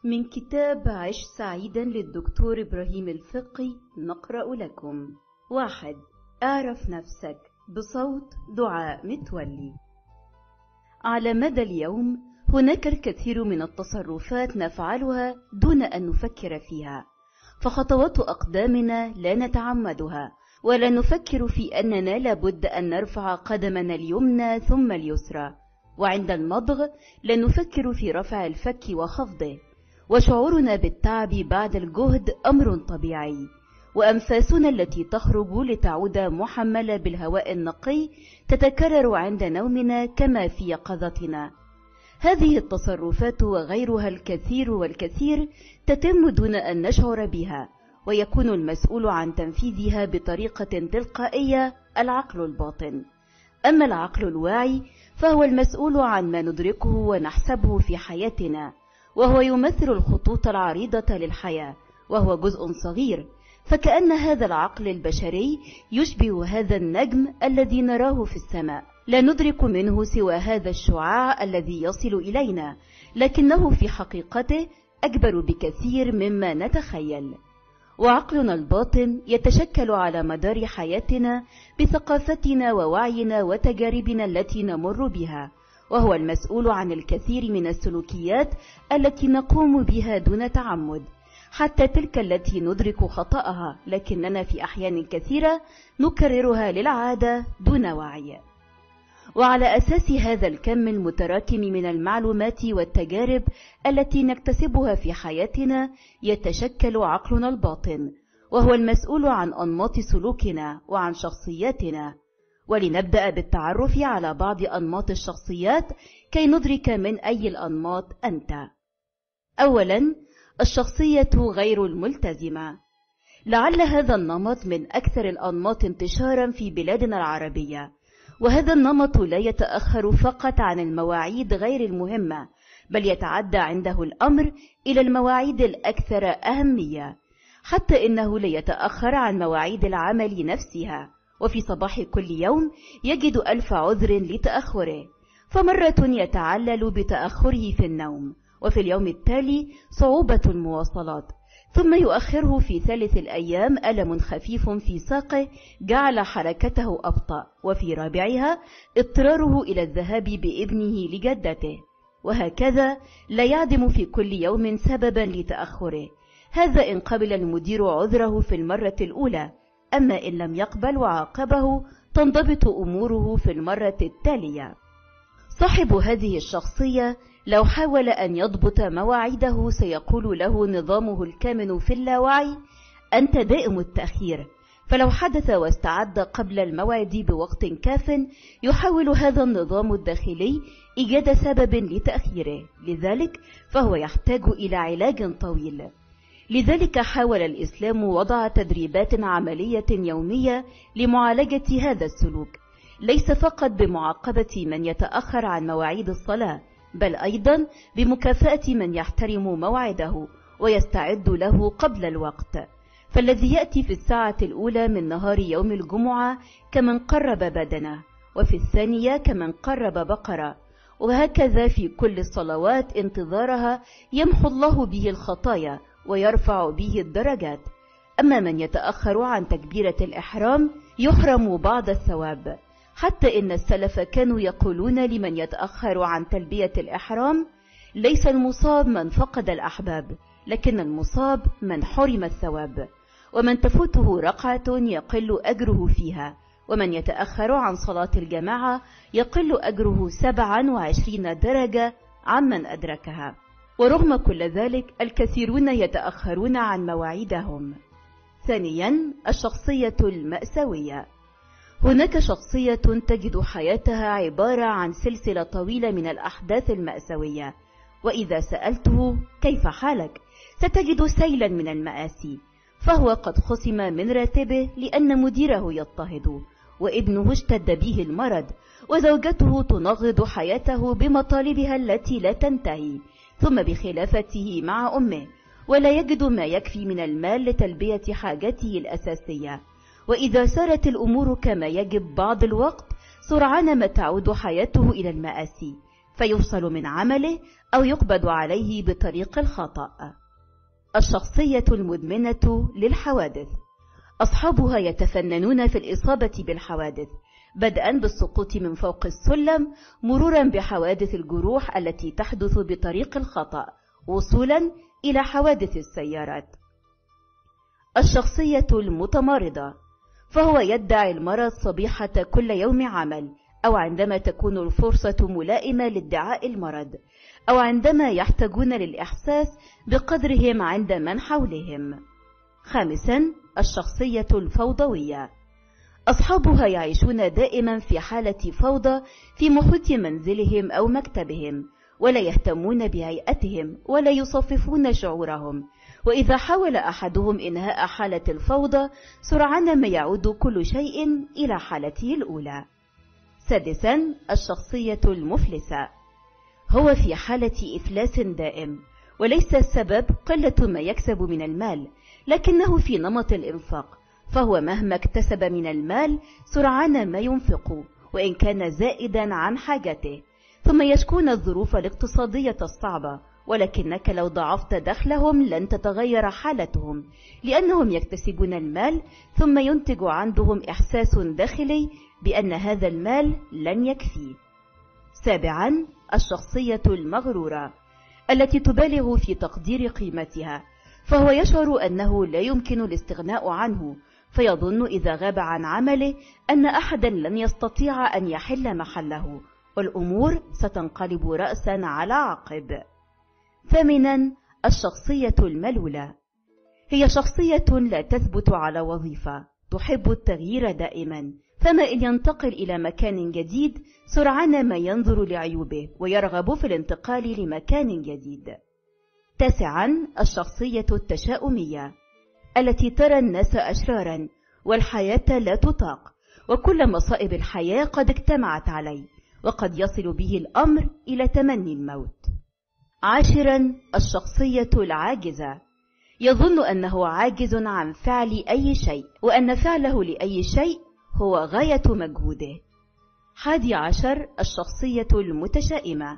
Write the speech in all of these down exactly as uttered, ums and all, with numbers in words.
من كتاب عش سعيدا للدكتور إبراهيم الفقي نقرأ لكم. واحد. اعرف نفسك بصوت دعاء متولي. على مدى اليوم هناك الكثير من التصرفات نفعلها دون أن نفكر فيها، فخطوات أقدامنا لا نتعمدها ولا نفكر في أننا لابد أن نرفع قدمنا اليمنى ثم اليسرى، وعند المضغ لا نفكر في رفع الفك وخفضه، وشعورنا بالتعب بعد الجهد أمر طبيعي، وأنفاسنا التي تخرج لتعود محملة بالهواء النقي تتكرر عند نومنا كما في يقظتنا. هذه التصرفات وغيرها الكثير والكثير تتم دون أن نشعر بها، ويكون المسؤول عن تنفيذها بطريقة تلقائية العقل الباطن. أما العقل الواعي فهو المسؤول عن ما ندركه ونحسبه في حياتنا، وهو يمثل الخطوط العريضة للحياة، وهو جزء صغير، فكأن هذا العقل البشري يشبه هذا النجم الذي نراه في السماء، لا ندرك منه سوى هذا الشعاع الذي يصل إلينا، لكنه في حقيقته أكبر بكثير مما نتخيل. وعقلنا الباطن يتشكل على مدار حياتنا بثقافتنا ووعينا وتجاربنا التي نمر بها، وهو المسؤول عن الكثير من السلوكيات التي نقوم بها دون تعمد، حتى تلك التي ندرك خطأها لكننا في أحيان كثيرة نكررها للعادة دون وعي. وعلى أساس هذا الكم المتراكم من المعلومات والتجارب التي نكتسبها في حياتنا يتشكل عقلنا الباطن، وهو المسؤول عن أنماط سلوكنا وعن شخصياتنا. ولنبدأ بالتعرف على بعض أنماط الشخصيات كي ندرك من أي الأنماط أنت. أولا، الشخصية غير الملتزمة. لعل هذا النمط من أكثر الأنماط انتشارا في بلادنا العربية، وهذا النمط لا يتأخر فقط عن المواعيد غير المهمة، بل يتعدى عنده الأمر إلى المواعيد الأكثر أهمية، حتى إنه لا يتأخر عن مواعيد العمل نفسها، وفي صباح كل يوم يجد ألف عذر لتأخره، فمرة يتعلل بتأخره في النوم، وفي اليوم التالي صعوبة المواصلات، ثم يؤخره في ثالث الأيام ألم خفيف في ساقه جعل حركته أبطأ، وفي رابعها اضطراره إلى الذهاب بابنه لجدته، وهكذا لا يعدم في كل يوم سببا لتأخره. هذا إن قبل المدير عذره في المرة الأولى، أما إن لم يقبل وعاقبه تنضبط أموره في المرة التالية. صاحب هذه الشخصية لو حاول أن يضبط مواعيده سيقول له نظامه الكامن في اللاوعي: أنت دائم التأخير. فلو حدث واستعد قبل الموعد بوقت كاف يحاول هذا النظام الداخلي إيجاد سبب لتأخيره، لذلك فهو يحتاج إلى علاج طويل. لذلك حاول الإسلام وضع تدريبات عملية يومية لمعالجة هذا السلوك، ليس فقط بمعاقبة من يتأخر عن مواعيد الصلاة، بل أيضا بمكافأة من يحترم موعده ويستعد له قبل الوقت. فالذي يأتي في الساعة الأولى من نهار يوم الجمعة كمن قرب بدنه، وفي الثانية كمن قرب بقرة، وهكذا في كل الصلوات انتظارها يمحو الله به الخطايا ويرفع به الدرجات. أما من يتأخر عن تكبيرة الإحرام يحرم بعض الثواب، حتى إن السلف كانوا يقولون لمن يتأخر عن تلبية الإحرام: ليس المصاب من فقد الأحباب، لكن المصاب من حرم الثواب. ومن تفوته ركعة يقل أجره فيها، ومن يتأخر عن صلاة الجماعة يقل أجره سبعا وعشرين درجة عمن أدركها. ورغم كل ذلك الكثيرون يتأخرون عن مواعيدهم. ثانيا، الشخصية المأساوية. هناك شخصية تجد حياتها عبارة عن سلسلة طويلة من الأحداث المأساوية، وإذا سألته كيف حالك ستجد سيلا من المآسي، فهو قد خصم من راتبه لأن مديره يضطهد، وابنه اشتد به المرض، وزوجته تنغض حياته بمطالبها التي لا تنتهي، ثم بخلافته مع أمه، ولا يجد ما يكفي من المال لتلبية حاجته الأساسية. وإذا سارت الأمور كما يجب بعض الوقت سرعان ما تعود حياته إلى المآسي، فيفصل من عمله أو يقبض عليه بطريق الخطأ. الشخصية المدمنة للحوادث، أصحابها يتفننون في الإصابة بالحوادث، بدءا بالسقوط من فوق السلم، مرورا بحوادث الجروح التي تحدث بطريق الخطأ، وصولا إلى حوادث السيارات. الشخصية المتمارضة، فهو يدعي المرض صبيحة كل يوم عمل، أو عندما تكون الفرصة ملائمة لادعاء المرض، أو عندما يحتاجون للإحساس بقدرهم عند من حولهم. خامسا، الشخصية الفوضوية، أصحابها يعيشون دائما في حالة فوضى في محيط منزلهم أو مكتبهم، ولا يهتمون بهيئتهم ولا يصففون شعورهم، وإذا حاول أحدهم إنهاء حالة الفوضى سرعان ما يعود كل شيء إلى حالته الأولى. سادسا، الشخصية المفلسة، هو في حالة إفلاس دائم، وليس السبب قلة ما يكسب من المال، لكنه في نمط الإنفاق، فهو مهما اكتسب من المال سرعان ما ينفق وإن كان زائدا عن حاجته، ثم يشكون الظروف الاقتصادية الصعبة، ولكنك لو ضعفت دخلهم لن تتغير حالتهم، لأنهم يكتسبون المال ثم ينتج عندهم إحساس داخلي بأن هذا المال لن يكفي. سابعا، الشخصية المغرورة التي تبالغ في تقدير قيمتها، فهو يشعر أنه لا يمكن الاستغناء عنه، فيظن إذا غاب عن عمله أن أحدا لن يستطيع أن يحل محله، والأمور ستنقلب رأسا على عقب. ثامنا، الشخصية الملولة، هي شخصية لا تثبت على وظيفة، تحب التغيير دائما، فما إن ينتقل إلى مكان جديد سرعان ما ينظر لعيوبه ويرغب في الانتقال لمكان جديد. تاسعا، الشخصية التشاؤمية التي ترى الناس أشرارا والحياة لا تطاق، وكل مصائب الحياة قد اجتمعت عليه، وقد يصل به الأمر إلى تمني الموت. عاشرا، الشخصية العاجزة، يظن أنه عاجز عن فعل أي شيء، وأن فعله لأي شيء هو غاية مجهوده. حادي عشر، الشخصية المتشائمة،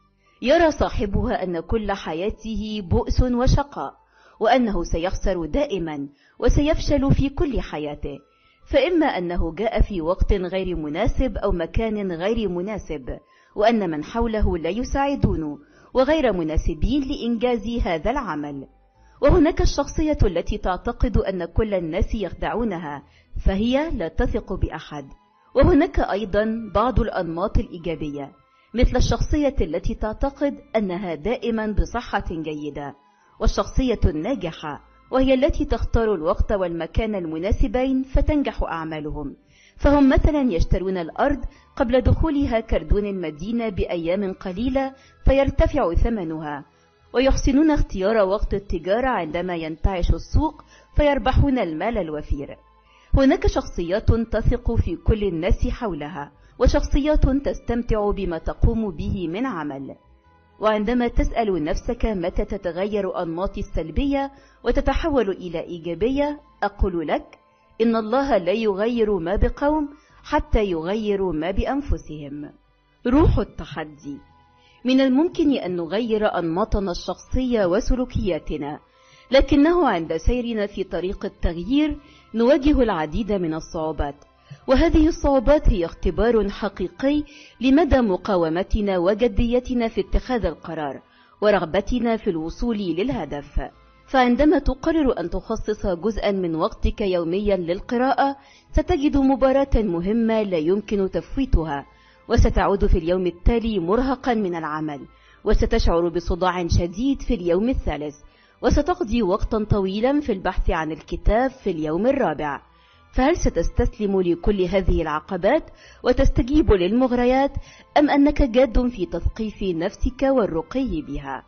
يرى صاحبها أن كل حياته بؤس وشقاء، وأنه سيخسر دائما وسيفشل في كل حياته، فإما أنه جاء في وقت غير مناسب أو مكان غير مناسب، وأن من حوله لا يساعدونه وغير مناسبين لإنجاز هذا العمل. وهناك الشخصية التي تعتقد أن كل الناس يخدعونها، فهي لا تثق بأحد. وهناك أيضا بعض الأنماط الإيجابية، مثل الشخصية التي تعتقد أنها دائما بصحة جيدة، والشخصية الناجحة وهي التي تختار الوقت والمكان المناسبين فتنجح أعمالهم، فهم مثلا يشترون الأرض قبل دخولها كردون المدينة بأيام قليلة فيرتفع ثمنها، ويحسنون اختيار وقت التجارة عندما ينتعش السوق فيربحون المال الوفير. هناك شخصيات تثق في كل الناس حولها، وشخصيات تستمتع بما تقوم به من عمل. وعندما تسأل نفسك متى تتغير أنماط السلبية وتتحول إلى إيجابية، أقول لك إن الله لا يغير ما بقوم حتى يغيروا ما بأنفسهم. روح التحدي، من الممكن أن نغير أنماطنا الشخصية وسلوكياتنا، لكنه عند سيرنا في طريق التغيير نواجه العديد من الصعوبات، وهذه الصعوبات هي اختبار حقيقي لمدى مقاومتنا وجديتنا في اتخاذ القرار ورغبتنا في الوصول للهدف. فعندما تقرر أن تخصص جزءا من وقتك يوميا للقراءة ستجد مباراة مهمة لا يمكن تفويتها، وستعود في اليوم التالي مرهقا من العمل، وستشعر بصداع شديد في اليوم الثالث، وستقضي وقتا طويلا في البحث عن الكتاب في اليوم الرابع. فهل ستستسلم لكل هذه العقبات وتستجيب للمغريات، أم أنك جاد في تثقيف نفسك والرقي بها؟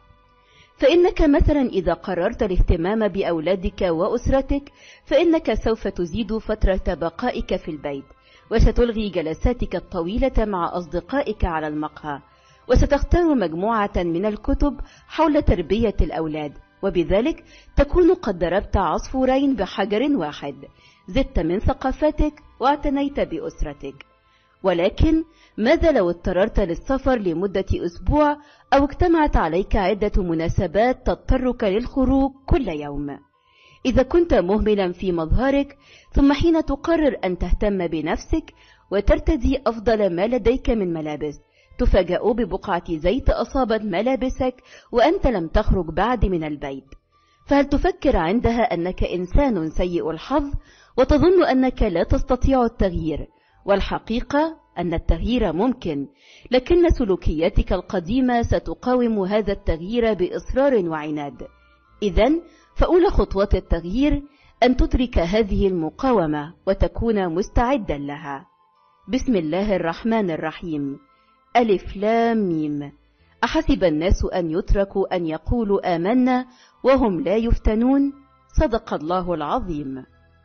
فإنك مثلا إذا قررت الاهتمام بأولادك وأسرتك فإنك سوف تزيد فترة بقائك في البيت، وستلغي جلساتك الطويلة مع أصدقائك على المقهى، وستختار مجموعة من الكتب حول تربية الأولاد، وبذلك تكون قد ضربت عصفورين بحجر واحد، زدت من ثقافتك واعتنيت بأسرتك. ولكن ماذا لو اضطررت للسفر لمدة أسبوع أو اجتمعت عليك عدة مناسبات تضطرك للخروج كل يوم؟ إذا كنت مهملا في مظهرك، ثم حين تقرر أن تهتم بنفسك وترتدي أفضل ما لديك من ملابس، تفاجأ ببقعة زيت أصابت ملابسك وأنت لم تخرج بعد من البيت، فهل تفكر عندها أنك إنسان سيء الحظ وتظن أنك لا تستطيع التغيير؟ والحقيقة أن التغيير ممكن، لكن سلوكياتك القديمة ستقاوم هذا التغيير بإصرار وعناد. إذن فأولى خطوات التغيير أن تدرك هذه المقاومة وتكون مستعدا لها. بسم الله الرحمن الرحيم. ألف لام ميم. أحسب الناس أن يتركوا أن يقولوا آمنا وهم لا يفتنون؟ صدق الله العظيم.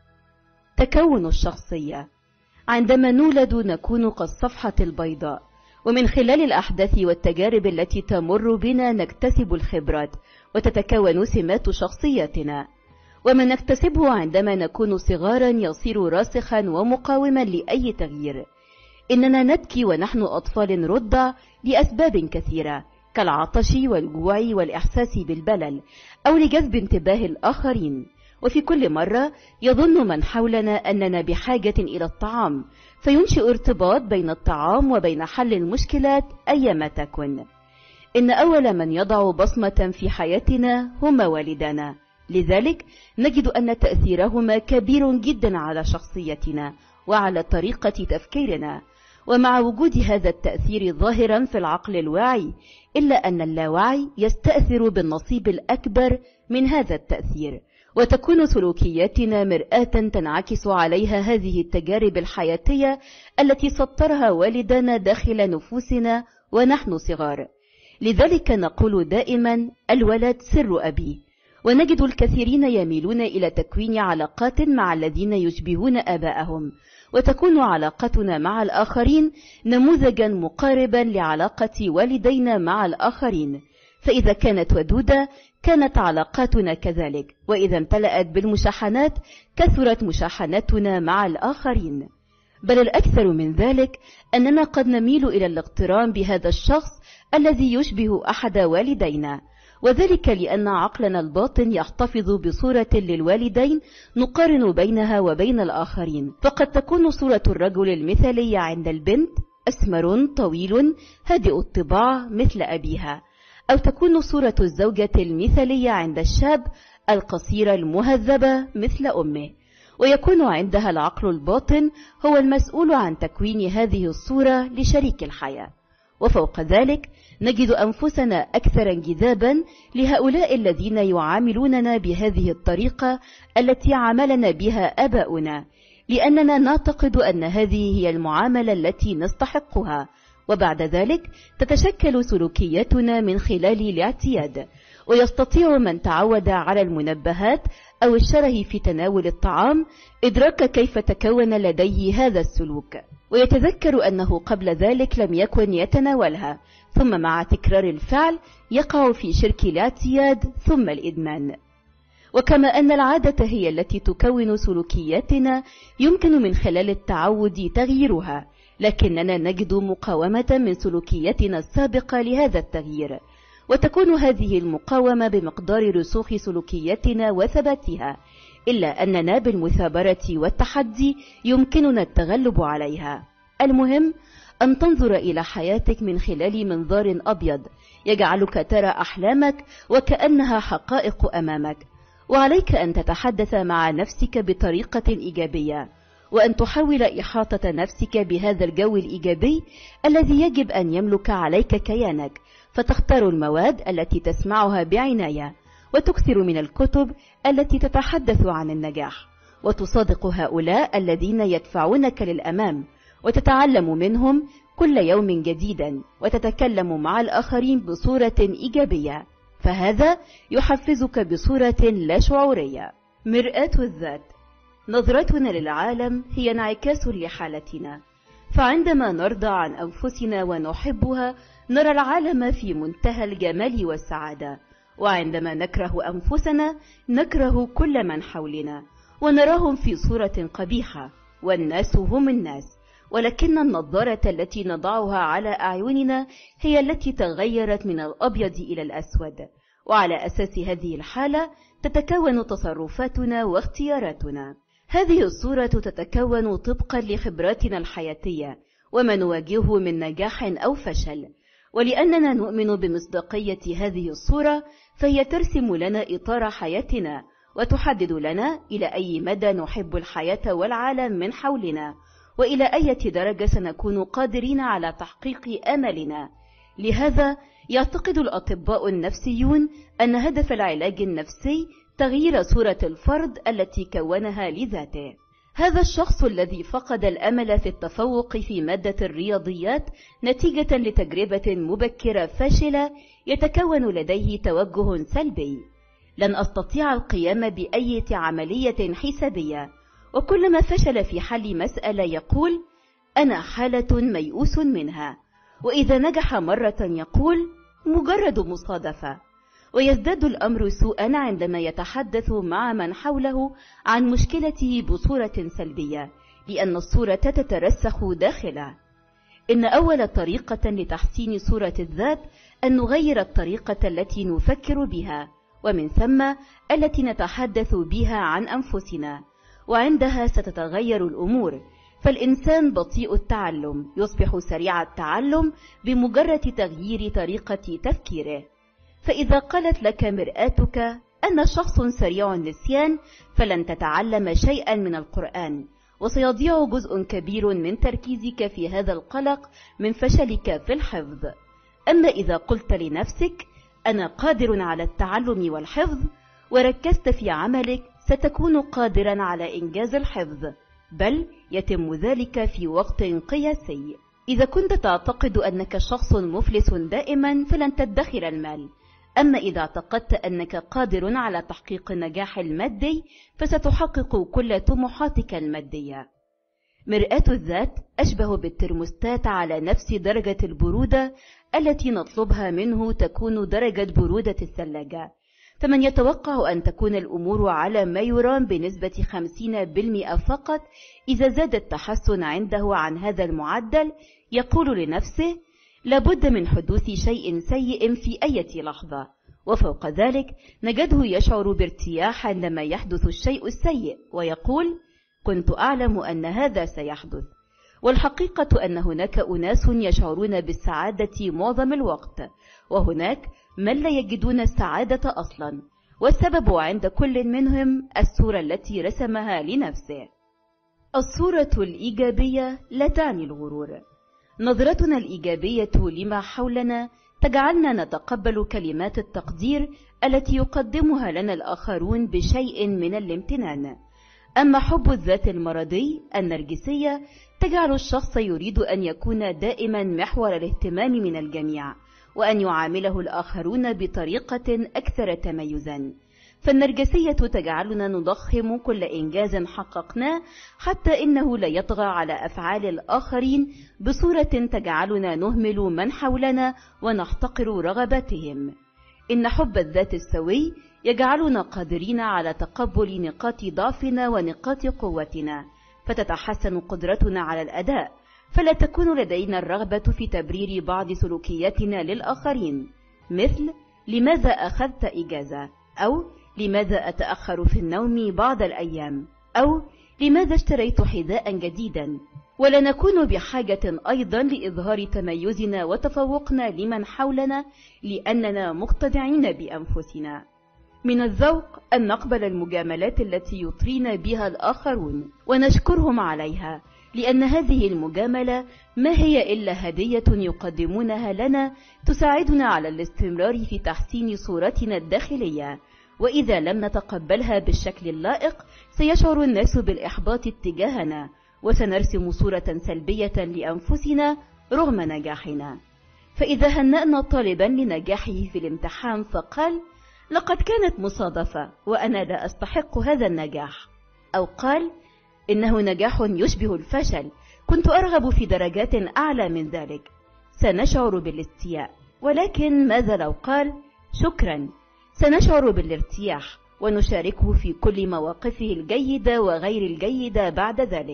تكون الشخصية. عندما نولد نكون كالصفحة البيضاء، ومن خلال الأحداث والتجارب التي تمر بنا نكتسب الخبرات وتتكون سمات شخصيتنا، وما نكتسبه عندما نكون صغارا يصير راسخا ومقاوما لأي تغيير. إننا نبكي ونحن أطفال رضع لأسباب كثيرة، كالعطش والجوع والإحساس بالبلل، أو لجذب انتباه الآخرين. وفي كل مرة يظن من حولنا أننا بحاجة إلى الطعام، فينشئ ارتباط بين الطعام وبين حل المشكلات أيما تكن. إن أول من يضع بصمة في حياتنا هما والدنا، لذلك نجد أن تأثيرهما كبير جدا على شخصيتنا وعلى طريقة تفكيرنا. ومع وجود هذا التأثير ظاهرا في العقل الواعي، إلا أن اللاوعي يستأثر بالنصيب الأكبر من هذا التأثير، وتكون سلوكياتنا مرآة تنعكس عليها هذه التجارب الحياتية التي سطرها والدنا داخل نفوسنا ونحن صغار. لذلك نقول دائما الولد سر أبيه، ونجد الكثيرين يميلون إلى تكوين علاقات مع الذين يشبهون آباءهم، وتكون علاقتنا مع الآخرين نموذجا مقاربا لعلاقة والدينا مع الآخرين، فإذا كانت ودودة كانت علاقاتنا كذلك، وإذا امتلأت بالمشاحنات كثرت مشاحناتنا مع الآخرين. بل الأكثر من ذلك أننا قد نميل إلى الاقتران بهذا الشخص الذي يشبه أحد والدينا، وذلك لأن عقلنا الباطن يحتفظ بصورة للوالدين نقارن بينها وبين الآخرين. فقد تكون صورة الرجل المثالية عند البنت أسمر طويل هادئ الطباع مثل أبيها، أو تكون صورة الزوجة المثالية عند الشاب القصيرة المهذبة مثل أمه، ويكون عندها العقل الباطن هو المسؤول عن تكوين هذه الصورة لشريك الحياة. وفوق ذلك نجد أنفسنا أكثر انجذابا لهؤلاء الذين يعاملوننا بهذه الطريقة التي عاملنا بها آباؤنا، لأننا نعتقد أن هذه هي المعاملة التي نستحقها، وبعد ذلك تتشكل سلوكياتنا من خلال الاعتياد. ويستطيع من تعود على المنبهات أو الشره في تناول الطعام إدراك كيف تكون لديه هذا السلوك، ويتذكر أنه قبل ذلك لم يكن يتناولها، ثم مع تكرار الفعل يقع في شرك الاعتياد ثم الإدمان. وكما أن العادة هي التي تكون سلوكياتنا، يمكن من خلال التعود تغييرها، لكننا نجد مقاومة من سلوكياتنا السابقة لهذا التغيير، وتكون هذه المقاومة بمقدار رسوخ سلوكياتنا وثباتها، إلا أننا بالمثابرة والتحدي يمكننا التغلب عليها. المهم أن تنظر إلى حياتك من خلال منظار أبيض يجعلك ترى أحلامك وكأنها حقائق أمامك، وعليك أن تتحدث مع نفسك بطريقة إيجابية، وأن تحاول إحاطة نفسك بهذا الجو الإيجابي الذي يجب أن يملك عليك كيانك، فتختار المواد التي تسمعها بعناية، وتكثر من الكتب التي تتحدث عن النجاح، وتصادق هؤلاء الذين يدفعونك للأمام، وتتعلم منهم كل يوم جديدا، وتتكلم مع الآخرين بصورة إيجابية، فهذا يحفزك بصورة لا شعورية. مرآة الذات. نظرتنا للعالم هي انعكاس لحالتنا، فعندما نرضى عن أنفسنا ونحبها نرى العالم في منتهى الجمال والسعادة، وعندما نكره أنفسنا نكره كل من حولنا ونراهم في صورة قبيحة، والناس هم الناس، ولكن النظارة التي نضعها على أعيننا هي التي تغيرت من الأبيض إلى الأسود، وعلى أساس هذه الحالة تتكون تصرفاتنا واختياراتنا. هذه الصورة تتكون طبقا لخبراتنا الحياتية وما نواجهه من نجاح أو فشل، ولأننا نؤمن بمصداقية هذه الصورة فهي ترسم لنا إطار حياتنا وتحدد لنا إلى أي مدى نحب الحياة والعالم من حولنا، وإلى أي درجة سنكون قادرين على تحقيق آمالنا. لهذا يعتقد الأطباء النفسيون أن هدف العلاج النفسي تغيير صورة الفرد التي كونها لذاته. هذا الشخص الذي فقد الأمل في التفوق في مادة الرياضيات نتيجة لتجربة مبكرة فاشلة يتكون لديه توجه سلبي: لن أستطيع القيام بأي عملية حسابية، وكلما فشل في حل مسألة يقول أنا حالة ميؤوس منها، وإذا نجح مرة يقول مجرد مصادفة. ويزداد الأمر سوءا عندما يتحدث مع من حوله عن مشكلته بصورة سلبية، لأن الصورة تترسخ داخله. إن أول طريقة لتحسين صورة الذات أن نغير الطريقة التي نفكر بها، ومن ثم التي نتحدث بها عن أنفسنا، وعندها ستتغير الأمور. فالإنسان بطيء التعلم يصبح سريع التعلم بمجرد تغيير طريقة تفكيره. فإذا قالت لك مرآتك أن شخص سريع النسيان فلن تتعلم شيئا من القرآن، وسيضيع جزء كبير من تركيزك في هذا القلق من فشلك في الحفظ. أما إذا قلت لنفسك أنا قادر على التعلم والحفظ وركزت في عملك ستكون قادرا على إنجاز الحفظ، بل يتم ذلك في وقت قياسي. إذا كنت تعتقد أنك شخص مفلس دائما فلن تدخر المال، أما إذا اعتقدت أنك قادر على تحقيق النجاح المادي فستحقق كل طموحاتك المادية. مرآة الذات أشبه بالترموستات على نفس درجة البرودة التي نطلبها منه تكون درجة برودة الثلاجة. فمن يتوقع أن تكون الأمور على ما يرام بنسبة خمسين بالمئة فقط إذا زاد التحسن عنده عن هذا المعدل يقول لنفسه لابد من حدوث شيء سيء في أي لحظة. وفوق ذلك نجده يشعر بارتياح عندما يحدث الشيء السيء ويقول كنت أعلم أن هذا سيحدث. والحقيقة أن هناك أناس يشعرون بالسعادة معظم الوقت، وهناك من لا يجدون السعادة أصلا، والسبب عند كل منهم الصورة التي رسمها لنفسه. الصورة الإيجابية لا تعني الغرور. نظرتنا الإيجابية لما حولنا تجعلنا نتقبل كلمات التقدير التي يقدمها لنا الآخرون بشيء من الامتنان. أما حب الذات المرضي النرجسية تجعل الشخص يريد أن يكون دائما محور الاهتمام من الجميع، وأن يعامله الآخرون بطريقة أكثر تميزا. فالنرجسية تجعلنا نضخم كل إنجاز حققناه حتى إنه لا يطغى على أفعال الآخرين بصورة تجعلنا نهمل من حولنا ونحتقر رغباتهم. إن حب الذات السوي يجعلنا قادرين على تقبل نقاط ضعفنا ونقاط قوتنا، فتتحسن قدرتنا على الأداء، فلا تكون لدينا الرغبة في تبرير بعض سلوكياتنا للآخرين، مثل لماذا أخذت إجازة، أو لماذا أتأخر في النوم بعض الأيام، أو لماذا اشتريت حذاء جديدا. ولا نكون بحاجة أيضا لإظهار تميزنا وتفوقنا لمن حولنا لأننا مقتنعين بأنفسنا. من الذوق أن نقبل المجاملات التي يطرينا بها الآخرون ونشكرهم عليها، لأن هذه المجاملة ما هي إلا هدية يقدمونها لنا تساعدنا على الاستمرار في تحسين صورتنا الداخلية. وإذا لم نتقبلها بالشكل اللائق سيشعر الناس بالإحباط اتجاهنا، وسنرسم صورة سلبية لأنفسنا رغم نجاحنا. فإذا هنأنا طالبا لنجاحه في الامتحان فقال لقد كانت مصادفة وأنا لا أستحق هذا النجاح، أو قال إنه نجاح يشبه الفشل، كنت أرغب في درجات أعلى من ذلك، سنشعر بالاستياء. ولكن ماذا لو قال شكرا؟ سنشعر بالارتياح ونشاركه في كل مواقفه الجيدة وغير الجيدة بعد ذلك،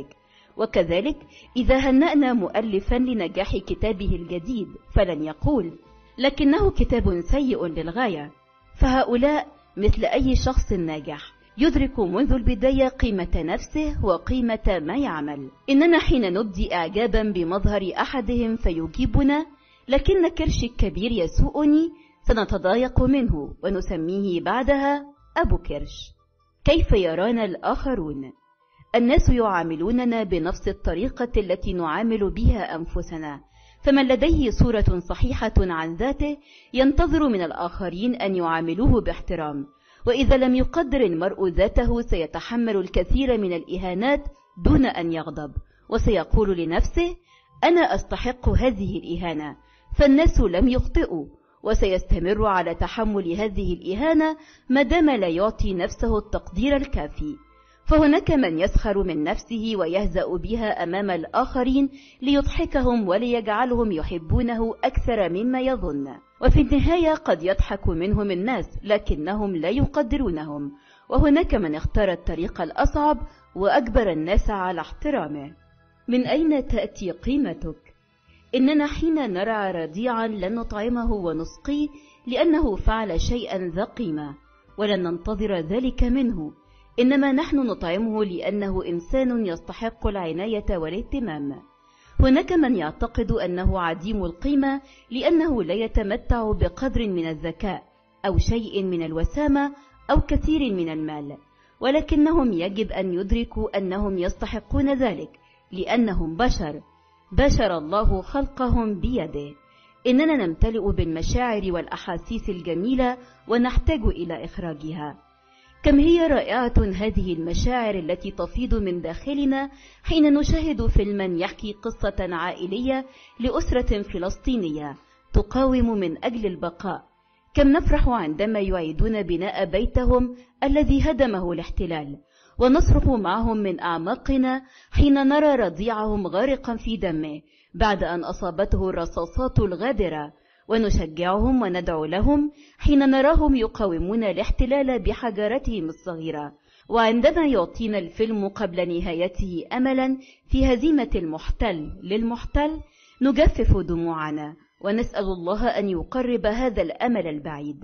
وكذلك إذا هنأنا مؤلفا لنجاح كتابه الجديد فلن يقول لكنه كتاب سيء للغاية. فهؤلاء مثل أي شخص ناجح يدرك منذ البداية قيمة نفسه وقيمة ما يعمل. إننا حين نبدي إعجابا بمظهر أحدهم فيجيبنا لكن كرشي الكبير يسوءني سنتضايق منه ونسميه بعدها أبو كرش. كيف يرانا الآخرون؟ الناس يعاملوننا بنفس الطريقة التي نعامل بها أنفسنا، فمن لديه صورة صحيحة عن ذاته ينتظر من الآخرين أن يعاملوه باحترام، وإذا لم يقدر المرء ذاته سيتحمل الكثير من الإهانات دون أن يغضب، وسيقول لنفسه أنا أستحق هذه الإهانة، فالناس لم يخطئوا، وسيستمر على تحمل هذه الإهانة مادام لا يعطي نفسه التقدير الكافي. فهناك من يسخر من نفسه ويهزأ بها أمام الآخرين ليضحكهم وليجعلهم يحبونه أكثر مما يظن، وفي النهاية قد يضحك منهم الناس لكنهم لا يقدرونهم. وهناك من اختار الطريق الأصعب وأجبر الناس على احترامه. من أين تأتي قيمتك؟ إننا حين نرى رضيعا لن نطعمه ونسقيه لأنه فعل شيئا ذا قيمة، ولن ننتظر ذلك منه، إنما نحن نطعمه لأنه إنسان يستحق العناية والاهتمام. هناك من يعتقد أنه عديم القيمة لأنه لا يتمتع بقدر من الذكاء أو شيء من الوسامة أو كثير من المال، ولكنهم يجب أن يدركوا أنهم يستحقون ذلك لأنهم بشر بشر الله خلقهم بيده. إننا نمتلئ بالمشاعر والأحاسيس الجميلة ونحتاج إلى إخراجها. كم هي رائعة هذه المشاعر التي تفيض من داخلنا حين نشاهد فيلما يحكي قصة عائلية لأسرة فلسطينية تقاوم من أجل البقاء. كم نفرح عندما يعيدون بناء بيتهم الذي هدمه الاحتلال، ونصرخ معهم من أعماقنا حين نرى رضيعهم غارقا في دمه بعد أن أصابته الرصاصات الغادرة، ونشجعهم وندعو لهم حين نراهم يقاومون الاحتلال بحجارتهم الصغيرة. وعندما يعطينا الفيلم قبل نهايته أملا في هزيمة المحتل للمحتل نجفف دموعنا ونسأل الله أن يقرب هذا الأمل البعيد.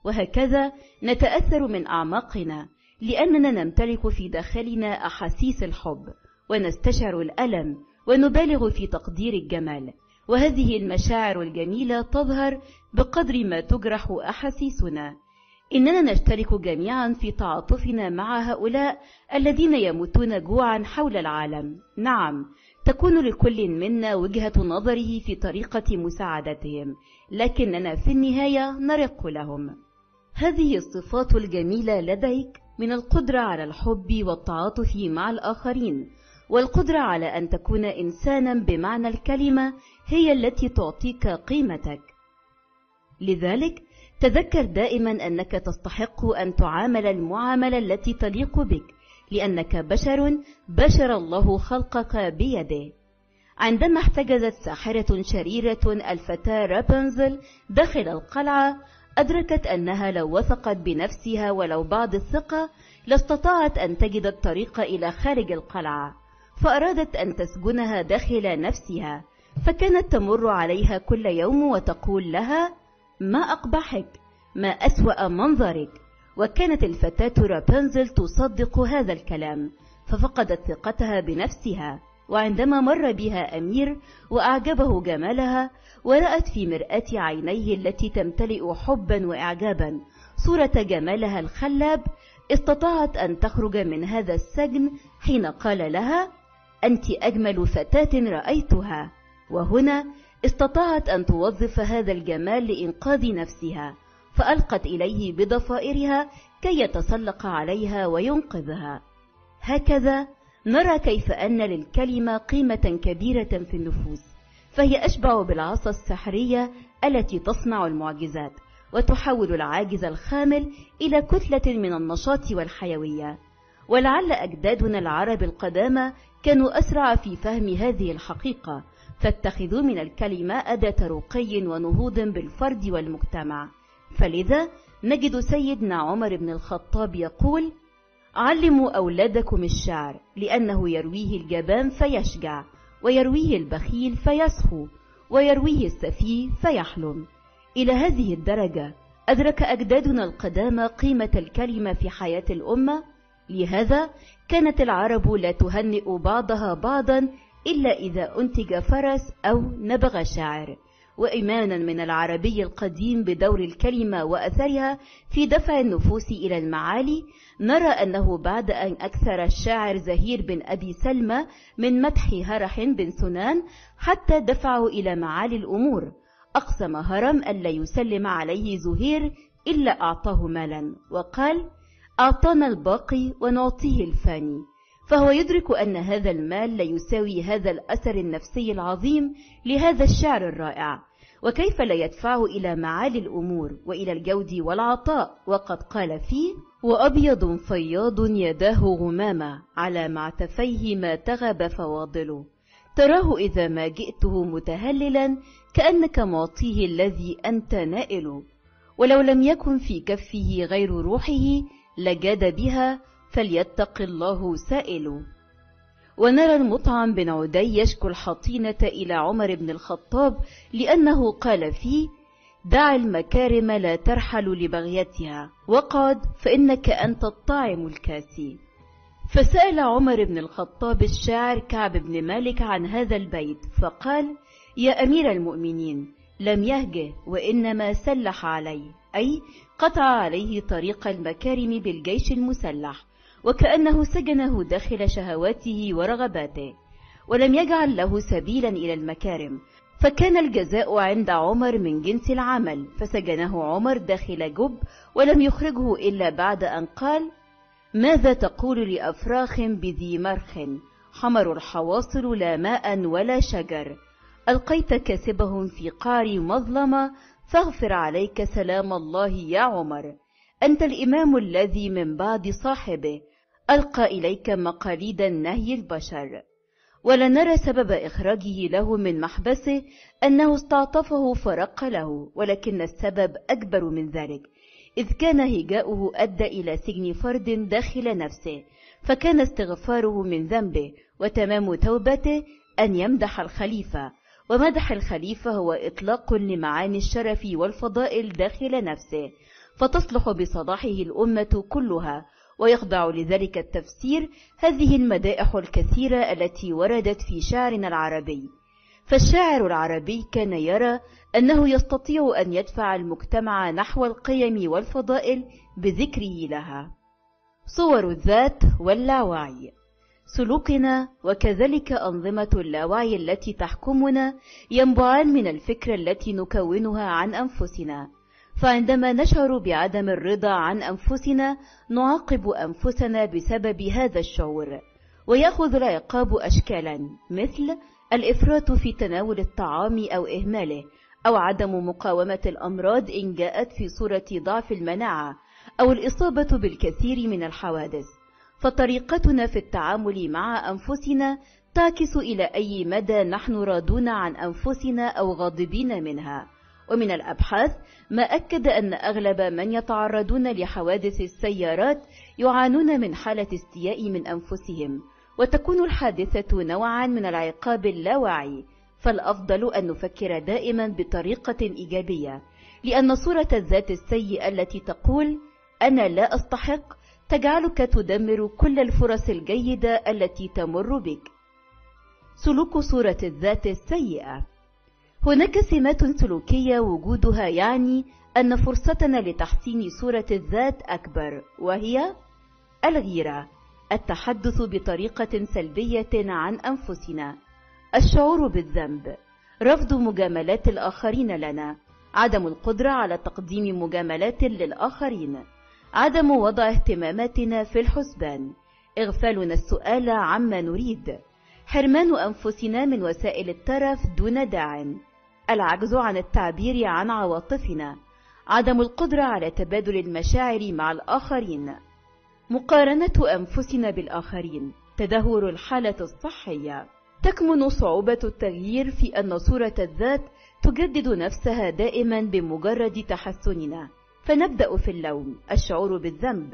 وهكذا نتأثر من أعماقنا لأننا نمتلك في داخلنا أحاسيس الحب، ونستشعر الألم، ونبالغ في تقدير الجمال. وهذه المشاعر الجميلة تظهر بقدر ما تجرح أحاسيسنا. إننا نشترك جميعا في تعاطفنا مع هؤلاء الذين يموتون جوعا حول العالم. نعم، تكون لكل منا وجهة نظره في طريقة مساعدتهم، لكننا في النهاية نرق لهم. هذه الصفات الجميلة لديك من القدرة على الحب والتعاطف مع الآخرين، والقدرة على أن تكون إنسانا بمعنى الكلمة هي التي تعطيك قيمتك. لذلك تذكر دائما أنك تستحق أن تعامل المعاملة التي تليق بك، لأنك بشر بشر الله خلقك بيده. عندما احتجزت ساحرة شريرة الفتاة رابنزل داخل القلعة، أدركت أنها لو وثقت بنفسها ولو بعض الثقة لاستطاعت أن تجد الطريق إلى خارج القلعة، فأرادت أن تسجنها داخل نفسها، فكانت تمر عليها كل يوم وتقول لها: ما أقبحك، ما أسوأ منظرك. وكانت الفتاة رابنزل تصدق هذا الكلام، ففقدت ثقتها بنفسها. وعندما مر بها أمير وأعجبه جمالها ورأت في مرآة عينيه التي تمتلئ حبا وإعجابا صورة جمالها الخلاب، استطاعت أن تخرج من هذا السجن حين قال لها: أنت أجمل فتاة رأيتها. وهنا استطاعت أن توظف هذا الجمال لإنقاذ نفسها، فألقت إليه بضفائرها كي يتسلق عليها وينقذها. هكذا نرى كيف أن للكلمة قيمة كبيرة في النفوس، فهي أشبه بالعصا السحرية التي تصنع المعجزات وتحول العاجز الخامل إلى كتلة من النشاط والحيوية. ولعل أجدادنا العرب القدامى كانوا أسرع في فهم هذه الحقيقة، فاتخذوا من الكلمة أداة رقي ونهوض بالفرد والمجتمع. فلذا نجد سيدنا عمر بن الخطاب يقول: علموا أولادكم الشعر، لأنه يرويه الجبان فيشجع، ويرويه البخيل فيسخو، ويرويه السفيه فيحلم. إلى هذه الدرجة أدرك أجدادنا القدامى قيمة الكلمة في حياة الأمة. لهذا كانت العرب لا تهنئ بعضها بعضا إلا إذا أنتج فرس أو نبغ شاعر. وإيمانا من العربي القديم بدور الكلمة وأثرها في دفع النفوس إلى المعالي، نرى أنه بعد أن أكثر الشاعر زهير بن أبي سلمى من مدح هرح بن سنان حتى دفعه إلى معالي الأمور، أقسم هرم ألا يسلم عليه زهير إلا أعطاه مالا، وقال: أعطانا الباقي ونعطيه الفاني. فهو يدرك أن هذا المال لا يساوي هذا الأثر النفسي العظيم لهذا الشعر الرائع، وكيف لا يدفعه إلى معالي الأمور وإلى الجود والعطاء. وقد قال فيه: وأبيض فياض يداه غمامة، على معتفيه ما تغب فواضله، تراه إذا ما جئته متهللا، كأنك معطيه الذي أنت نائل، ولو لم يكن في كفه غير روحه لجاد بها، فليتق الله سائل. ونرى المطعم بن عدي يشكو الحطينة إلى عمر بن الخطاب لأنه قال فيه: دع المكارم لا ترحل لبغيتها، وقعد فإنك أنت الطاعم الكاسي. فسأل عمر بن الخطاب الشاعر كعب بن مالك عن هذا البيت، فقال: يا أمير المؤمنين، لم يهجه وإنما سلح عليه، أي قطع عليه طريق المكارم بالجيش المسلح، وكأنه سجنه داخل شهواته ورغباته، ولم يجعل له سبيلا إلى المكارم، فكان الجزاء عند عمر من جنس العمل، فسجنه عمر داخل جب ولم يخرجه إلا بعد أن قال: ماذا تقول لأفراخ بذي مرخ، حمر الحواصل لا ماء ولا شجر، ألقيت كاسبهم في قعر مظلمة، فاغفر عليك سلام الله يا عمر، أنت الإمام الذي من بعد صاحبه ألقى إليك مقاليد النهي البشر. ولا نرى سبب إخراجه له من محبسه أنه استعطفه فرق له، ولكن السبب أكبر من ذلك، إذ كان هجاؤه أدى إلى سجن فرد داخل نفسه، فكان استغفاره من ذنبه وتمام توبته أن يمدح الخليفة، ومدح الخليفة هو إطلاق لمعاني الشرف والفضائل داخل نفسه، فتصلح بصلاحه الأمة كلها، ويخضع لذلك التفسير هذه المدائح الكثيرة التي وردت في شعرنا العربي. فالشاعر العربي كان يرى أنه يستطيع أن يدفع المجتمع نحو القيم والفضائل بذكره لها. صور الذات واللاوعي. سلوكنا وكذلك أنظمة اللاوعي التي تحكمنا ينبعان من الفكرة التي نكونها عن أنفسنا، فعندما نشعر بعدم الرضا عن أنفسنا نعاقب أنفسنا بسبب هذا الشعور، ويأخذ العقاب أشكالا، مثل الإفراط في تناول الطعام أو إهماله، أو عدم مقاومة الأمراض إن جاءت في صورة ضعف المناعة، أو الإصابة بالكثير من الحوادث. فطريقتنا في التعامل مع أنفسنا تعكس إلى أي مدى نحن راضون عن أنفسنا أو غاضبين منها. ومن الأبحاث ما أكد أن أغلب من يتعرضون لحوادث السيارات يعانون من حالة استياء من أنفسهم، وتكون الحادثة نوعا من العقاب اللاواعي. فالأفضل أن نفكر دائما بطريقة إيجابية، لأن صورة الذات السيئة التي تقول أنا لا أستحق تجعلك تدمر كل الفرص الجيدة التي تمر بك. سلوك صورة الذات السيئة. هناك سمات سلوكية وجودها يعني أن فرصتنا لتحسين صورة الذات أكبر، وهي الغيرة، التحدث بطريقة سلبية عن أنفسنا، الشعور بالذنب، رفض مجاملات الآخرين لنا، عدم القدرة على تقديم مجاملات للآخرين، عدم وضع اهتماماتنا في الحسبان، إغفالنا السؤال عما نريد، حرمان أنفسنا من وسائل الترف دون داع، العجز عن التعبير عن عواطفنا، عدم القدرة على تبادل المشاعر مع الآخرين، مقارنة أنفسنا بالآخرين، تدهور الحالة الصحية. تكمن صعوبة التغيير في أن صورة الذات تجدد نفسها دائما بمجرد تحسننا، فنبدأ في اللوم، الشعور بالذنب،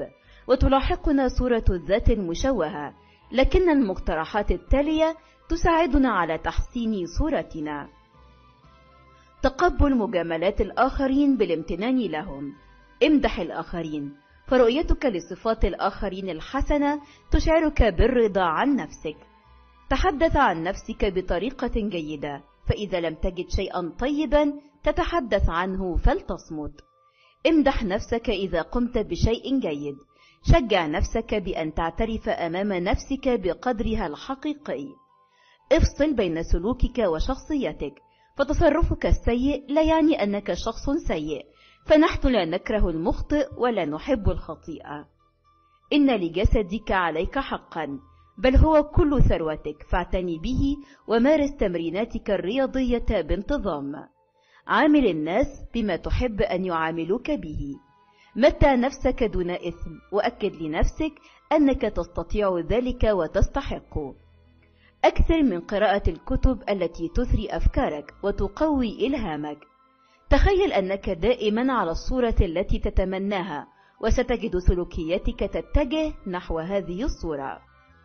وتلاحقنا صورة الذات المشوهة، لكن المقترحات التالية تساعدنا على تحسين صورتنا. تقبل مجاملات الآخرين بالامتنان لهم. امدح الآخرين، فرؤيتك لصفات الآخرين الحسنة تشعرك بالرضا عن نفسك. تحدث عن نفسك بطريقة جيدة، فإذا لم تجد شيئا طيبا تتحدث عنه فلتصمت. امدح نفسك إذا قمت بشيء جيد. شجع نفسك بأن تعترف أمام نفسك بقدرها الحقيقي. افصل بين سلوكك وشخصيتك، فتصرفك السيء لا يعني أنك شخص سيء، فنحن لا نكره المخطئ ولا نحب الخطيئة. إن لجسدك عليك حقا، بل هو كل ثروتك، فاعتني به ومارس تمريناتك الرياضية بانتظام. عامل الناس بما تحب أن يعاملوك به. متع نفسك دون إثم، وأكد لنفسك أنك تستطيع ذلك وتستحق. أكثر من قراءة الكتب التي تثري أفكارك وتقوي إلهامك. تخيل أنك دائما على الصورة التي تتمناها، وستجد سلوكياتك تتجه نحو هذه الصورة.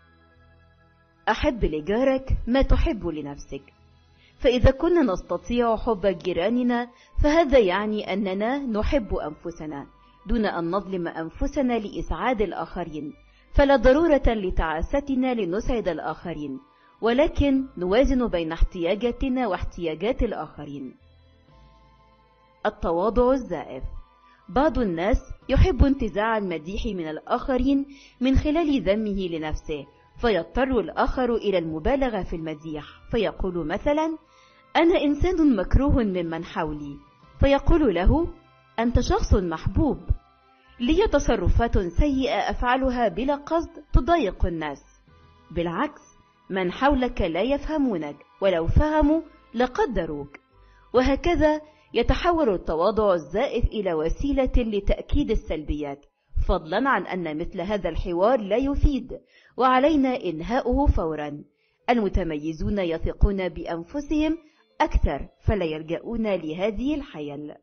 أحب لجارك ما تحب لنفسك. فإذا كنا نستطيع حب جيراننا، فهذا يعني أننا نحب أنفسنا دون أن نظلم أنفسنا لإسعاد الآخرين، فلا ضرورة لتعاستنا لنسعد الآخرين، ولكن نوازن بين احتياجاتنا واحتياجات الآخرين. التواضع الزائف. بعض الناس يحب انتزاع المديح من الآخرين من خلال ذمه لنفسه، فيضطر الآخر إلى المبالغة في المديح، فيقول مثلا: أنا إنسان مكروه ممن حولي، فيقول له: أنت شخص محبوب. لي تصرفات سيئة أفعلها بلا قصد تضايق الناس. بالعكس، من حولك لا يفهمونك، ولو فهموا لقدروك. وهكذا يتحول التواضع الزائف إلى وسيلة لتأكيد السلبيات، فضلا عن أن مثل هذا الحوار لا يفيد، وعلينا إنهاؤه فورا. المتميزون يثقون بأنفسهم أكثر، فلا يلجؤون لهذه الحيل.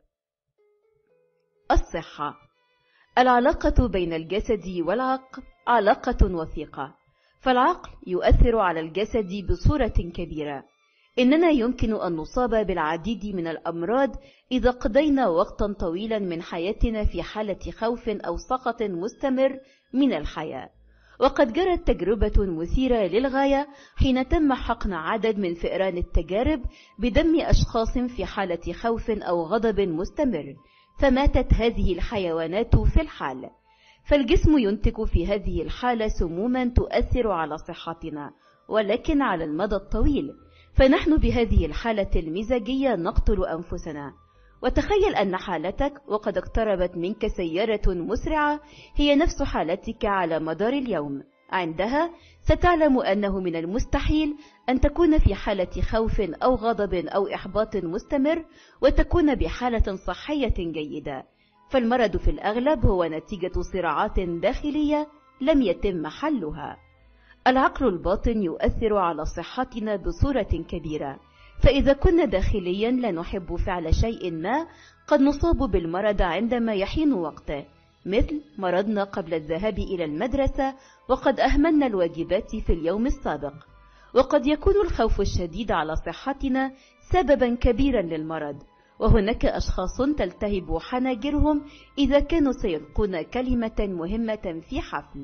الصحة. العلاقة بين الجسد والعقل علاقة وثيقة، فالعقل يؤثر على الجسد بصورة كبيرة. إننا يمكن أن نصاب بالعديد من الأمراض إذا قضينا وقتا طويلا من حياتنا في حالة خوف أو سقط مستمر من الحياة. وقد جرت تجربة مثيرة للغاية حين تم حقن عدد من فئران التجارب بدم أشخاص في حالة خوف أو غضب مستمر، فماتت هذه الحيوانات في الحال. فالجسم ينتج في هذه الحالة سموما تؤثر على صحتنا، ولكن على المدى الطويل، فنحن بهذه الحالة المزاجية نقتل أنفسنا. وتخيل أن حالتك وقد اقتربت منك سيارة مسرعة هي نفس حالتك على مدار اليوم. عندها ستعلم أنه من المستحيل أن تكون في حالة خوف أو غضب أو إحباط مستمر وتكون بحالة صحية جيدة، فالمرض في الأغلب هو نتيجة صراعات داخلية لم يتم حلها. العقل الباطن يؤثر على صحتنا بصورة كبيرة، فإذا كنا داخليا لا نحب فعل شيء ما، قد نصاب بالمرض عندما يحين وقته، مثل مرضنا قبل الذهاب إلى المدرسة وقد أهملنا الواجبات في اليوم السابق. وقد يكون الخوف الشديد على صحتنا سببا كبيرا للمرض، وهناك أشخاص تلتهب حناجرهم إذا كانوا سيلقون كلمة مهمة في حفل.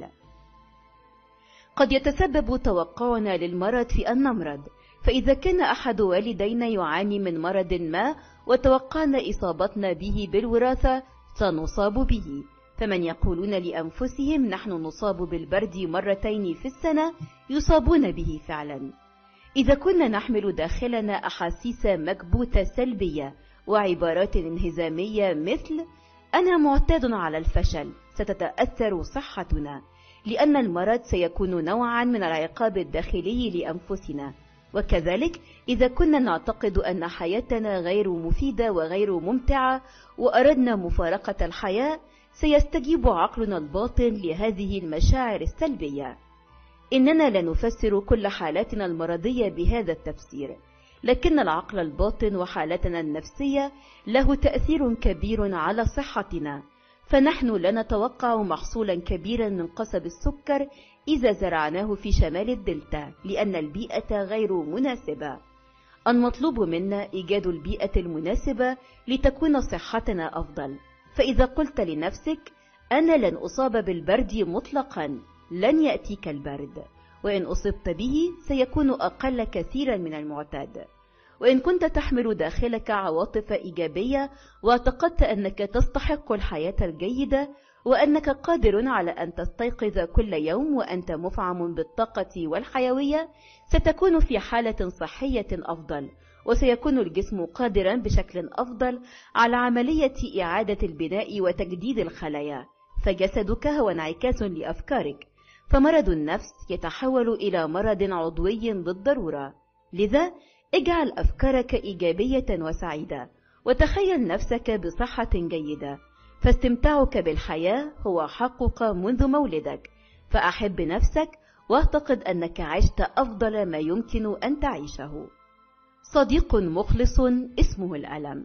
قد يتسبب توقعنا للمرض في أن نمرض، فإذا كان أحد والدينا يعاني من مرض ما وتوقعنا إصابتنا به بالوراثة سنصاب به، فمن يقولون لأنفسهم نحن نصاب بالبرد مرتين في السنة يصابون به فعلا. إذا كنا نحمل داخلنا أحاسيس مكبوتة سلبية وعبارات انهزامية مثل أنا معتاد على الفشل، ستتأثر صحتنا، لأن المرض سيكون نوعا من العقاب الداخلي لأنفسنا. وكذلك إذا كنا نعتقد أن حياتنا غير مفيدة وغير ممتعة وأردنا مفارقة الحياة، سيستجيب عقلنا الباطن لهذه المشاعر السلبية. إننا لا نفسر كل حالاتنا المرضية بهذا التفسير، لكن العقل الباطن وحالتنا النفسية له تأثير كبير على صحتنا، فنحن لا نتوقع محصولا كبيرا من قصب السكر إذا زرعناه في شمال الدلتا لأن البيئة غير مناسبة. المطلوب منا إيجاد البيئة المناسبة لتكون صحتنا أفضل. فإذا قلت لنفسك أنا لن أصاب بالبرد مطلقا، لن يأتيك البرد، وإن أصبت به سيكون أقل كثيرا من المعتاد. وإن كنت تحمل داخلك عواطف إيجابية واعتقدت أنك تستحق الحياة الجيدة وأنك قادر على أن تستيقظ كل يوم وأنت مفعم بالطاقة والحيوية، ستكون في حالة صحية أفضل، وسيكون الجسم قادرا بشكل أفضل على عملية إعادة البناء وتجديد الخلايا، فجسدك هو انعكاس لأفكارك. فمرض النفس يتحول إلى مرض عضوي بالضرورة. لذا اجعل أفكارك إيجابية وسعيدة، وتخيل نفسك بصحة جيدة، فاستمتاعك بالحياة هو حقك منذ مولدك. فأحب نفسك واعتقد أنك عشت أفضل ما يمكن أن تعيشه. صديق مخلص اسمه الألم.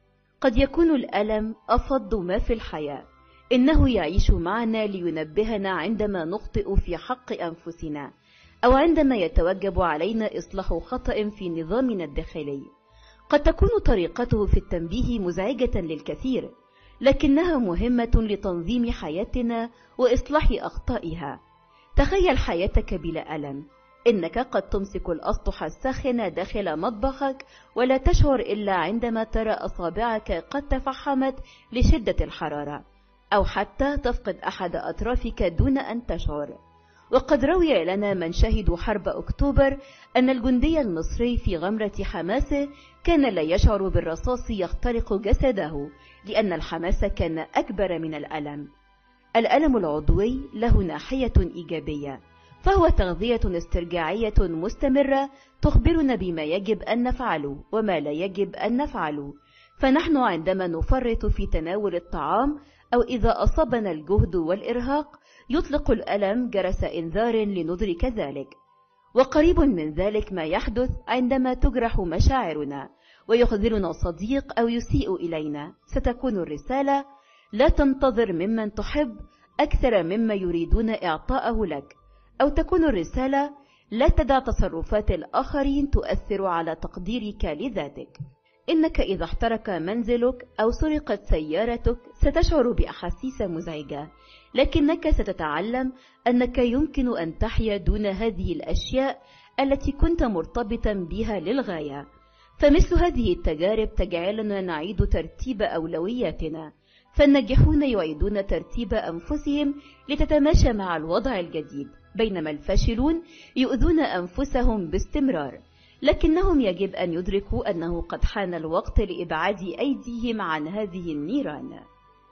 قد يكون الألم أفض ما في الحياة، إنه يعيش معنا لينبهنا عندما نخطئ في حق أنفسنا، أو عندما يتوجب علينا إصلاح خطأ في نظامنا الداخلي. قد تكون طريقته في التنبيه مزعجة للكثير، لكنها مهمة لتنظيم حياتنا وإصلاح أخطائها. تخيل حياتك بلا ألم. إنك قد تمسك الأسطح الساخنة داخل مطبخك ولا تشعر إلا عندما ترى أصابعك قد تفحمت لشدة الحرارة، أو حتى تفقد أحد أطرافك دون أن تشعر. وقد روي لنا من شهدوا حرب أكتوبر أن الجندي المصري في غمرة حماسه كان لا يشعر بالرصاص يخترق جسده، لأن الحماس كان أكبر من الألم. الألم العضوي له ناحية إيجابية، فهو تغذية استرجاعية مستمرة تخبرنا بما يجب أن نفعله وما لا يجب أن نفعله. فنحن عندما نفرط في تناول الطعام أو إذا أصابنا الجهد والإرهاق يطلق الألم جرس إنذار لندرك ذلك. وقريب من ذلك ما يحدث عندما تجرح مشاعرنا ويخذلنا صديق أو يسيء إلينا. ستكون الرسالة: لا تنتظر ممن تحب أكثر مما يريدون إعطاءه لك. أو تكون الرسالة: لا تدع تصرفات الآخرين تؤثر على تقديرك لذاتك. إنك إذا احترق منزلك أو سرقت سيارتك ستشعر بأحاسيس مزعجة، لكنك ستتعلم أنك يمكن أن تحيا دون هذه الأشياء التي كنت مرتبطا بها للغاية. فمثل هذه التجارب تجعلنا نعيد ترتيب أولوياتنا، فالناجحون يعيدون ترتيب أنفسهم لتتماشى مع الوضع الجديد، بينما الفاشلون يؤذون أنفسهم باستمرار. لكنهم يجب أن يدركوا أنه قد حان الوقت لإبعاد أيديهم عن هذه النيران.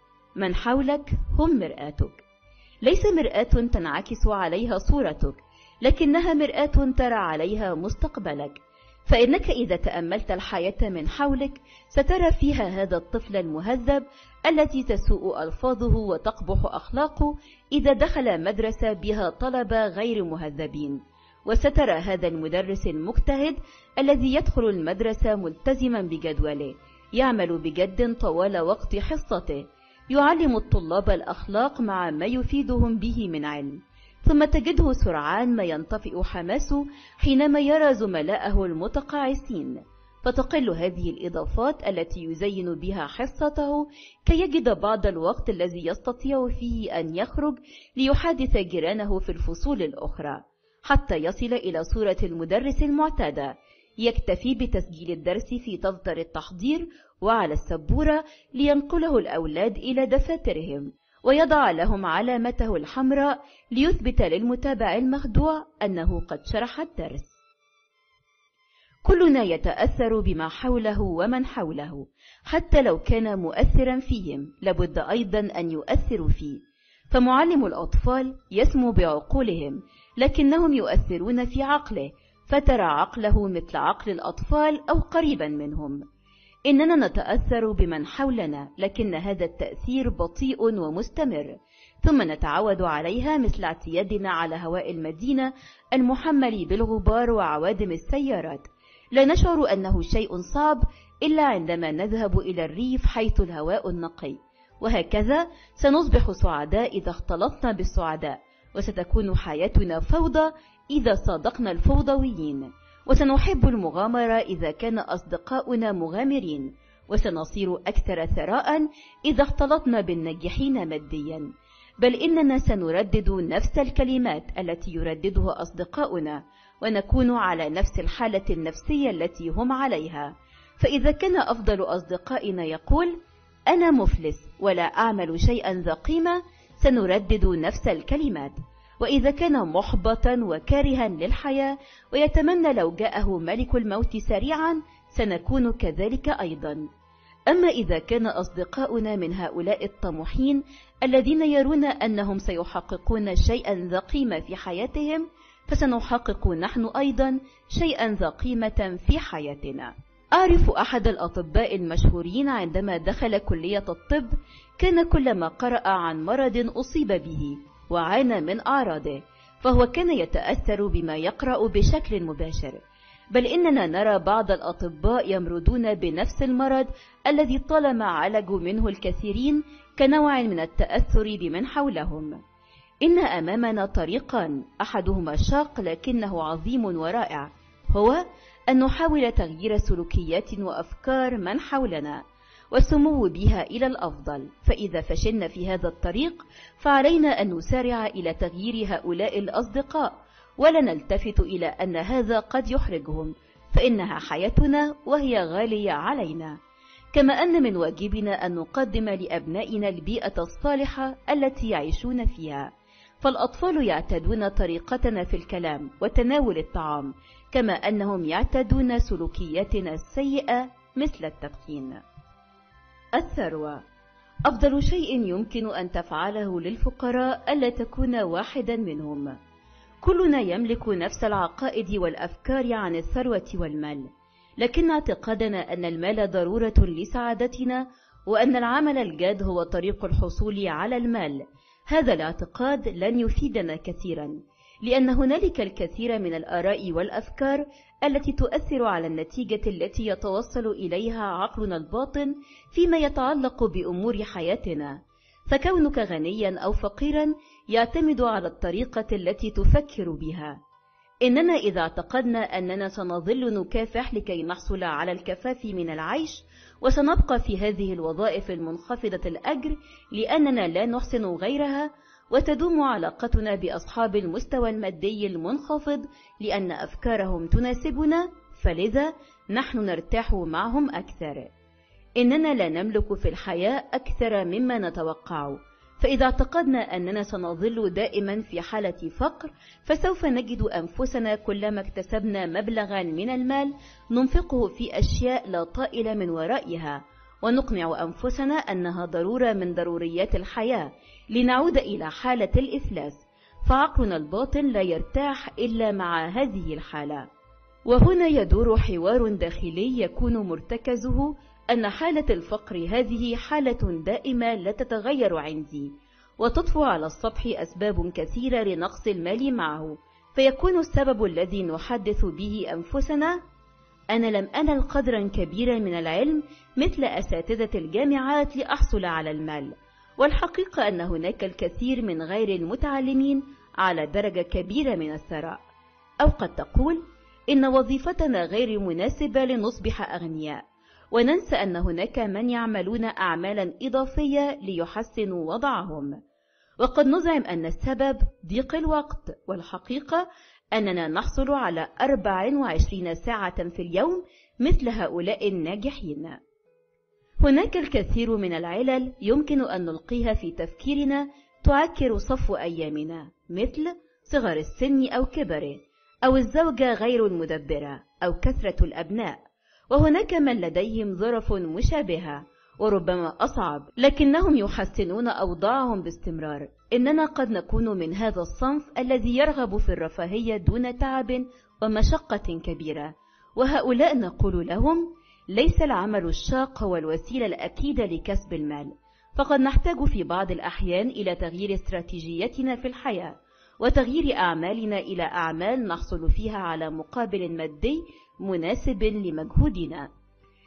من حولك هم مرآتك. ليس مرآة تنعكس عليها صورتك، لكنها مرآة ترى عليها مستقبلك. فإنك إذا تأملت الحياة من حولك سترى فيها هذا الطفل المهذب الذي تسوء ألفاظه وتقبح أخلاقه إذا دخل مدرسة بها طلبة غير مهذبين، وسترى هذا المدرس المجتهد الذي يدخل المدرسة ملتزما بجدوله، يعمل بجد طوال وقت حصته، يعلم الطلاب الأخلاق مع ما يفيدهم به من علم، ثم تجده سرعان ما ينطفئ حماسه حينما يرى زملائه المتقاعسين، فتقل هذه الإضافات التي يزين بها حصته كي يجد بعض الوقت الذي يستطيع فيه أن يخرج ليحادث جيرانه في الفصول الأخرى، حتى يصل إلى صورة المدرس المعتادة، يكتفي بتسجيل الدرس في دفتر التحضير وعلى السبورة لينقله الأولاد إلى دفاترهم، ويضع لهم علامته الحمراء ليثبت للمتابع المخدوع أنه قد شرح الدرس. كلنا يتأثر بما حوله ومن حوله، حتى لو كان مؤثرا فيهم لابد أيضا أن يؤثروا فيه. فمعلم الأطفال يسمو بعقولهم، لكنهم يؤثرون في عقله، فترى عقله مثل عقل الأطفال أو قريبا منهم. إننا نتأثر بمن حولنا، لكن هذا التأثير بطيء ومستمر، ثم نتعود عليها مثل اعتيادنا على هواء المدينة المحمل بالغبار وعوادم السيارات. لا نشعر أنه شيء صعب إلا عندما نذهب إلى الريف حيث الهواء النقي، وهكذا سنصبح سعداء إذا اختلطنا بالسعداء، وستكون حياتنا فوضى إذا صادقنا الفوضويين، وسنحب المغامرة إذا كان أصدقاؤنا مغامرين، وسنصير أكثر ثراء إذا اختلطنا بالناجحين ماديا. بل إننا سنردد نفس الكلمات التي يرددها أصدقاؤنا، ونكون على نفس الحالة النفسية التي هم عليها. فإذا كان أفضل أصدقائنا يقول أنا مفلس ولا أعمل شيئا ذا قيمة، سنردد نفس الكلمات. وإذا كان محبطا وكارها للحياة ويتمنى لو جاءه ملك الموت سريعا، سنكون كذلك أيضا. أما إذا كان أصدقاؤنا من هؤلاء الطموحين الذين يرون أنهم سيحققون شيئا ذا قيمة في حياتهم، فسنحقق نحن أيضا شيئا ذا قيمة في حياتنا. أعرف أحد الأطباء المشهورين عندما دخل كلية الطب كان كلما قرأ عن مرض أصيب به وعانى من أعراضه فهو كان يتأثر بما يقرأ بشكل مباشر. بل إننا نرى بعض الأطباء يمرضون بنفس المرض الذي طالما عالجوا منه الكثيرين كنوع من التأثر بمن حولهم. إن أمامنا طريقان، أحدهما شاق لكنه عظيم ورائع، هو أن نحاول تغيير سلوكيات وأفكار من حولنا والسمو بها إلى الأفضل. فإذا فشلنا في هذا الطريق فعلينا أن نسارع إلى تغيير هؤلاء الأصدقاء، ولا نلتفت إلى أن هذا قد يحرجهم، فإنها حياتنا وهي غالية علينا. كما أن من واجبنا أن نقدم لأبنائنا البيئة الصالحة التي يعيشون فيها، فالأطفال يعتادون طريقتنا في الكلام وتناول الطعام، كما أنهم يعتادون سلوكياتنا السيئة مثل التدخين. الثروة أفضل شيء يمكن أن تفعله للفقراء ألا تكون واحدا منهم. كلنا يملك نفس العقائد والأفكار عن الثروة والمال، لكن اعتقادنا أن المال ضرورة لسعادتنا وأن العمل الجاد هو طريق الحصول على المال، هذا الاعتقاد لن يفيدنا كثيرا، لأن هنالك الكثير من الآراء والأفكار التي تؤثر على النتيجة التي يتوصل إليها عقلنا الباطن فيما يتعلق بأمور حياتنا. فكونك غنيا أو فقيرا يعتمد على الطريقة التي تفكر بها. إننا إذا اعتقدنا أننا سنظل نكافح لكي نحصل على الكفاف من العيش، وسنبقى في هذه الوظائف المنخفضة الأجر لأننا لا نحسن غيرها، وتدوم علاقتنا بأصحاب المستوى المادي المنخفض لأن أفكارهم تناسبنا، فلذا نحن نرتاح معهم أكثر. إننا لا نملك في الحياة أكثر مما نتوقع، فإذا اعتقدنا أننا سنظل دائما في حالة فقر فسوف نجد أنفسنا كلما اكتسبنا مبلغا من المال ننفقه في أشياء لا طائل من ورائها، ونقنع أنفسنا أنها ضرورة من ضروريات الحياة لنعود إلى حالة الإفلاس، فعقلنا الباطن لا يرتاح إلا مع هذه الحالة. وهنا يدور حوار داخلي يكون مرتكزه أن حالة الفقر هذه حالة دائمة لا تتغير عندي، وتطفو على السطح أسباب كثيرة لنقص المال معه، فيكون السبب الذي نحدث به أنفسنا أنا لم أنل قدرا كبيرا من العلم مثل أساتذة الجامعات لأحصل على المال، والحقيقة أن هناك الكثير من غير المتعلمين على درجة كبيرة من الثراء. أو قد تقول إن وظيفتنا غير مناسبة لنصبح أغنياء، وننسى أن هناك من يعملون أعمالا إضافية ليحسنوا وضعهم، وقد نزعم أن السبب ضيق الوقت، والحقيقة أننا نحصل على أربع وعشرين ساعة في اليوم مثل هؤلاء الناجحين. هناك الكثير من العلل يمكن أن نلقيها في تفكيرنا تعكر صفو أيامنا، مثل صغر السن أو كبره، أو الزوجة غير المدبرة، أو كثرة الأبناء. وهناك من لديهم ظرف مشابهة وربما أصعب لكنهم يحسنون أوضاعهم باستمرار. إننا قد نكون من هذا الصنف الذي يرغب في الرفاهية دون تعب ومشقة كبيرة، وهؤلاء نقول لهم ليس العمل الشاق هو الوسيلة الأكيدة لكسب المال، فقد نحتاج في بعض الأحيان إلى تغيير استراتيجيتنا في الحياة وتغيير أعمالنا إلى أعمال نحصل فيها على مقابل مادي مناسب لمجهودنا.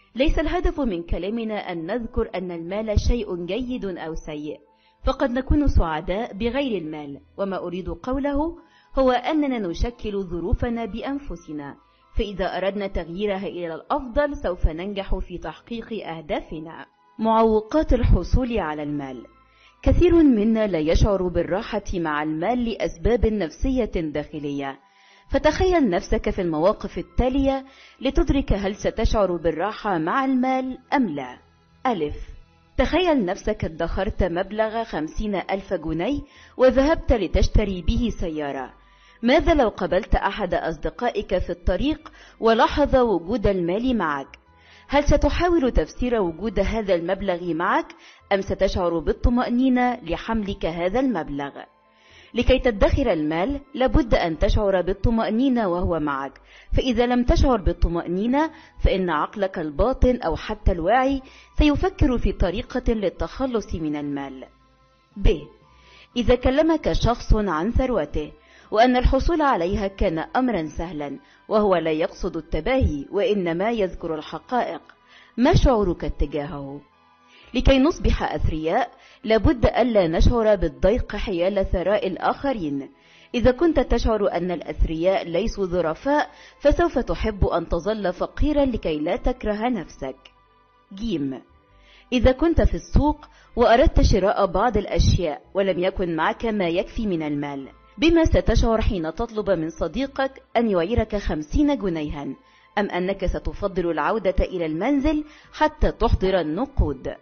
ليس الهدف من كلامنا أن نذكر أن المال شيء جيد أو سيء، فقد نكون سعداء بغير المال، وما أريد قوله هو أننا نشكل ظروفنا بأنفسنا، فإذا أردنا تغييرها إلى الأفضل سوف ننجح في تحقيق أهدافنا. معوقات الحصول على المال. كثير منا لا يشعر بالراحة مع المال لأسباب نفسية داخلية، فتخيل نفسك في المواقف التالية لتدرك هل ستشعر بالراحة مع المال أم لا. ألف، تخيل نفسك ادخرت مبلغ خمسين ألف جنيه وذهبت لتشتري به سيارة. ماذا لو قابلت أحد أصدقائك في الطريق ولاحظ وجود المال معك؟ هل ستحاول تفسير وجود هذا المبلغ معك أم ستشعر بالطمأنينة لحملك هذا المبلغ؟ لكي تدخر المال لابد أن تشعر بالطمأنينة وهو معك، فإذا لم تشعر بالطمأنينة فإن عقلك الباطن أو حتى الواعي سيفكر في طريقة للتخلص من المال. ب. إذا كلمك شخص عن ثروته وأن الحصول عليها كان أمرا سهلا وهو لا يقصد التباهي وإنما يذكر الحقائق، ما شعورك اتجاهه؟ لكي نصبح أثرياء لابد ألا نشعر بالضيق حيال ثراء الآخرين. إذا كنت تشعر أن الأثرياء ليسوا ظرفاء فسوف تحب أن تظل فقيرا لكي لا تكره نفسك. جيم. إذا كنت في السوق وأردت شراء بعض الأشياء ولم يكن معك ما يكفي من المال، بما ستشعر حين تطلب من صديقك أن يعيرك خمسين جنيها، أم أنك ستفضل العودة إلى المنزل حتى تحضر النقود؟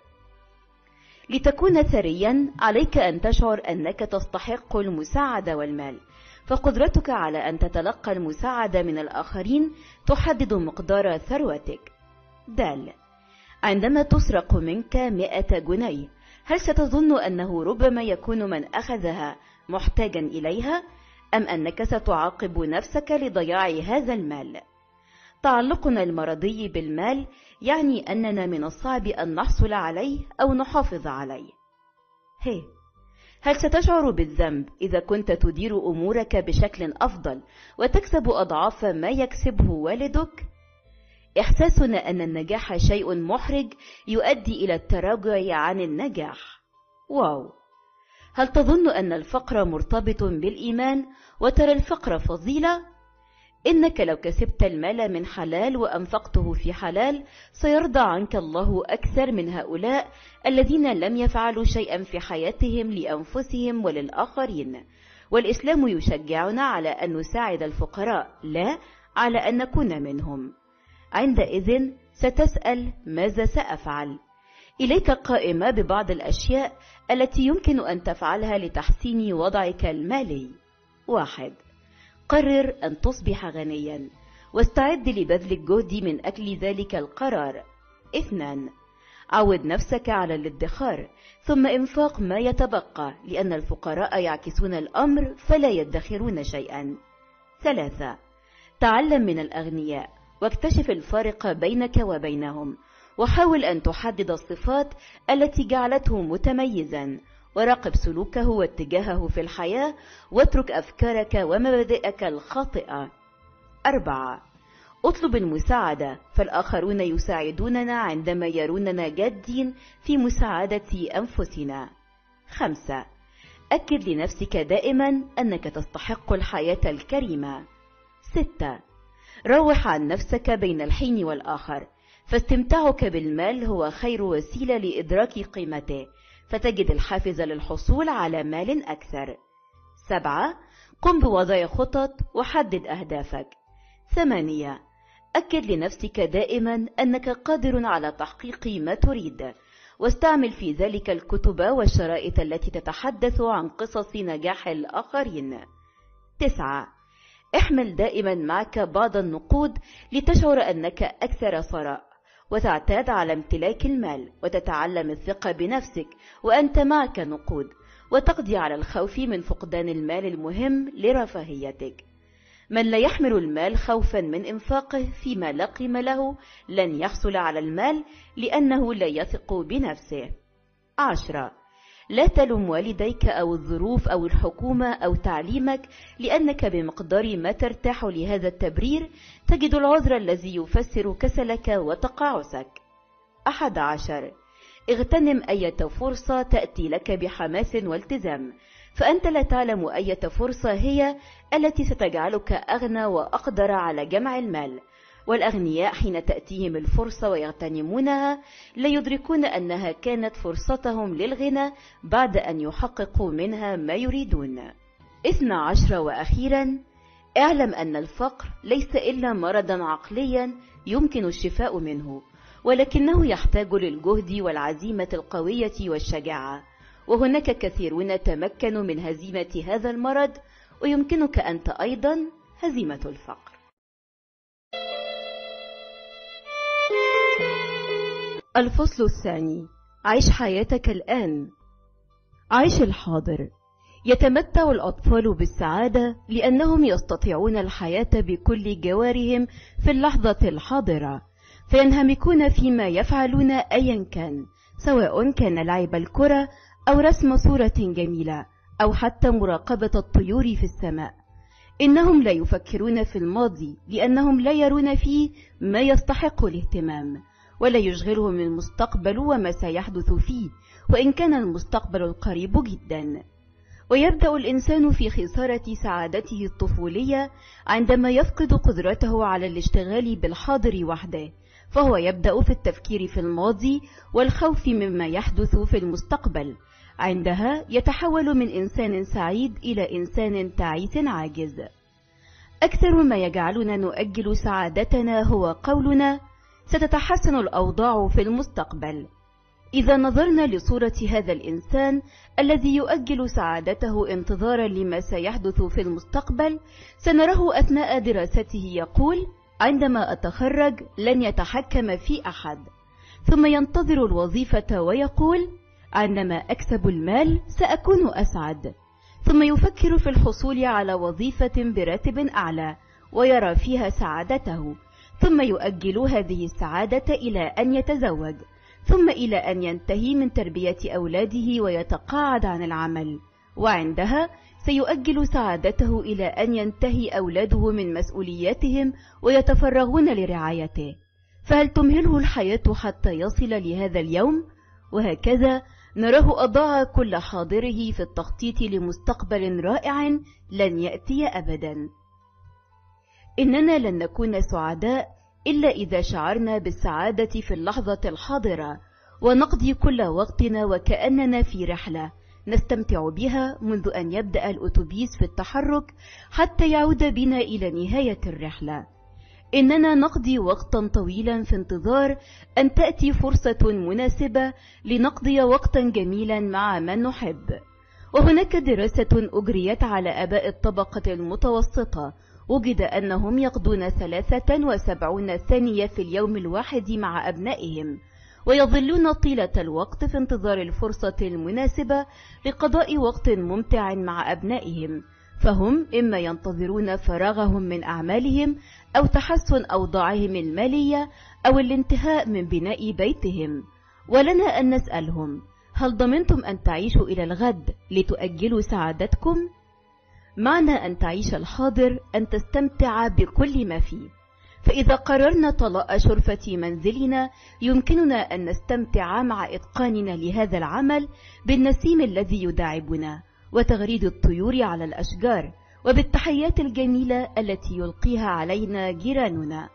لتكون ثريا عليك أن تشعر أنك تستحق المساعدة والمال، فقدرتك على أن تتلقى المساعدة من الآخرين تحدد مقدار ثروتك. دال. عندما تسرق منك مئة جنيه، هل ستظن أنه ربما يكون من أخذها محتاجا إليها، أم أنك ستعاقب نفسك لضياع هذا المال؟ تعلقنا المرضي بالمال يعني أننا من الصعب أن نحصل عليه أو نحافظ عليه. هي. هل ستشعر بالذنب إذا كنت تدير أمورك بشكل أفضل وتكسب أضعاف ما يكسبه والدك؟ إحساسنا أن النجاح شيء محرج يؤدي إلى التراجع عن النجاح. واو. هل تظن أن الفقر مرتبط بالإيمان وترى الفقر فضيلة؟ إنك لو كسبت المال من حلال وأنفقته في حلال سيرضى عنك الله أكثر من هؤلاء الذين لم يفعلوا شيئا في حياتهم لأنفسهم وللآخرين. والإسلام يشجعنا على أن نساعد الفقراء، لا على أن نكون منهم. عندئذ ستسأل ماذا سأفعل؟ إليك قائمة ببعض الأشياء التي يمكن أن تفعلها لتحسين وضعك المالي. واحد. قرر أن تصبح غنيا واستعد لبذل الجهد من أجل ذلك القرار. اثنان. عود نفسك على الادخار ثم إنفاق ما يتبقى، لأن الفقراء يعكسون الأمر فلا يدخرون شيئا. ثلاثة. تعلم من الأغنياء واكتشف الفارق بينك وبينهم، وحاول أن تحدد الصفات التي جعلته متميزا، وراقب سلوكه واتجاهه في الحياة، واترك أفكارك ومبادئك الخاطئة. أربعة. اطلب المساعدة، فالآخرون يساعدوننا عندما يروننا جادين في مساعدة أنفسنا. خمسة. أكد لنفسك دائما أنك تستحق الحياة الكريمة. ستة. روح عن نفسك بين الحين والآخر، فاستمتاعك بالمال هو خير وسيلة لإدراك قيمته، فتجد الحافز للحصول على مال أكثر. سبعة. قم بوضع خطط وحدد أهدافك. ثمانية. أكد لنفسك دائما أنك قادر على تحقيق ما تريد، واستعمل في ذلك الكتب والشرائط التي تتحدث عن قصص نجاح الآخرين. تسعة. احمل دائما معك بعض النقود لتشعر أنك أكثر ثراء، وتعتاد على امتلاك المال، وتتعلم الثقة بنفسك وأنت معك نقود، وتقضي على الخوف من فقدان المال المهم لرفاهيتك. من لا يحمل المال خوفا من إنفاقه فيما لا قيمة له لن يحصل على المال، لأنه لا يثق بنفسه. عشرة. لا تلوم والديك أو الظروف أو الحكومة أو تعليمك، لأنك بمقدار ما ترتاح لهذا التبرير تجد العذر الذي يفسر كسلك وتقاعسك. أحد عشر. اغتنم أية فرصة تأتي لك بحماس والتزام، فأنت لا تعلم أية فرصة هي التي ستجعلك أغنى وأقدر على جمع المال. والأغنياء حين تأتيهم الفرصة ويغتنمونها لا يدركون أنها كانت فرصتهم للغنى بعد أن يحققوا منها ما يريدون. اثنى عشر وأخيرا، اعلم أن الفقر ليس إلا مرضا عقليا يمكن الشفاء منه، ولكنه يحتاج للجهد والعزيمة القوية والشجاعة، وهناك كثيرون تمكنوا من هزيمة هذا المرض، ويمكنك أنت أيضا هزيمة الفقر. الفصل الثاني: عيش حياتك الآن. عيش الحاضر. يتمتع الأطفال بالسعادة لأنهم يستطيعون الحياة بكل جوارهم في اللحظة الحاضرة، فينهمكون فيما يفعلون أيا كان، سواء كان لعب الكرة أو رسم صورة جميلة أو حتى مراقبة الطيور في السماء. إنهم لا يفكرون في الماضي لأنهم لا يرون فيه ما يستحق الاهتمام، ولا يشغلهم المستقبل وما سيحدث فيه، وإن كان المستقبل القريب جدا. ويبدأ الإنسان في خسارة سعادته الطفولية عندما يفقد قدرته على الاشتغال بالحاضر وحده، فهو يبدأ في التفكير في الماضي والخوف مما يحدث في المستقبل. عندها يتحول من إنسان سعيد إلى إنسان تعيس عاجز. أكثر ما يجعلنا نؤجل سعادتنا هو قولنا ستتحسن الأوضاع في المستقبل. إذا نظرنا لصورة هذا الإنسان الذي يؤجل سعادته انتظارا لما سيحدث في المستقبل، سنراه أثناء دراسته يقول: عندما أتخرج لن يتحكم في أحد. ثم ينتظر الوظيفة ويقول: عندما أكسب المال سأكون أسعد. ثم يفكر في الحصول على وظيفة براتب أعلى ويرى فيها سعادته. ثم يؤجل هذه السعادة إلى أن يتزوج، ثم إلى أن ينتهي من تربية أولاده ويتقاعد عن العمل، وعندها سيؤجل سعادته إلى أن ينتهي أولاده من مسؤولياتهم ويتفرغون لرعايته. فهل تمهله الحياة حتى يصل لهذا اليوم؟ وهكذا نراه أضاع كل حاضره في التخطيط لمستقبل رائع لن يأتي أبدا. إننا لن نكون سعداء إلا إذا شعرنا بالسعادة في اللحظة الحاضرة، ونقضي كل وقتنا وكأننا في رحلة نستمتع بها منذ أن يبدأ الأتوبيس في التحرك حتى يعود بنا إلى نهاية الرحلة. إننا نقضي وقتا طويلا في انتظار أن تأتي فرصة مناسبة لنقضي وقتا جميلا مع من نحب. وهناك دراسة أجريت على آباء الطبقة المتوسطة، وجد أنهم يقضون ثلاثة وسبعين ثانية في اليوم الواحد مع أبنائهم، ويظلون طيلة الوقت في انتظار الفرصة المناسبة لقضاء وقت ممتع مع أبنائهم، فهم إما ينتظرون فراغهم من أعمالهم أو تحسن أوضاعهم المالية أو الانتهاء من بناء بيتهم. ولنا أن نسألهم: هل ضمنتم أن تعيشوا إلى الغد لتؤجلوا سعادتكم؟ معنى أن تعيش الحاضر أن تستمتع بكل ما فيه. فإذا قررنا طلاء شرفة منزلنا يمكننا أن نستمتع مع إتقاننا لهذا العمل بالنسيم الذي يداعبنا، وتغريد الطيور على الأشجار، وبالتحيات الجميلة التي يلقيها علينا جيراننا.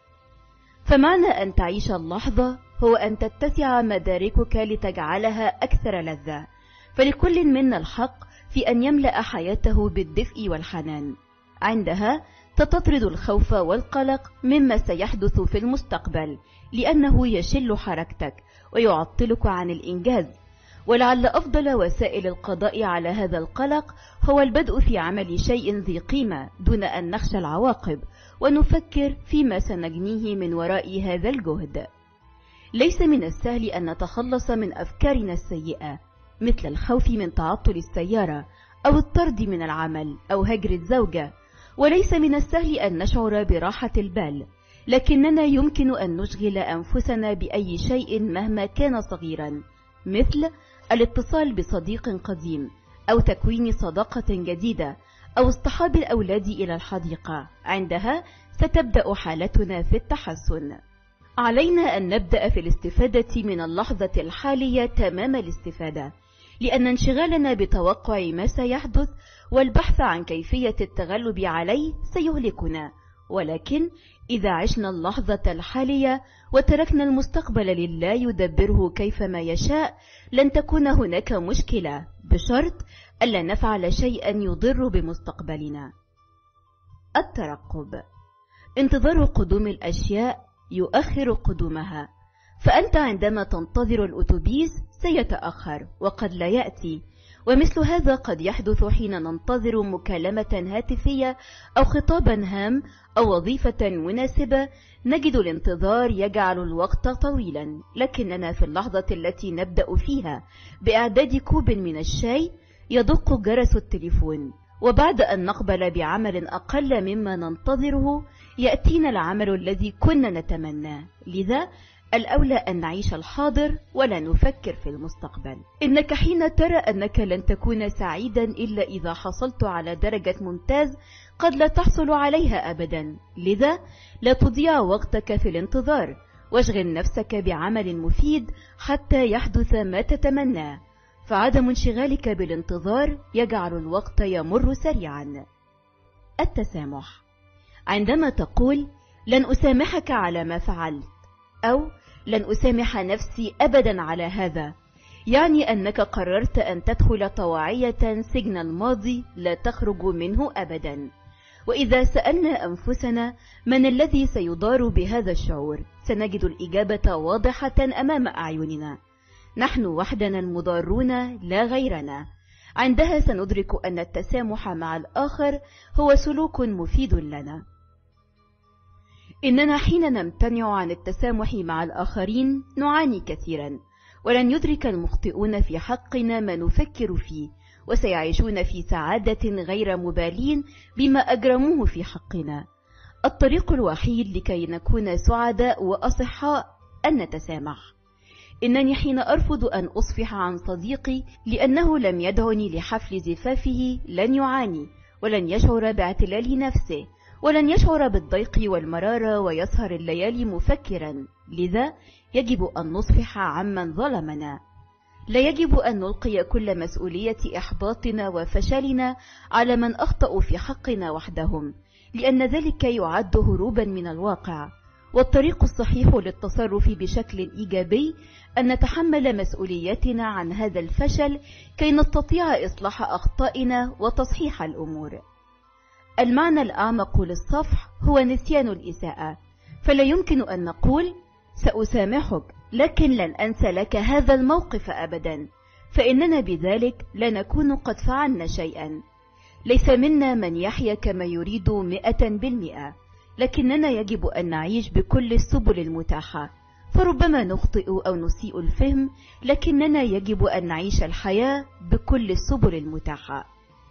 فمعنى أن تعيش اللحظة هو أن تتسع مداركك لتجعلها أكثر لذة، فلكل منا الحق في أن يملأ حياته بالدفء والحنان. عندها ستطرد الخوف والقلق مما سيحدث في المستقبل، لأنه يشل حركتك ويعطلك عن الإنجاز. ولعل أفضل وسائل القضاء على هذا القلق هو البدء في عمل شيء ذي قيمة دون أن نخشى العواقب، ونفكر فيما سنجنيه من وراء هذا الجهد. ليس من السهل أن نتخلص من أفكارنا السيئة، مثل الخوف من تعطل السيارة أو الطرد من العمل أو هجر الزوجة، وليس من السهل أن نشعر براحة البال، لكننا يمكن أن نشغل أنفسنا بأي شيء مهما كان صغيرا، مثل الاتصال بصديق قديم أو تكوين صداقة جديدة أو اصطحاب الأولاد إلى الحديقة. عندها ستبدأ حالتنا في التحسن. علينا أن نبدأ في الاستفادة من اللحظة الحالية تمام الاستفادة، لأن انشغالنا بتوقع ما سيحدث والبحث عن كيفية التغلب عليه سيهلكنا. ولكن إذا عشنا اللحظة الحالية وتركنا المستقبل لله يدبره كيفما يشاء لن تكون هناك مشكلة، بشرط ألا نفعل شيئا يضر بمستقبلنا. الترقب: انتظار قدوم الأشياء يؤخر قدومها، فأنت عندما تنتظر الأتوبيس سيتأخر وقد لا يأتي، ومثل هذا قد يحدث حين ننتظر مكالمة هاتفية أو خطابا هام أو وظيفة مناسبة. نجد الانتظار يجعل الوقت طويلا، لكننا في اللحظة التي نبدأ فيها بإعداد كوب من الشاي يدق جرس التليفون، وبعد أن نقبل بعمل أقل مما ننتظره يأتينا العمل الذي كنا نتمناه. لذا الأولى أن نعيش الحاضر ولا نفكر في المستقبل. إنك حين ترى أنك لن تكون سعيدا إلا إذا حصلت على درجة ممتاز قد لا تحصل عليها أبدا، لذا لا تضيع وقتك في الانتظار، واشغل نفسك بعمل مفيد حتى يحدث ما تتمناه، فعدم انشغالك بالانتظار يجعل الوقت يمر سريعا. التسامح: عندما تقول لن أسامحك على ما فعلت أو لن أسامح نفسي أبدا على هذا، يعني أنك قررت أن تدخل طواعية سجن الماضي لا تخرج منه أبدا. وإذا سألنا أنفسنا من الذي سيضار بهذا الشعور سنجد الإجابة واضحة أمام أعيننا: نحن وحدنا المضارون لا غيرنا. عندها سندرك أن التسامح مع الآخر هو سلوك مفيد لنا. إننا حين نمتنع عن التسامح مع الآخرين نعاني كثيرا، ولن يدرك المخطئون في حقنا ما نفكر فيه، وسيعيشون في سعادة غير مبالين بما أجرموه في حقنا. الطريق الوحيد لكي نكون سعداء وأصحاء أن نتسامح. إنني حين أرفض أن أصفح عن صديقي لأنه لم يدعني لحفل زفافه لن يعاني، ولن يشعر باعتلال نفسه، ولن يشعر بالضيق والمرارة ويسهر الليالي مفكرا. لذا يجب أن نصفح عمن ظلمنا. لا يجب أن نلقي كل مسؤولية إحباطنا وفشلنا على من أخطأوا في حقنا وحدهم، لأن ذلك يعد هروبا من الواقع. والطريق الصحيح للتصرف بشكل إيجابي أن نتحمل مسؤوليتنا عن هذا الفشل كي نستطيع إصلاح أخطائنا وتصحيح الأمور. المعنى الأعمق للصفح هو نسيان الإساءة، فلا يمكن أن نقول سأسامحك لكن لن أنسى لك هذا الموقف أبدا، فإننا بذلك لا نكون قد فعلنا شيئا. ليس منا من يحيا كما يريد مئة بالمئة، لكننا يجب أن نعيش بكل السبل المتاحة، فربما نخطئ أو نسيء الفهم، لكننا يجب أن نعيش الحياة بكل السبل المتاحة.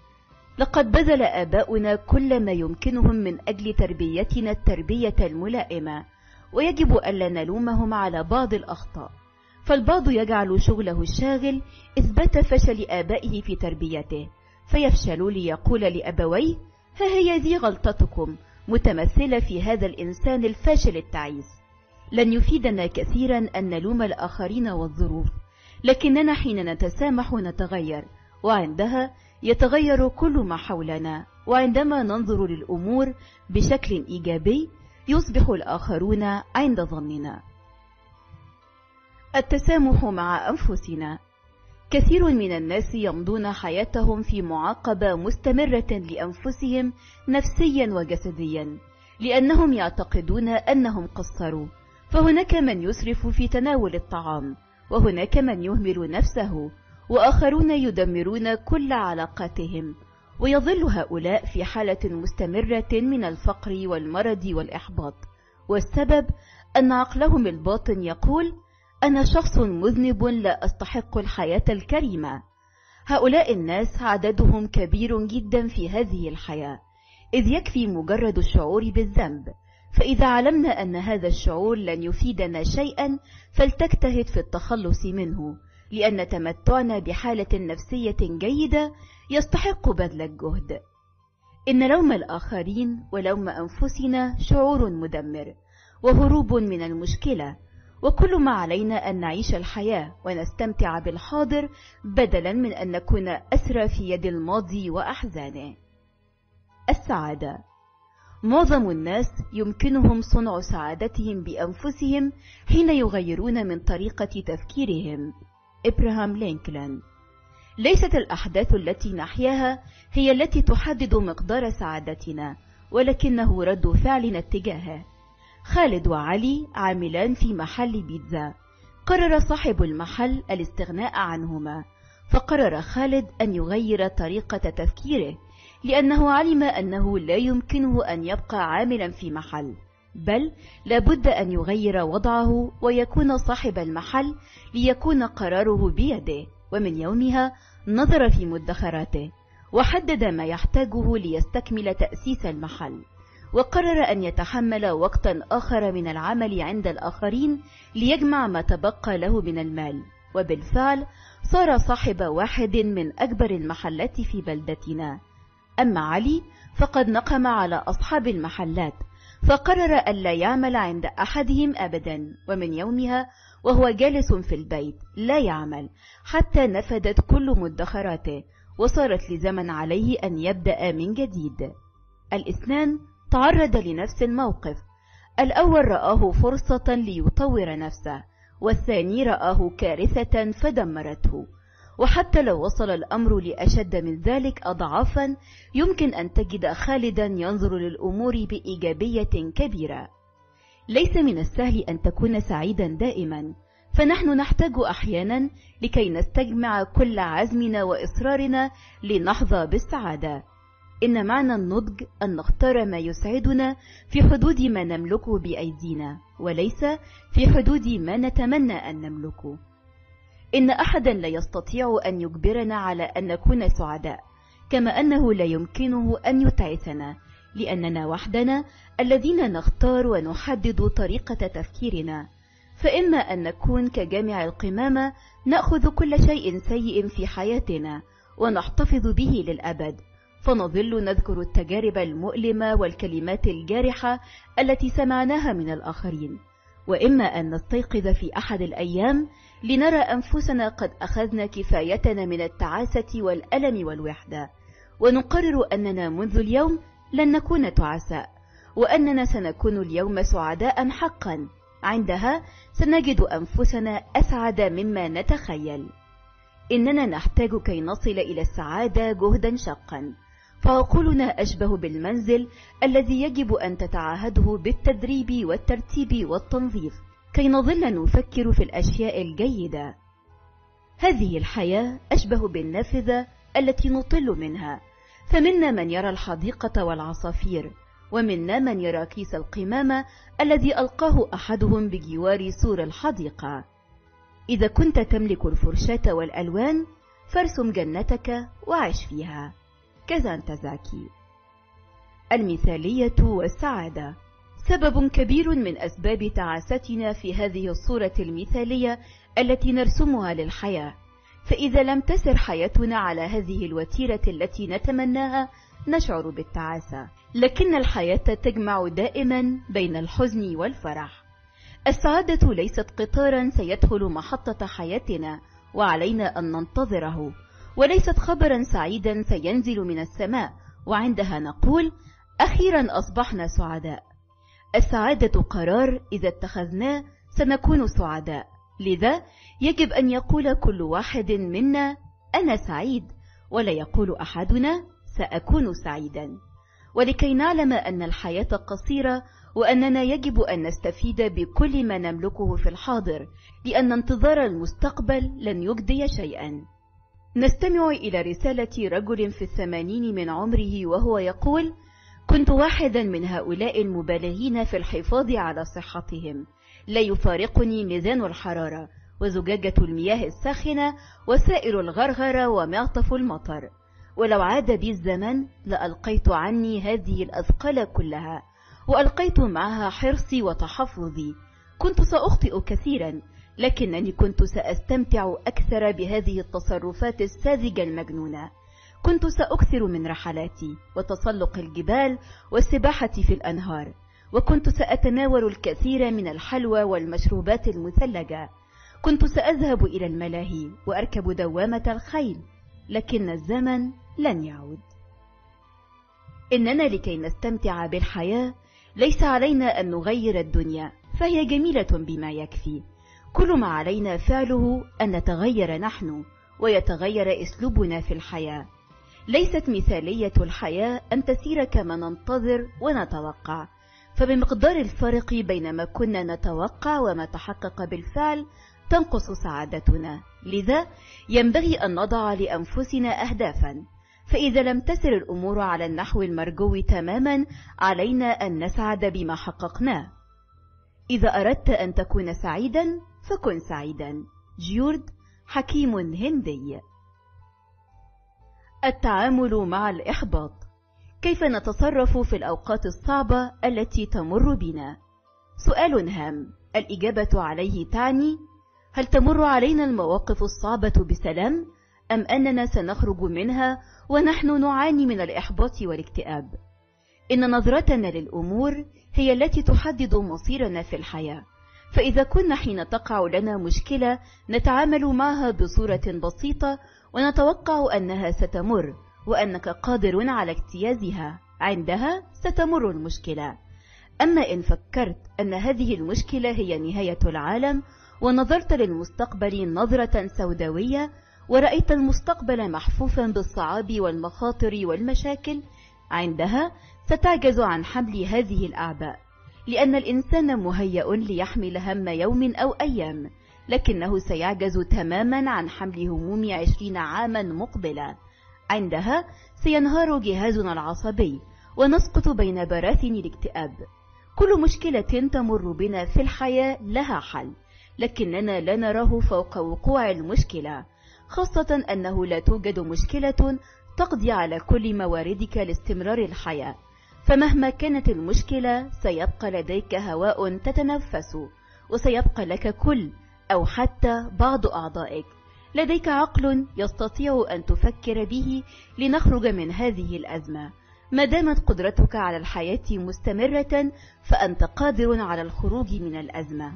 لقد بذل آباؤنا كل ما يمكنهم من أجل تربيتنا التربية الملائمة، ويجب ألا نلومهم على بعض الأخطاء، فالبعض يجعل شغله الشاغل إثبات فشل آبائه في تربيته، فيفشل ليقول لأبويه ها هي ذي غلطتكم، متمثلة في هذا الإنسان الفاشل التعيس. لن يفيدنا كثيرا أن نلوم الآخرين والظروف، لكننا حين نتسامح نتغير، وعندها يتغير كل ما حولنا. وعندما ننظر للأمور بشكل إيجابي يصبح الآخرون عند ظننا. التسامح مع أنفسنا: كثير من الناس يمضون حياتهم في معاقبة مستمرة لأنفسهم نفسيا وجسديا، لأنهم يعتقدون أنهم قصروا. فهناك من يسرف في تناول الطعام، وهناك من يهمل نفسه، وآخرون يدمرون كل علاقاتهم، ويظل هؤلاء في حالة مستمرة من الفقر والمرض والإحباط، والسبب أن عقلهم الباطن يقول أنا شخص مذنب لا أستحق الحياة الكريمة. هؤلاء الناس عددهم كبير جدا في هذه الحياة، إذ يكفي مجرد الشعور بالذنب. فإذا علمنا أن هذا الشعور لن يفيدنا شيئا فلتجتهد في التخلص منه، لأن تمتعنا بحالة نفسية جيدة يستحق بذل الجهد. إن لوم الآخرين ولوم أنفسنا شعور مدمر، وهروب من المشكلة، وكل ما علينا أن نعيش الحياة ونستمتع بالحاضر بدلا من أن نكون أسرى في يد الماضي وأحزانه. السعادة. معظم الناس يمكنهم صنع سعادتهم بأنفسهم حين يغيرون من طريقة تفكيرهم. إبراهام لينكولن. ليست الأحداث التي نحياها هي التي تحدد مقدار سعادتنا، ولكنه رد فعلنا اتجاهه. خالد وعلي عاملان في محل بيتزا. قرر صاحب المحل الاستغناء عنهما، فقرر خالد أن يغير طريقة تفكيره، لأنه علم أنه لا يمكنه أن يبقى عاملا في محل، بل لابد أن يغير وضعه ويكون صاحب المحل ليكون قراره بيده. ومن يومها نظر في مدخراته وحدد ما يحتاجه ليستكمل تأسيس المحل، وقرر أن يتحمل وقتا آخر من العمل عند الآخرين ليجمع ما تبقى له من المال. وبالفعل صار صاحب واحد من أكبر المحلات في بلدتنا. أما علي فقد نقم على أصحاب المحلات، فقرر ألا يعمل عند أحدهم أبدا، ومن يومها وهو جالس في البيت لا يعمل حتى نفدت كل مدخراته، وصارت لزمن عليه أن يبدأ من جديد. الاثنان تعرض لنفس الموقف. الأول رآه فرصة ليطور نفسه، والثاني رآه كارثة فدمرته. وحتى لو وصل الأمر لأشد من ذلك أضعافا، يمكن أن تجد خالدا ينظر للأمور بإيجابية كبيرة. ليس من السهل أن تكون سعيدا دائما، فنحن نحتاج أحيانا لكي نستجمع كل عزمنا وإصرارنا لنحظى بالسعادة. إن معنى النضج أن نختار ما يسعدنا في حدود ما نملكه بأيدينا، وليس في حدود ما نتمنى أن نملكه. إن أحدا لا يستطيع أن يجبرنا على أن نكون سعداء، كما أنه لا يمكنه أن يتعسنا، لأننا وحدنا الذين نختار ونحدد طريقة تفكيرنا. فإما أن نكون كجامع القمامة نأخذ كل شيء سيء في حياتنا ونحتفظ به للأبد، فنظل نذكر التجارب المؤلمة والكلمات الجارحة التي سمعناها من الآخرين. وإما أن نستيقظ في أحد الأيام لنرى أنفسنا قد أخذنا كفايتنا من التعاسة والألم والوحدة، ونقرر أننا منذ اليوم لن نكون تعساء، وأننا سنكون اليوم سعداء حقا. عندها سنجد أنفسنا أسعد مما نتخيل. إننا نحتاج كي نصل إلى السعادة جهدا شقا، فعقولنا أشبه بالمنزل الذي يجب أن تتعاهده بالتدريب والترتيب والتنظيف كي نظل نفكر في الأشياء الجيدة. هذه الحياة أشبه بالنافذة التي نطل منها، فمنا من يرى الحديقة والعصافير، ومنا من يرى كيس القمامة الذي ألقاه أحدهم بجوار سور الحديقة. إذا كنت تملك الفرشاة والألوان فارسم جنتك وعش فيها. كازانتزاكي. المثالية والسعادة. سبب كبير من أسباب تعاستنا في هذه الصورة المثالية التي نرسمها للحياة، فإذا لم تسر حياتنا على هذه الوتيرة التي نتمناها نشعر بالتعاسة. لكن الحياة تجمع دائما بين الحزن والفرح. السعادة ليست قطارا سيدخل محطة حياتنا وعلينا أن ننتظره، وليست خبرا سعيدا سينزل من السماء وعندها نقول أخيرا أصبحنا سعداء. السعادة قرار إذا اتخذناه سنكون سعداء، لذا يجب أن يقول كل واحد منا أنا سعيد، ولا يقول أحدنا سأكون سعيدا. ولكي نعلم أن الحياة قصيرة وأننا يجب أن نستفيد بكل ما نملكه في الحاضر، لأن انتظار المستقبل لن يجدي شيئا. نستمع إلى رسالة رجل في الثمانين من عمره وهو يقول: كنت واحدا من هؤلاء المبالغين في الحفاظ على صحتهم، لا يفارقني ميزان الحرارة وزجاجة المياه الساخنة وسائل الغرغرة ومعطف المطر. ولو عاد بي الزمن لألقيت عني هذه الأثقال كلها، وألقيت معها حرصي وتحفظي. كنت سأخطئ كثيرا، لكنني كنت سأستمتع أكثر بهذه التصرفات الساذجة المجنونة. كنت سأكثر من رحلاتي وتسلق الجبال والسباحة في الأنهار، وكنت سأتناول الكثير من الحلوى والمشروبات المثلجة. كنت سأذهب إلى الملاهي وأركب دوامة الخيل، لكن الزمن لن يعود. إننا لكي نستمتع بالحياة ليس علينا أن نغير الدنيا، فهي جميلة بما يكفي. كل ما علينا فعله أن نتغير نحن ويتغير أسلوبنا في الحياة. ليست مثالية الحياة أن تسير كما ننتظر ونتوقع، فبمقدار الفرق بين ما كنا نتوقع وما تحقق بالفعل تنقص سعادتنا. لذا ينبغي أن نضع لأنفسنا أهدافا، فإذا لم تسر الأمور على النحو المرجو تماما علينا أن نسعد بما حققناه. إذا أردت أن تكون سعيدا فكن سعيدا. جيورد، حكيم هندي. التعامل مع الإحباط. كيف نتصرف في الأوقات الصعبة التي تمر بنا؟ سؤال هام، الإجابة عليه تعني: هل تمر علينا المواقف الصعبة بسلام، أم أننا سنخرج منها ونحن نعاني من الإحباط والاكتئاب؟ إن نظرتنا للأمور هي التي تحدد مصيرنا في الحياة، فإذا كنا حين تقع لنا مشكلة نتعامل معها بصورة بسيطة ونتوقع أنها ستمر وأنك قادر على اجتيازها، عندها ستمر المشكلة. أما إن فكرت أن هذه المشكلة هي نهاية العالم ونظرت للمستقبل نظرة سوداوية ورأيت المستقبل محفوفا بالصعاب والمخاطر والمشاكل، عندها ستعجز عن حمل هذه الأعباء، لأن الإنسان مهيأ ليحمل هم يوم أو أيام، لكنه سيعجز تماما عن حمل هموم عشرين عاما مقبلة. عندها سينهار جهازنا العصبي ونسقط بين براثن الاكتئاب. كل مشكلة تمر بنا في الحياة لها حل، لكننا لا نراه فوق وقوع المشكلة، خاصة أنه لا توجد مشكلة تقضي على كل مواردك لاستمرار الحياة. فمهما كانت المشكلة سيبقى لديك هواء تتنفس، وسيبقى لك كل أو حتى بعض أعضائك. لديك عقل يستطيع أن تفكر به لنخرج من هذه الأزمة. ما دامت قدرتك على الحياة مستمرة فأنت قادر على الخروج من الأزمة.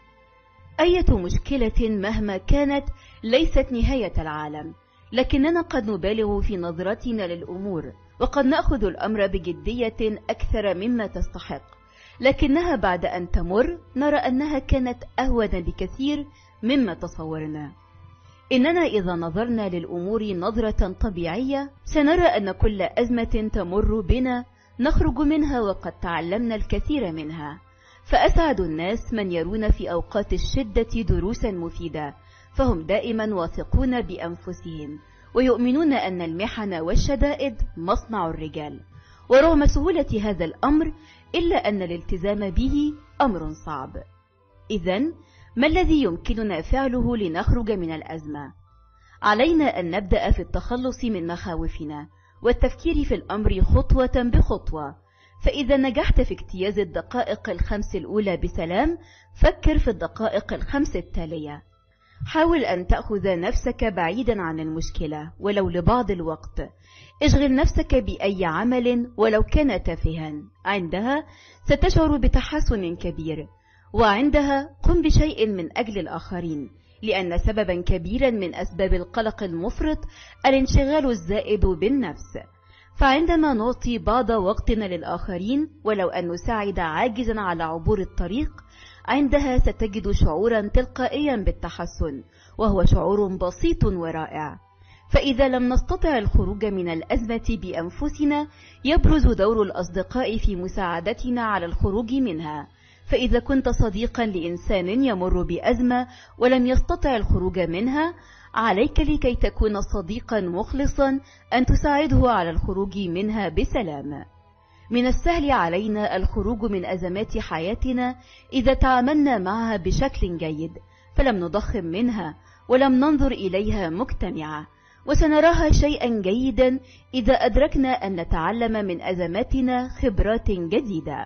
أي مشكلة مهما كانت ليست نهاية العالم، لكننا قد نبالغ في نظرتنا للأمور، وقد نأخذ الأمر بجدية أكثر مما تستحق، لكنها بعد أن تمر نرى أنها كانت أهون بكثير مما تصورنا. إننا إذا نظرنا للأمور نظرة طبيعية سنرى أن كل أزمة تمر بنا نخرج منها وقد تعلمنا الكثير منها. فأسعد الناس من يرون في أوقات الشدة دروسا مفيدة، فهم دائما واثقون بأنفسهم ويؤمنون أن المحن والشدائد مصنع الرجال. ورغم سهولة هذا الأمر إلا أن الالتزام به أمر صعب. إذن ما الذي يمكننا فعله لنخرج من الأزمة؟ علينا أن نبدأ في التخلص من مخاوفنا والتفكير في الأمر خطوة بخطوة. فإذا نجحت في اجتياز الدقائق الخمس الأولى بسلام، فكر في الدقائق الخمس التالية. حاول أن تأخذ نفسك بعيدا عن المشكلة ولو لبعض الوقت. اشغل نفسك بأي عمل ولو كان تافها، عندها ستشعر بتحسن كبير. وعندها قم بشيء من أجل الآخرين، لأن سببا كبيرا من أسباب القلق المفرط الانشغال الزائد بالنفس. فعندما نعطي بعض وقتنا للآخرين ولو أن نساعد عاجزا على عبور الطريق، عندها ستجد شعورا تلقائيا بالتحسن، وهو شعور بسيط ورائع. فإذا لم نستطع الخروج من الأزمة بأنفسنا، يبرز دور الأصدقاء في مساعدتنا على الخروج منها. فإذا كنت صديقا لإنسان يمر بأزمة ولم يستطع الخروج منها، عليك لكي تكون صديقا مخلصا أن تساعده على الخروج منها بسلام. من السهل علينا الخروج من أزمات حياتنا إذا تعاملنا معها بشكل جيد، فلم نضخم منها ولم ننظر إليها مجتمعة، وسنراها شيئا جيدا إذا أدركنا أن نتعلم من أزماتنا خبرات جديدة.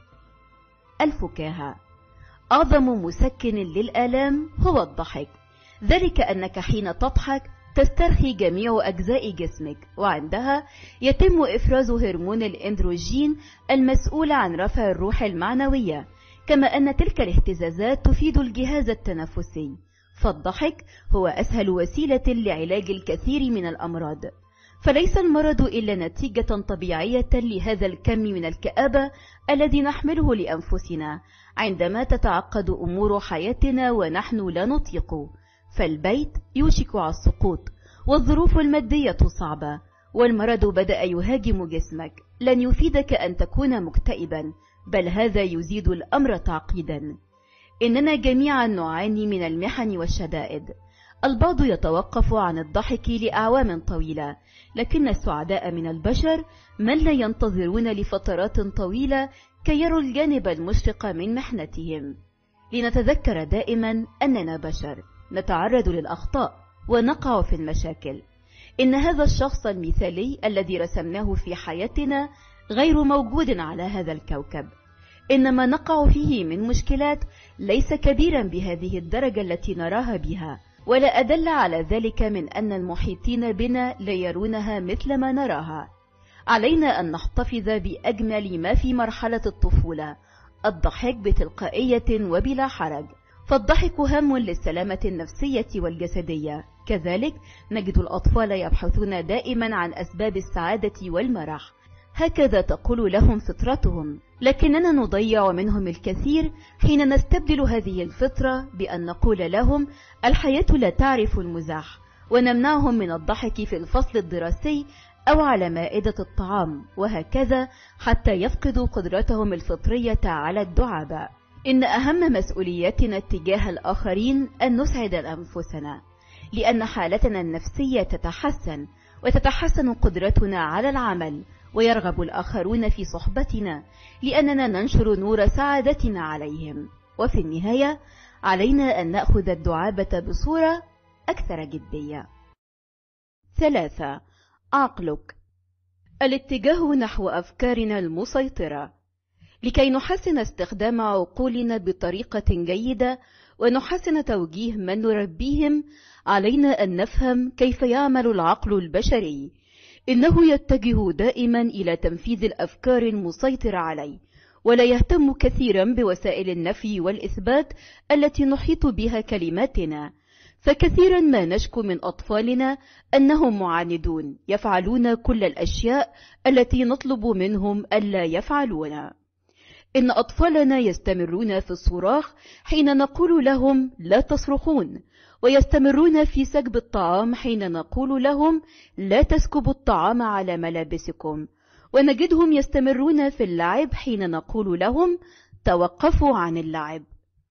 الفكاهة. أعظم مسكن للآلام هو الضحك، ذلك أنك حين تضحك تسترخي جميع أجزاء جسمك، وعندها يتم إفراز هرمون الإندروجين المسؤول عن رفع الروح المعنوية، كما أن تلك الاهتزازات تفيد الجهاز التنفسي. فالضحك هو أسهل وسيلة لعلاج الكثير من الأمراض، فليس المرض إلا نتيجة طبيعية لهذا الكم من الكآبة الذي نحمله لأنفسنا عندما تتعقد أمور حياتنا ونحن لا نطيق. فالبيت يوشك على السقوط، والظروف المادية صعبة، والمرض بدأ يهاجم جسمك. لن يفيدك أن تكون مكتئبا، بل هذا يزيد الأمر تعقيدا. إننا جميعا نعاني من المحن والشدائد. البعض يتوقف عن الضحك لأعوام طويلة، لكن السعداء من البشر من لا ينتظرون لفترات طويلة كي يروا الجانب المشرق من محنتهم. لنتذكر دائما أننا بشر، نتعرض للأخطاء ونقع في المشاكل. إن هذا الشخص المثالي الذي رسمناه في حياتنا غير موجود على هذا الكوكب. إنما نقع فيه من مشكلات ليس كبيرا بهذه الدرجة التي نراها بها، ولا أدل على ذلك من أن المحيطين بنا لا يرونها مثل ما نراها. علينا أن نحتفظ بأجمل ما في مرحلة الطفولة، الضحك بتلقائية وبلا حرج، فالضحك هام للسلامة النفسية والجسدية. كذلك نجد الأطفال يبحثون دائما عن أسباب السعادة والمرح، هكذا تقول لهم فطرتهم، لكننا نضيع منهم الكثير حين نستبدل هذه الفطرة بأن نقول لهم الحياة لا تعرف المزاح، ونمنعهم من الضحك في الفصل الدراسي أو على مائدة الطعام، وهكذا حتى يفقدوا قدرتهم الفطرية على الدعابة. إن أهم مسؤولياتنا تجاه الآخرين أن نسعد أنفسنا، لأن حالتنا النفسية تتحسن، وتتحسن قدرتنا على العمل، ويرغب الآخرون في صحبتنا لأننا ننشر نور سعادتنا عليهم. وفي النهاية علينا أن نأخذ الدعابة بصورة أكثر جدية. ثلاثة. عقلك. الاتجاه نحو أفكارنا المسيطرة. لكي نحسن استخدام عقولنا بطريقة جيدة ونحسن توجيه من نربيهم، علينا أن نفهم كيف يعمل العقل البشري. إنه يتجه دائما إلى تنفيذ الأفكار المسيطرة عليه، ولا يهتم كثيرا بوسائل النفي والإثبات التي نحيط بها كلماتنا. فكثيرا ما نشكو من أطفالنا أنهم معاندون، يفعلون كل الأشياء التي نطلب منهم ألا يفعلونها. إن أطفالنا يستمرون في الصراخ حين نقول لهم لا تصرخون، ويستمرون في سكب الطعام حين نقول لهم لا تسكبوا الطعام على ملابسكم، ونجدهم يستمرون في اللعب حين نقول لهم توقفوا عن اللعب.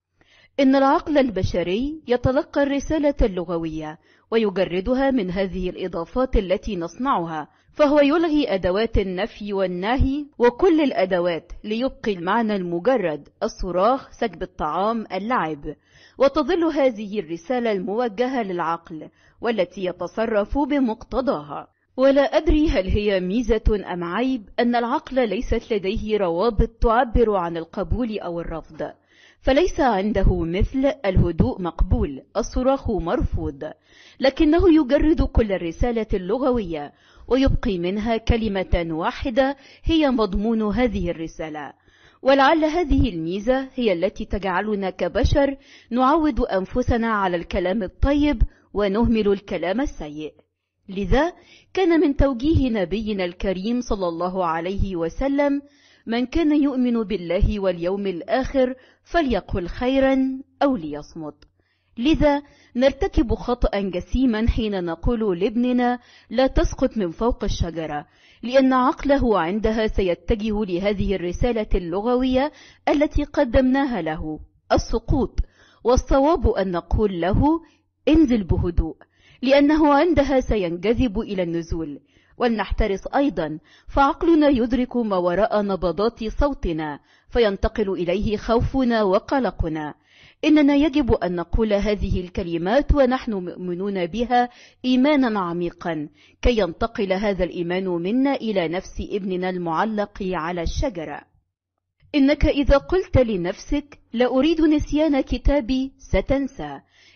إن العقل البشري يتلقى الرسالة اللغوية ويجردها من هذه الإضافات التي نصنعها، فهو يلغي أدوات النفي والنهي وكل الأدوات ليبقي المعنى المجرد: الصراخ، سكب الطعام، اللعب. وتظل هذه الرسالة الموجهة للعقل والتي يتصرف بمقتضاها. ولا أدري هل هي ميزة أم عيب أن العقل ليست لديه روابط تعبر عن القبول أو الرفض، فليس عنده مثل الهدوء مقبول، الصراخ مرفوض، لكنه يجرد كل الرسالة اللغوية ويبقي منها كلمة واحدة هي مضمون هذه الرسالة. ولعل هذه الميزة هي التي تجعلنا كبشر نعود أنفسنا على الكلام الطيب ونهمل الكلام السيء. لذا كان من توجيه نبينا الكريم صلى الله عليه وسلم: من كان يؤمن بالله واليوم الآخر فليقل خيرا أو ليصمت. لذا نرتكب خطأ جسيما حين نقول لابننا لا تسقط من فوق الشجرة، لأن عقله عندها سيتجه لهذه الرسالة اللغوية التي قدمناها له: السقوط. والصواب أن نقول له انزل بهدوء، لأنه عندها سينجذب إلى النزول. ولنحترس أيضا، فعقلنا يدرك ما وراء نبضات صوتنا فينتقل إليه خوفنا وقلقنا. إننا يجب أن نقول هذه الكلمات ونحن مؤمنون بها إيمانا عميقا، كي ينتقل هذا الإيمان منا إلى نفس ابننا المعلق على الشجرة. إنك إذا قلت لنفسك لا أريد نسيان كتابي ستنسى،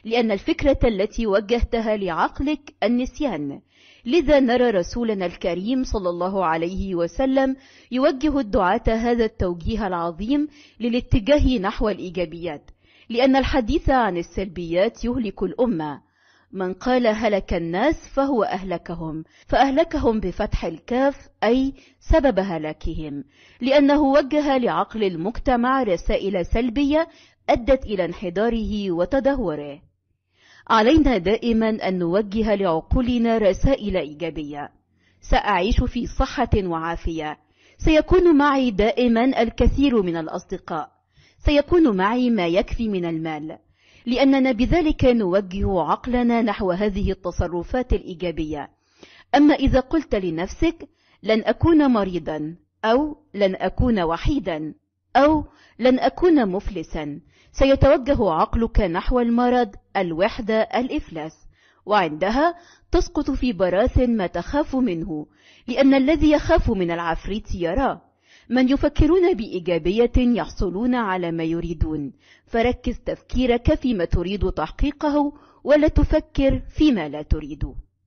لأن الفكرة التي وجهتها لعقلك النسيان. لذا نرى رسولنا الكريم صلى الله عليه وسلم يوجه الدعاة هذا التوجيه العظيم للاتجاه نحو الإيجابيات، لأن الحديث عن السلبيات يهلك الأمة. من قال هلك الناس فهو أهلكهم، فأهلكهم بفتح الكاف أي سبب هلاكهم، لأنه وجه لعقل المجتمع رسائل سلبية أدت إلى انحداره وتدهوره. علينا دائما أن نوجه لعقولنا رسائل إيجابية. سأعيش في صحة وعافية، سيكون معي دائما الكثير من الأصدقاء، سيكون معي ما يكفي من المال، لأننا بذلك نوجه عقلنا نحو هذه التصرفات الإيجابية. أما إذا قلت لنفسك لن أكون مريضا، أو لن أكون وحيدا، أو لن أكون مفلسا، سيتوجه عقلك نحو المرض، الوحدة، الإفلاس، وعندها تسقط في براثن ما تخاف منه، لأن الذي يخاف من العفريت يراه. من يفكرون بإيجابية يحصلون على ما يريدون، فركز تفكيرك فيما تريد تحقيقه ولا تفكر فيما لا تريد.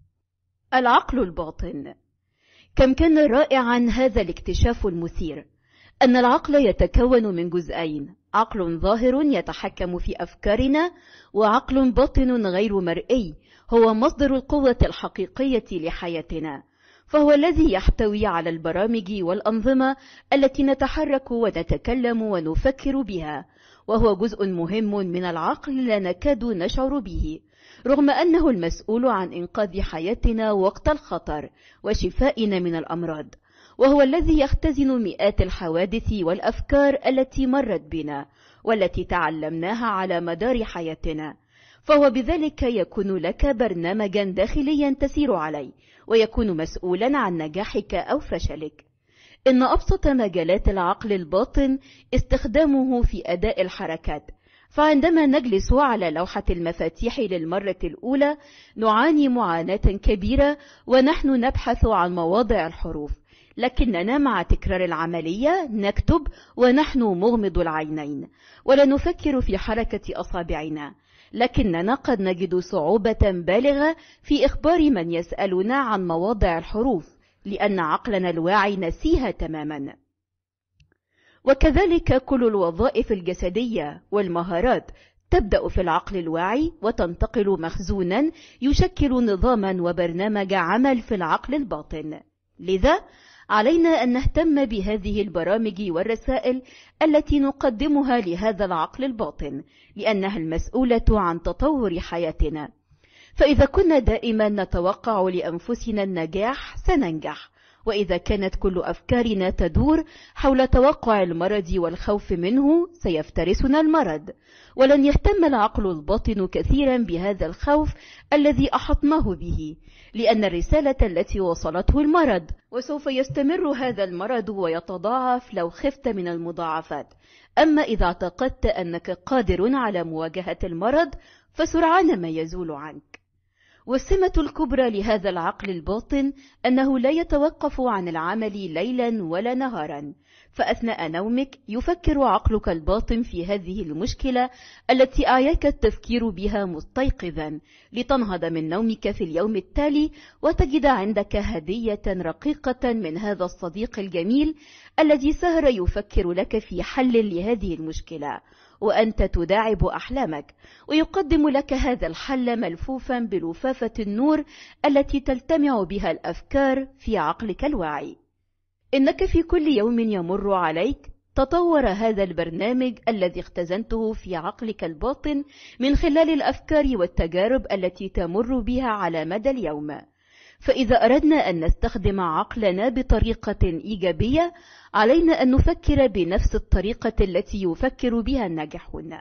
العقل الباطن. كم كان رائعا هذا الاكتشاف المثير، أن العقل يتكون من جزئين: عقل ظاهر يتحكم في أفكارنا، وعقل باطن غير مرئي هو مصدر القوة الحقيقية لحياتنا، فهو الذي يحتوي على البرامج والأنظمة التي نتحرك ونتكلم ونفكر بها، وهو جزء مهم من العقل لا نكاد نشعر به، رغم أنه المسؤول عن إنقاذ حياتنا وقت الخطر وشفائنا من الأمراض، وهو الذي يختزن مئات الحوادث والأفكار التي مرت بنا والتي تعلمناها على مدار حياتنا. فهو بذلك يكون لك برنامجا داخليا تسير عليه، ويكون مسؤولا عن نجاحك أو فشلك. إن أبسط مجالات العقل الباطن استخدامه في أداء الحركات، فعندما نجلس على لوحة المفاتيح للمرة الأولى نعاني معاناة كبيرة ونحن نبحث عن مواضع الحروف، لكننا مع تكرار العملية نكتب ونحن مغمض العينين ولا نفكر في حركة أصابعنا، لكننا قد نجد صعوبة بالغة في إخبار من يسألنا عن مواضع الحروف، لأن عقلنا الواعي نسيها تماما. وكذلك كل الوظائف الجسدية والمهارات تبدأ في العقل الواعي وتنتقل مخزونا يشكل نظاما وبرنامج عمل في العقل الباطن. لذا علينا أن نهتم بهذه البرامج والرسائل التي نقدمها لهذا العقل الباطن، لأنها المسؤولة عن تطور حياتنا. فإذا كنا دائما نتوقع لأنفسنا النجاح سننجح، وإذا كانت كل أفكارنا تدور حول توقع المرض والخوف منه سيفترسنا المرض، ولن يهتم العقل الباطن كثيرا بهذا الخوف الذي أحطناه به، لأن الرسالة التي وصلته المرض، وسوف يستمر هذا المرض ويتضاعف لو خفت من المضاعفات. أما إذا اعتقدت أنك قادر على مواجهة المرض فسرعان ما يزول عنك. والسمة الكبرى لهذا العقل الباطن أنه لا يتوقف عن العمل ليلا ولا نهارا، فأثناء نومك يفكر عقلك الباطن في هذه المشكلة التي أعياك التفكير بها مستيقظا، لتنهض من نومك في اليوم التالي وتجد عندك هدية رقيقة من هذا الصديق الجميل الذي سهر يفكر لك في حل لهذه المشكلة، وأنت تداعب أحلامك، ويقدم لك هذا الحل ملفوفا بلفافة النور التي تلتمع بها الأفكار في عقلك الواعي. إنك في كل يوم يمر عليك تطور هذا البرنامج الذي اختزنته في عقلك الباطن من خلال الأفكار والتجارب التي تمر بها على مدى اليوم. فإذا أردنا أن نستخدم عقلنا بطريقة إيجابية علينا أن نفكر بنفس الطريقة التي يفكر بها الناجحون.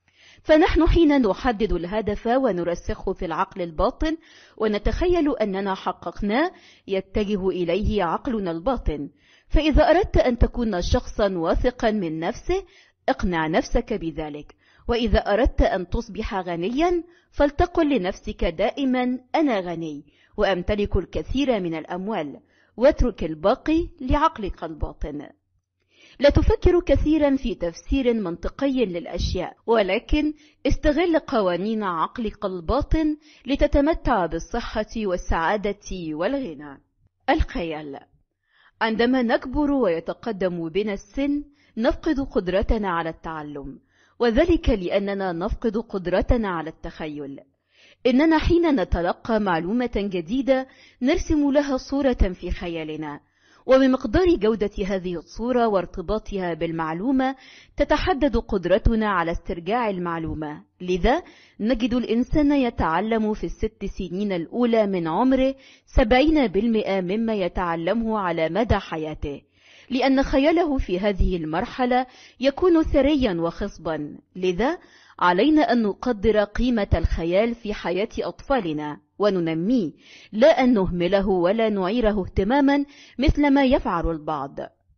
فنحن حين نحدد الهدف ونرسخه في العقل الباطن ونتخيل أننا حققناه يتجه إليه عقلنا الباطن. فإذا أردت أن تكون شخصا واثقا من نفسه اقنع نفسك بذلك، وإذا أردت أن تصبح غنيا فلتقل لنفسك دائما أنا غني وأمتلك الكثير من الأموال، واترك الباقي لعقلك الباطن. لا تفكر كثيرا في تفسير منطقي للأشياء، ولكن استغل قوانين عقلك الباطن لتتمتع بالصحة والسعادة والغنى. الخيال. عندما نكبر ويتقدم بنا السن نفقد قدرتنا على التعلم، وذلك لأننا نفقد قدرتنا على التخيل. إننا حين نتلقى معلومة جديدة نرسم لها صورة في خيالنا، وبمقدار جودة هذه الصورة وارتباطها بالمعلومة تتحدد قدرتنا على استرجاع المعلومة. لذا نجد الإنسان يتعلم في الست سنين الأولى من عمره سبعين بالمئة مما يتعلمه على مدى حياته، لأن خياله في هذه المرحلة يكون ثريا وخصبا. لذا علينا أن نقدر قيمة الخيال في حياة أطفالنا وننميه، لا أن نهمله ولا نعيره اهتماما مثل ما يفعل البعض.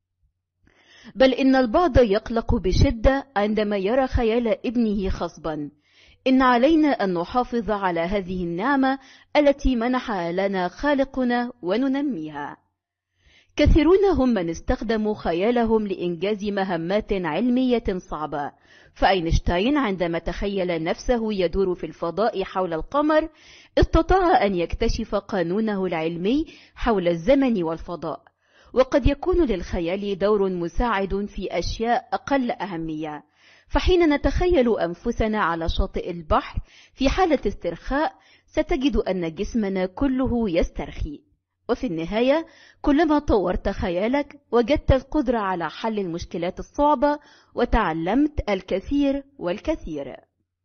بل إن البعض يقلق بشدة عندما يرى خيال ابنه خصبا. إن علينا أن نحافظ على هذه النعمة التي منحها لنا خالقنا وننميها. كثيرون هم من استخدموا خيالهم لإنجاز مهمات علمية صعبة، فأينشتاين عندما تخيل نفسه يدور في الفضاء حول القمر استطاع أن يكتشف قانونه العلمي حول الزمن والفضاء. وقد يكون للخيال دور مساعد في أشياء أقل أهمية، فحين نتخيل أنفسنا على شاطئ البحر في حالة استرخاء ستجد أن جسمنا كله يسترخي. وفي النهاية كلما طورت خيالك وجدت القدرة على حل المشكلات الصعبة وتعلمت الكثير والكثير.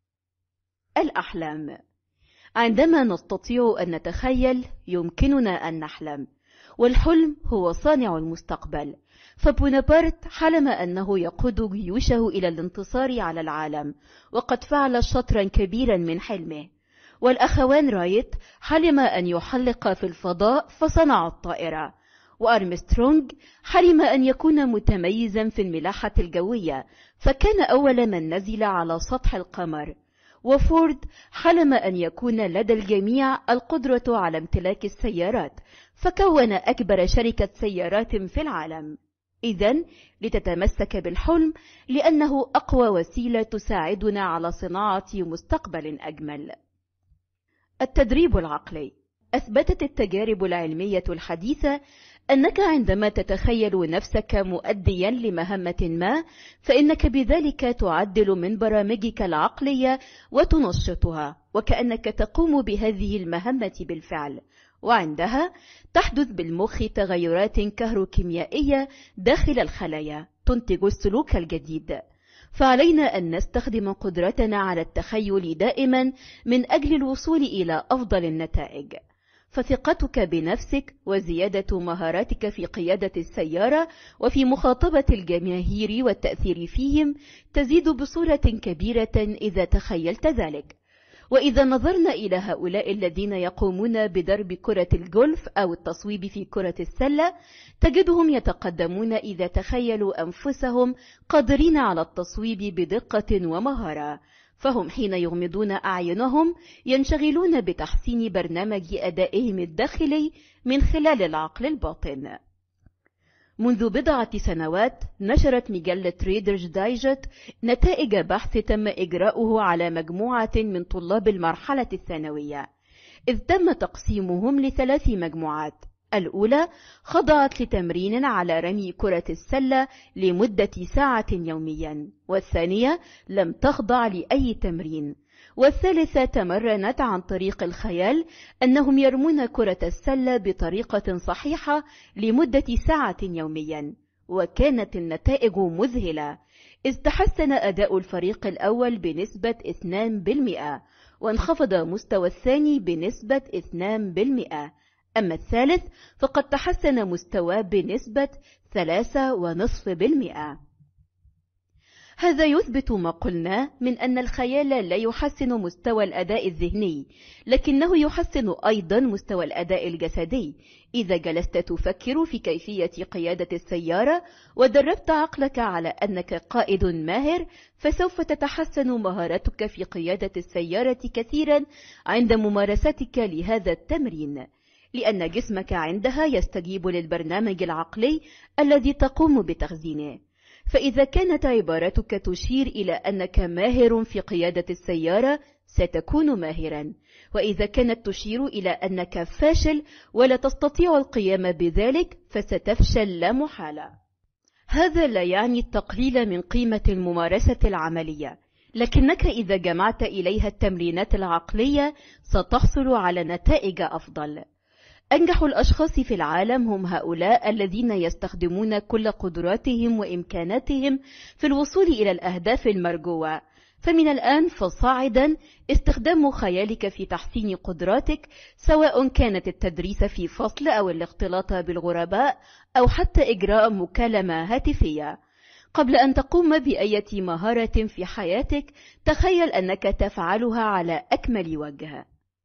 الأحلام. عندما نستطيع أن نتخيل يمكننا أن نحلم، والحلم هو صانع المستقبل. فبونابرت حلم أنه يقود جيوشه إلى الانتصار على العالم، وقد فعل شطرا كبيرا من حلمه. والأخوان رايت حلم أن يحلق في الفضاء فصنع الطائرة. وأرمسترونغ حلم أن يكون متميزا في الملاحة الجوية فكان أول من نزل على سطح القمر. وفورد حلم أن يكون لدى الجميع القدرة على امتلاك السيارات فكون أكبر شركة سيارات في العالم. إذن لتتمسك بالحلم لأنه أقوى وسيلة تساعدنا على صناعة مستقبل أجمل. التدريب العقلي. أثبتت التجارب العلمية الحديثة أنك عندما تتخيل نفسك مؤديا لمهمة ما فإنك بذلك تعدل من برامجك العقلية وتنشطها، وكأنك تقوم بهذه المهمة بالفعل، وعندها تحدث بالمخ تغيرات كهروكيميائية داخل الخلايا تنتج السلوك الجديد. فعلينا أن نستخدم قدرتنا على التخيل دائما من أجل الوصول إلى أفضل النتائج. فثقتك بنفسك وزيادة مهاراتك في قيادة السيارة وفي مخاطبة الجماهير والتأثير فيهم تزيد بصورة كبيرة إذا تخيلت ذلك. وإذا نظرنا إلى هؤلاء الذين يقومون بضرب كرة الجولف أو التصويب في كرة السلة تجدهم يتقدمون إذا تخيلوا أنفسهم قادرين على التصويب بدقة ومهارة، فهم حين يغمضون أعينهم ينشغلون بتحسين برنامج أدائهم الداخلي من خلال العقل الباطن. منذ بضعة سنوات نشرت مجلة ريدرز دايجست نتائج بحث تم إجراؤه على مجموعة من طلاب المرحلة الثانوية، إذ تم تقسيمهم لثلاث مجموعات. الأولى خضعت لتمرين على رمي كرة السلة لمدة ساعة يوميا، والثانية لم تخضع لأي تمرين، والثالثة تمرنت عن طريق الخيال أنهم يرمون كرة السلة بطريقة صحيحة لمدة ساعة يوميا. وكانت النتائج مذهلة، إذ تحسن أداء الفريق الأول بنسبة اثنين بالمئة، وانخفض مستوى الثاني بنسبة اثنين بالمئة، أما الثالث فقد تحسن مستواه بنسبة ثلاثة فاصلة خمسة بالمئة. هذا يثبت ما قلنا من أن الخيال لا يحسن مستوى الأداء الذهني، لكنه يحسن أيضا مستوى الأداء الجسدي. إذا جلست تفكر في كيفية قيادة السيارة ودربت عقلك على أنك قائد ماهر فسوف تتحسن مهارتك في قيادة السيارة كثيرا عند ممارستك لهذا التمرين، لأن جسمك عندها يستجيب للبرنامج العقلي الذي تقوم بتخزينه. فإذا كانت عبارتك تشير إلى أنك ماهر في قيادة السيارة ستكون ماهرا، وإذا كانت تشير إلى أنك فاشل ولا تستطيع القيام بذلك فستفشل لا محالة. هذا لا يعني التقليل من قيمة الممارسة العملية، لكنك إذا جمعت إليها التمرينات العقلية ستحصل على نتائج أفضل. أنجح الأشخاص في العالم هم هؤلاء الذين يستخدمون كل قدراتهم وإمكاناتهم في الوصول إلى الأهداف المرجوة. فمن الآن فصاعدا استخدام خيالك في تحسين قدراتك، سواء كانت التدريس في فصل أو الاختلاط بالغرباء أو حتى إجراء مكالمة هاتفية. قبل أن تقوم بأية مهارة في حياتك تخيل أنك تفعلها على أكمل وجه.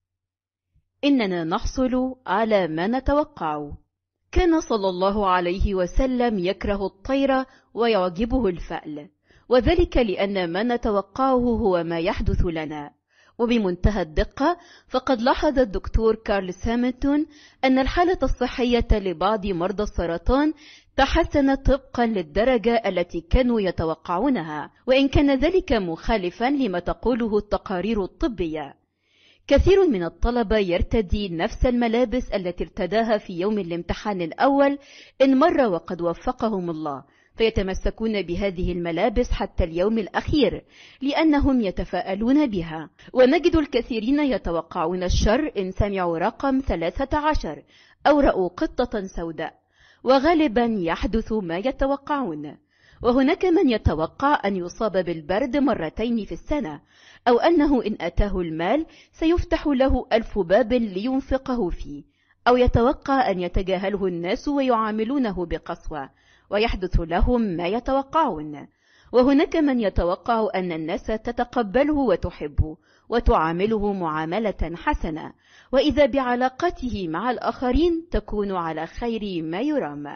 إننا نحصل على ما نتوقع. كان صلى الله عليه وسلم يكره الطير ويعجبه الفأل، وذلك لأن ما نتوقعه هو ما يحدث لنا. وبمنتهى الدقة فقد لاحظ الدكتور كارل سامنتون أن الحالة الصحية لبعض مرضى السرطان تحسنت طبقا للدرجة التي كانوا يتوقعونها، وإن كان ذلك مخالفا لما تقوله التقارير الطبية. كثير من الطلبة يرتدي نفس الملابس التي ارتداها في يوم الامتحان الأول إن مر وقد وفقهم الله، فيتمسكون بهذه الملابس حتى اليوم الأخير لأنهم يتفاءلون بها. ونجد الكثيرين يتوقعون الشر إن سمعوا رقم ثلاثة عشر أو رأوا قطة سوداء، وغالبا يحدث ما يتوقعون. وهناك من يتوقع أن يصاب بالبرد مرتين في السنة، أو أنه إن أتاه المال سيفتح له ألف باب لينفقه فيه، أو يتوقع أن يتجاهله الناس ويعاملونه بقسوة ويحدث لهم ما يتوقعون. وهناك من يتوقع أن الناس تتقبله وتحبه وتعامله معاملة حسنة، وإذا بعلاقته مع الآخرين تكون على خير ما يرام.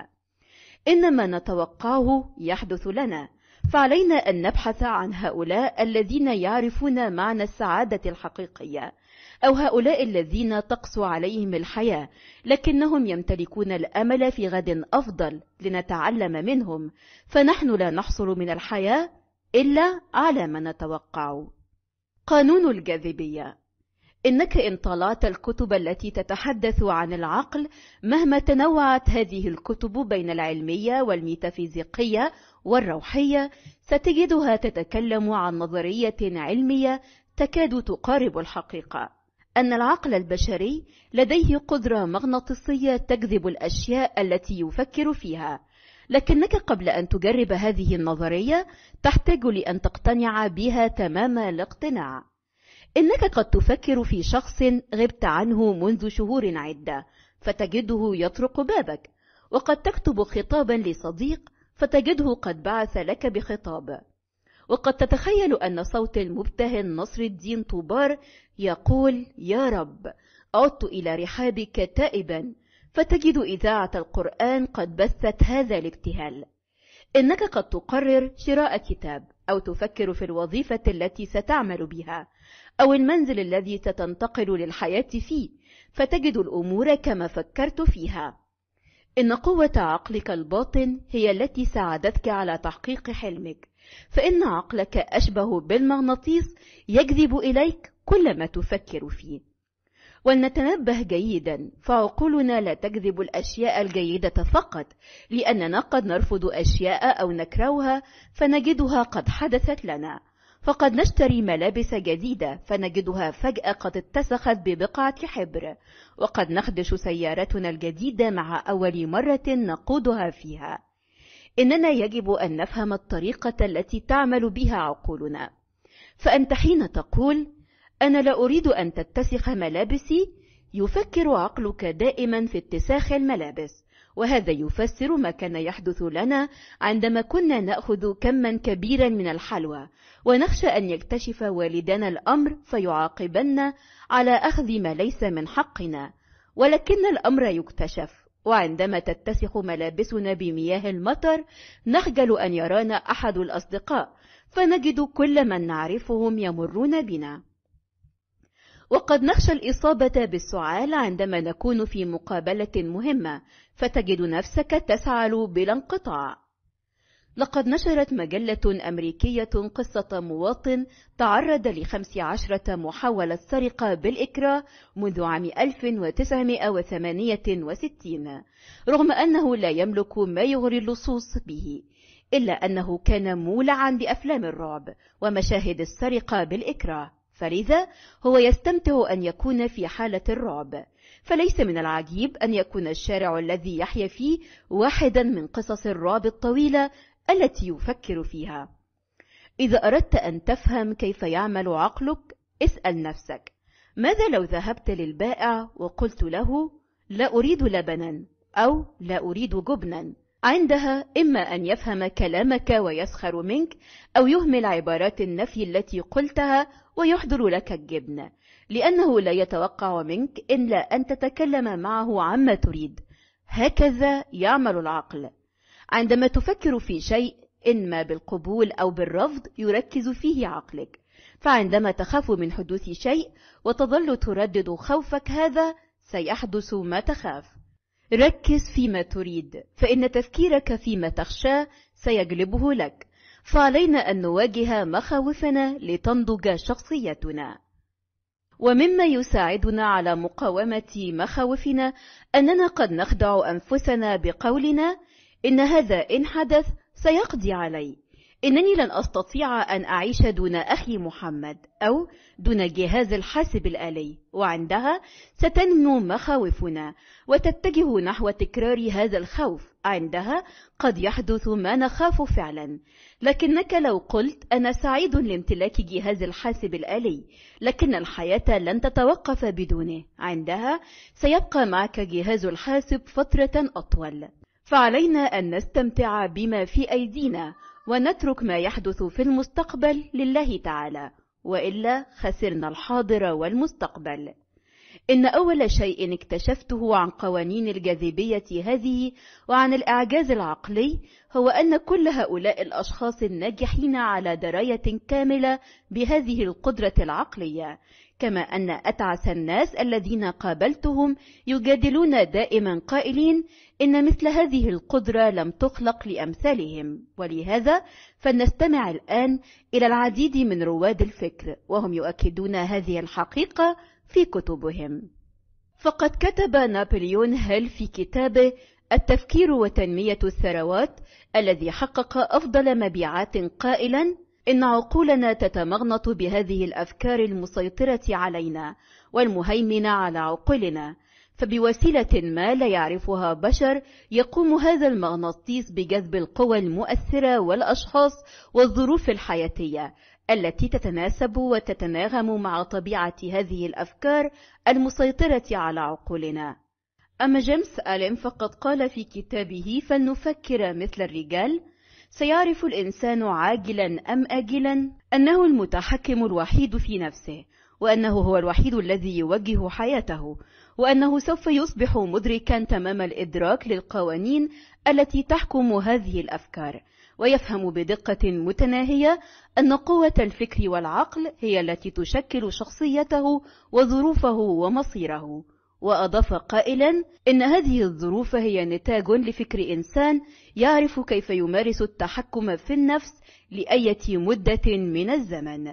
إن ما نتوقعه يحدث لنا، فعلينا أن نبحث عن هؤلاء الذين يعرفون معنى السعادة الحقيقية، أو هؤلاء الذين تقسو عليهم الحياة لكنهم يمتلكون الأمل في غد أفضل لنتعلم منهم، فنحن لا نحصل من الحياة إلا على ما نتوقع. قانون الجاذبية. إنك إن طالعت الكتب التي تتحدث عن العقل، مهما تنوعت هذه الكتب بين العلمية والميتافيزيقية والروحية، ستجدها تتكلم عن نظرية علمية تكاد تقارب الحقيقة، أن العقل البشري لديه قدرة مغناطيسية تجذب الأشياء التي يفكر فيها. لكنك قبل أن تجرب هذه النظرية تحتاج لأن تقتنع بها تمام الاقتناع. إنك قد تفكر في شخص غبت عنه منذ شهور عدة فتجده يطرق بابك، وقد تكتب خطابا لصديق فتجده قد بعث لك بخطاب، وقد تتخيل أن صوت المبتهل نصر الدين طوبار يقول: يا رب عدت إلى رحابك تائبا، فتجد إذاعة القرآن قد بثت هذا الابتهال. إنك قد تقرر شراء كتاب، أو تفكر في الوظيفة التي ستعمل بها، أو المنزل الذي ستنتقل للحياة فيه، فتجد الأمور كما فكرت فيها. إن قوة عقلك الباطن هي التي ساعدتك على تحقيق حلمك، فإن عقلك أشبه بالمغناطيس يجذب إليك كل ما تفكر فيه. ولنتنبه جيدا، فعقولنا لا تجذب الأشياء الجيدة فقط، لأننا قد نرفض أشياء أو نكرهها فنجدها قد حدثت لنا. فقد نشتري ملابس جديدة فنجدها فجأة قد اتسخت ببقعة حبر، وقد نخدش سيارتنا الجديدة مع أول مرة نقودها فيها. إننا يجب أن نفهم الطريقة التي تعمل بها عقولنا. فأنت حين تقول أنا لا أريد أن تتسخ ملابسي، يفكر عقلك دائما في اتساخ الملابس، وهذا يفسر ما كان يحدث لنا عندما كنا نأخذ كما كبيرا من الحلوى ونخشى أن يكتشف والدنا الأمر فيعاقبنا على أخذ ما ليس من حقنا، ولكن الأمر يكتشف، وعندما تتسخ ملابسنا بمياه المطر نخجل أن يرانا أحد الأصدقاء، فنجد كل من نعرفهم يمرون بنا. وقد نخشى الإصابة بالسعال عندما نكون في مقابلة مهمة، فتجد نفسك تسعل بلا انقطاع. لقد نشرت مجلة أمريكية قصة مواطن تعرض لخمس عشرة محاولة سرقة بالإكراه منذ عام ألف وتسعمائة وثمانية وستين، رغم أنه لا يملك ما يغري اللصوص به، إلا أنه كان مولعا بأفلام الرعب ومشاهد السرقة بالإكراه، فلذا هو يستمتع أن يكون في حالة الرعب. فليس من العجيب أن يكون الشارع الذي يحيا فيه واحدا من قصص الرعب الطويلة التي يفكر فيها. إذا أردت أن تفهم كيف يعمل عقلك، اسأل نفسك: ماذا لو ذهبت للبائع وقلت له لا أريد لبنا أو لا أريد جبنا؟ عندها إما أن يفهم كلامك ويسخر منك، أو يهمل عبارات النفي التي قلتها ويحضر لك الجبن، لأنه لا يتوقع منك إلا أن تتكلم معه عما تريد. هكذا يعمل العقل. عندما تفكر في شيء، إما بالقبول أو بالرفض، يركز فيه عقلك. فعندما تخاف من حدوث شيء وتظل تردد خوفك هذا، سيحدث ما تخاف. ركز فيما تريد، فإن تفكيرك فيما تخشاه سيجلبه لك. فعلينا أن نواجه مخاوفنا لتنضج شخصيتنا. ومما يساعدنا على مقاومة مخاوفنا أننا قد نخدع أنفسنا بقولنا إن هذا إن حدث سيقضي علي، إنني لن أستطيع أن أعيش دون أخي محمد أو دون جهاز الحاسب الآلي، وعندها ستنمو مخاوفنا وتتجه نحو تكرار هذا الخوف. عندها قد يحدث ما نخاف فعلا. لكنك لو قلت أنا سعيد لامتلاك جهاز الحاسب الآلي، لكن الحياة لن تتوقف بدونه، عندها سيبقى معك جهاز الحاسب فترة أطول. فعلينا أن نستمتع بما في أيدينا ونترك ما يحدث في المستقبل لله تعالى، وإلا خسرنا الحاضر والمستقبل. إن أول شيء اكتشفته عن قوانين الجاذبية هذه وعن الإعجاز العقلي هو أن كل هؤلاء الأشخاص الناجحين على دراية كاملة بهذه القدرة العقلية، كما أن أتعس الناس الذين قابلتهم يجادلون دائما قائلين إن مثل هذه القدرة لم تخلق لأمثالهم. ولهذا فلنستمع الآن إلى العديد من رواد الفكر وهم يؤكدون هذه الحقيقة في كتبهم. فقد كتب نابليون هيل في كتابه التفكير وتنمية الثروات الذي حقق أفضل مبيعات قائلا إن عقولنا تتمغنط بهذه الأفكار المسيطرة علينا والمهيمنة على عقولنا، فبوسيلة ما لا يعرفها بشر يقوم هذا المغناطيس بجذب القوى المؤثرة والأشخاص والظروف الحياتية التي تتناسب وتتناغم مع طبيعة هذه الأفكار المسيطرة على عقولنا. أما جيمس ألين فقد قال في كتابه فلنفكر مثل الرجال: سيعرف الإنسان عاجلا أم آجلا أنه المتحكم الوحيد في نفسه، وأنه هو الوحيد الذي يوجه حياته، وأنه سوف يصبح مدركا تمام الإدراك للقوانين التي تحكم هذه الأفكار، ويفهم بدقة متناهية أن قوة الفكر والعقل هي التي تشكل شخصيته وظروفه ومصيره. وأضاف قائلا إن هذه الظروف هي نتاج لفكر إنسان يعرف كيف يمارس التحكم في النفس لأية مدة من الزمن.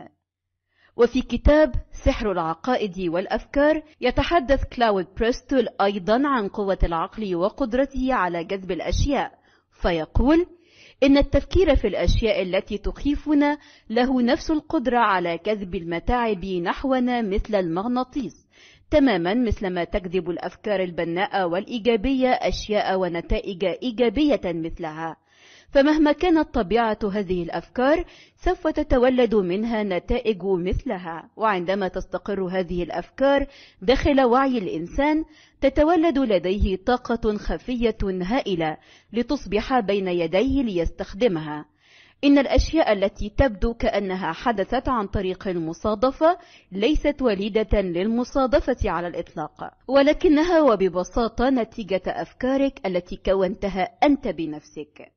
وفي كتاب سحر العقائد والأفكار يتحدث كلاود بريستول أيضا عن قوة العقل وقدرته على جذب الأشياء، فيقول إن التفكير في الأشياء التي تخيفنا له نفس القدرة على جذب المتاعب نحونا مثل المغناطيس، تماما مثلما تجذب الأفكار البناءة والإيجابية أشياء ونتائج إيجابية مثلها. فمهما كانت طبيعة هذه الأفكار سوف تتولد منها نتائج مثلها، وعندما تستقر هذه الأفكار داخل وعي الإنسان تتولد لديه طاقة خفية هائلة لتصبح بين يديه ليستخدمها. إن الأشياء التي تبدو كأنها حدثت عن طريق المصادفة ليست وليدة للمصادفة على الإطلاق، ولكنها وببساطة نتيجة أفكارك التي كونتها أنت بنفسك.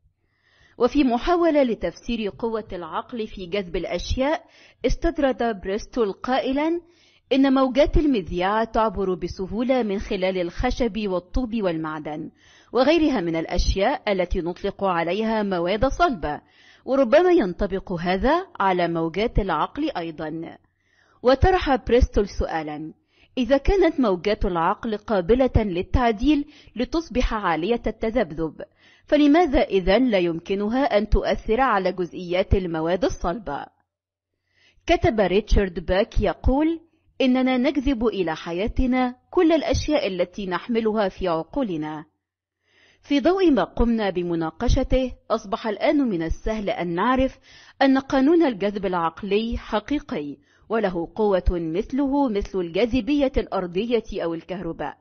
وفي محاولة لتفسير قوة العقل في جذب الأشياء استدرد بريستول قائلا إن موجات المذياع تعبر بسهولة من خلال الخشب والطوب والمعدن، وغيرها من الأشياء التي نطلق عليها مواد صلبة، وربما ينطبق هذا على موجات العقل أيضا. وطرح بريستول سؤالا: إذا كانت موجات العقل قابلة للتعديل لتصبح عالية التذبذب، فلماذا إذن لا يمكنها أن تؤثر على جزئيات المواد الصلبة؟ كتب ريتشارد باك يقول: إننا نجذب إلى حياتنا كل الأشياء التي نحملها في عقولنا. في ضوء ما قمنا بمناقشته، أصبح الآن من السهل أن نعرف أن قانون الجذب العقلي حقيقي، وله قوة مثله مثل الجاذبية الأرضية أو الكهرباء.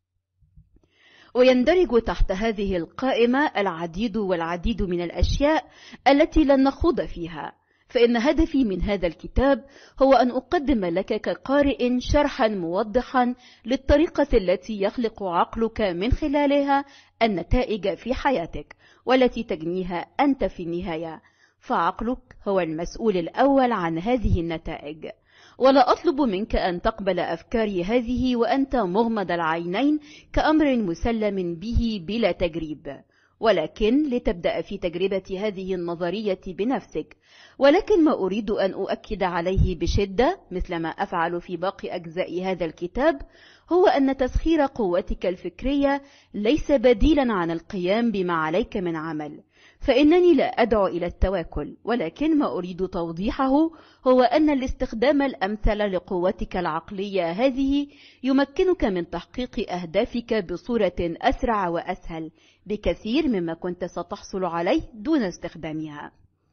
ويندرج تحت هذه القائمة العديد والعديد من الأشياء التي لن نخوض فيها، فإن هدفي من هذا الكتاب هو أن أقدم لك كقارئ شرحا موضحا للطريقة التي يخلق عقلك من خلالها النتائج في حياتك، والتي تجنيها أنت في النهاية، فعقلك هو المسؤول الأول عن هذه النتائج. ولا أطلب منك أن تقبل أفكاري هذه وأنت مغمض العينين كأمر مسلم به بلا تجريب، ولكن لتبدأ في تجربة هذه النظرية بنفسك. ولكن ما أريد أن أؤكد عليه بشدة، مثل ما أفعل في باقي أجزاء هذا الكتاب، هو أن تسخير قوتك الفكرية ليس بديلا عن القيام بما عليك من عمل. فإنني لا أدعو إلى التواكل، ولكن ما أريد توضيحه هو أن الاستخدام الأمثل لقوتك العقلية هذه يمكنك من تحقيق أهدافك بصورة أسرع وأسهل بكثير مما كنت ستحصل عليه دون استخدامها.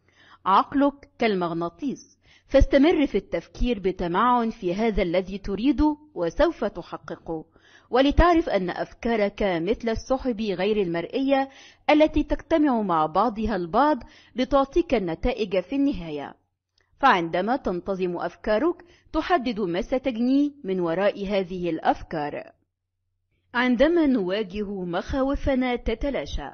عقلك كالمغناطيس، فاستمر في التفكير بتمعن في هذا الذي تريده وسوف تحققه، ولتعرف أن أفكارك مثل السحب غير المرئية التي تجتمع مع بعضها البعض لتعطيك النتائج في النهاية. فعندما تنتظم أفكارك تحدد ما ستجنيه من وراء هذه الأفكار. عندما نواجه مخاوفنا تتلاشى.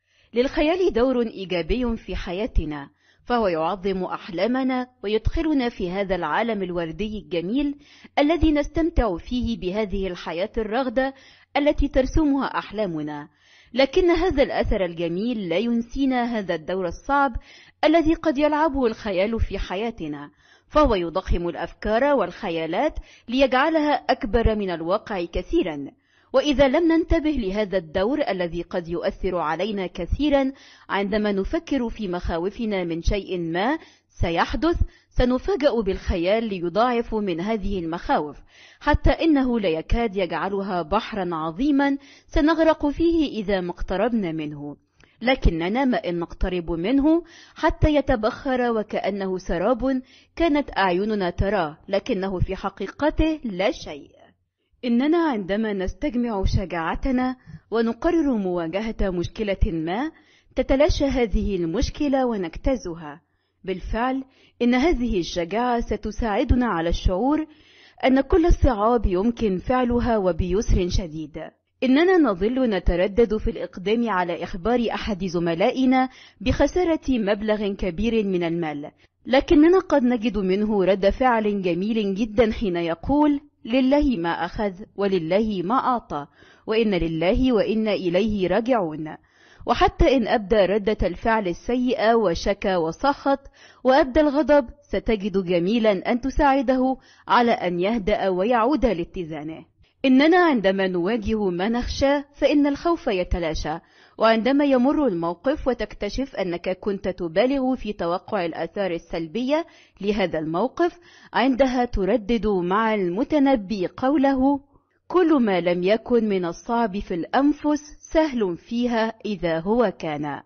للخيال دور إيجابي في حياتنا، فهو يعظم أحلامنا ويدخلنا في هذا العالم الوردي الجميل الذي نستمتع فيه بهذه الحياة الرغدة التي ترسمها أحلامنا. لكن هذا الأثر الجميل لا ينسينا هذا الدور الصعب الذي قد يلعبه الخيال في حياتنا، فهو يضخم الأفكار والخيالات ليجعلها أكبر من الواقع كثيرا. وإذا لم ننتبه لهذا الدور الذي قد يؤثر علينا كثيرا عندما نفكر في مخاوفنا من شيء ما سيحدث، سنفاجأ بالخيال ليضاعف من هذه المخاوف، حتى إنه لا يكاد يجعلها بحرا عظيما سنغرق فيه إذا ما اقتربنا منه. لكننا ما إن نقترب منه حتى يتبخر وكأنه سراب كانت أعيننا تراه، لكنه في حقيقته لا شيء. إننا عندما نستجمع شجاعتنا ونقرر مواجهة مشكلة ما تتلاشى هذه المشكلة ونجتازها. بالفعل إن هذه الشجاعة ستساعدنا على الشعور أن كل الصعاب يمكن فعلها وبيسر شديد. إننا نظل نتردد في الإقدام على إخبار أحد زملائنا بخسارة مبلغ كبير من المال، لكننا قد نجد منه رد فعل جميل جدا حين يقول: لله ما أخذ ولله ما أعطى، وإن لله وإنا إليه راجعون. وحتى إن أبدى ردة الفعل السيئة وشكى وسخط وأبدى الغضب، ستجد جميلا أن تساعده على أن يهدأ ويعود لاتزانه. إننا عندما نواجه ما نخشى فإن الخوف يتلاشى، وعندما يمر الموقف وتكتشف أنك كنت تبالغ في توقع الآثار السلبية لهذا الموقف، عندها تردد مع المتنبي قوله: كل ما لم يكن من الصعب في الأنفس سهل فيها إذا هو كان.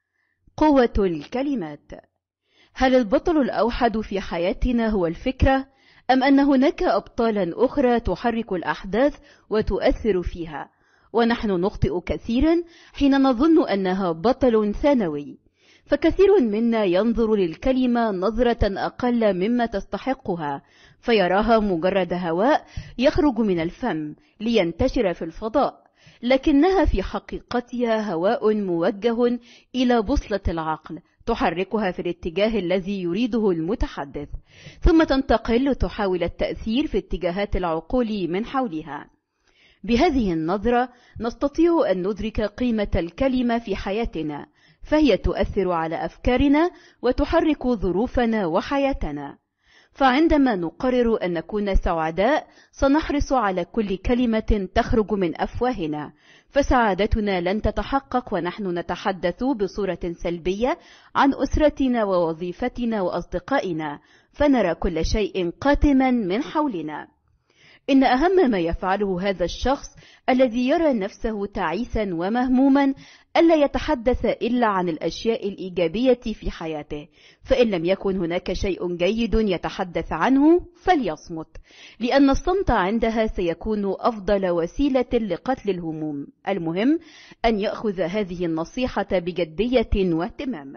قوة الكلمات. هل البطل الأوحد في حياتنا هو الفكرة، أم أن هناك أبطالا أخرى تحرك الأحداث وتؤثر فيها؟ ونحن نخطئ كثيرا حين نظن أنها بطل ثانوي، فكثير منا ينظر للكلمة نظرة أقل مما تستحقها، فيراها مجرد هواء يخرج من الفم لينتشر في الفضاء، لكنها في حقيقتها هواء موجه إلى بوصلة العقل تحركها في الاتجاه الذي يريده المتحدث، ثم تنتقل لتحاول التأثير في اتجاهات العقول من حولها. بهذه النظرة نستطيع أن ندرك قيمة الكلمة في حياتنا، فهي تؤثر على أفكارنا وتحرك ظروفنا وحياتنا. فعندما نقرر أن نكون سعداء سنحرص على كل كلمة تخرج من أفواهنا، فسعادتنا لن تتحقق ونحن نتحدث بصورة سلبية عن أسرتنا ووظيفتنا وأصدقائنا، فنرى كل شيء قاتما من حولنا. إن أهم ما يفعله هذا الشخص الذي يرى نفسه تعيسا ومهموما ألا يتحدث إلا عن الأشياء الإيجابية في حياته، فإن لم يكن هناك شيء جيد يتحدث عنه فليصمت، لأن الصمت عندها سيكون أفضل وسيلة لقتل الهموم. المهم أن يأخذ هذه النصيحة بجدية واهتمام.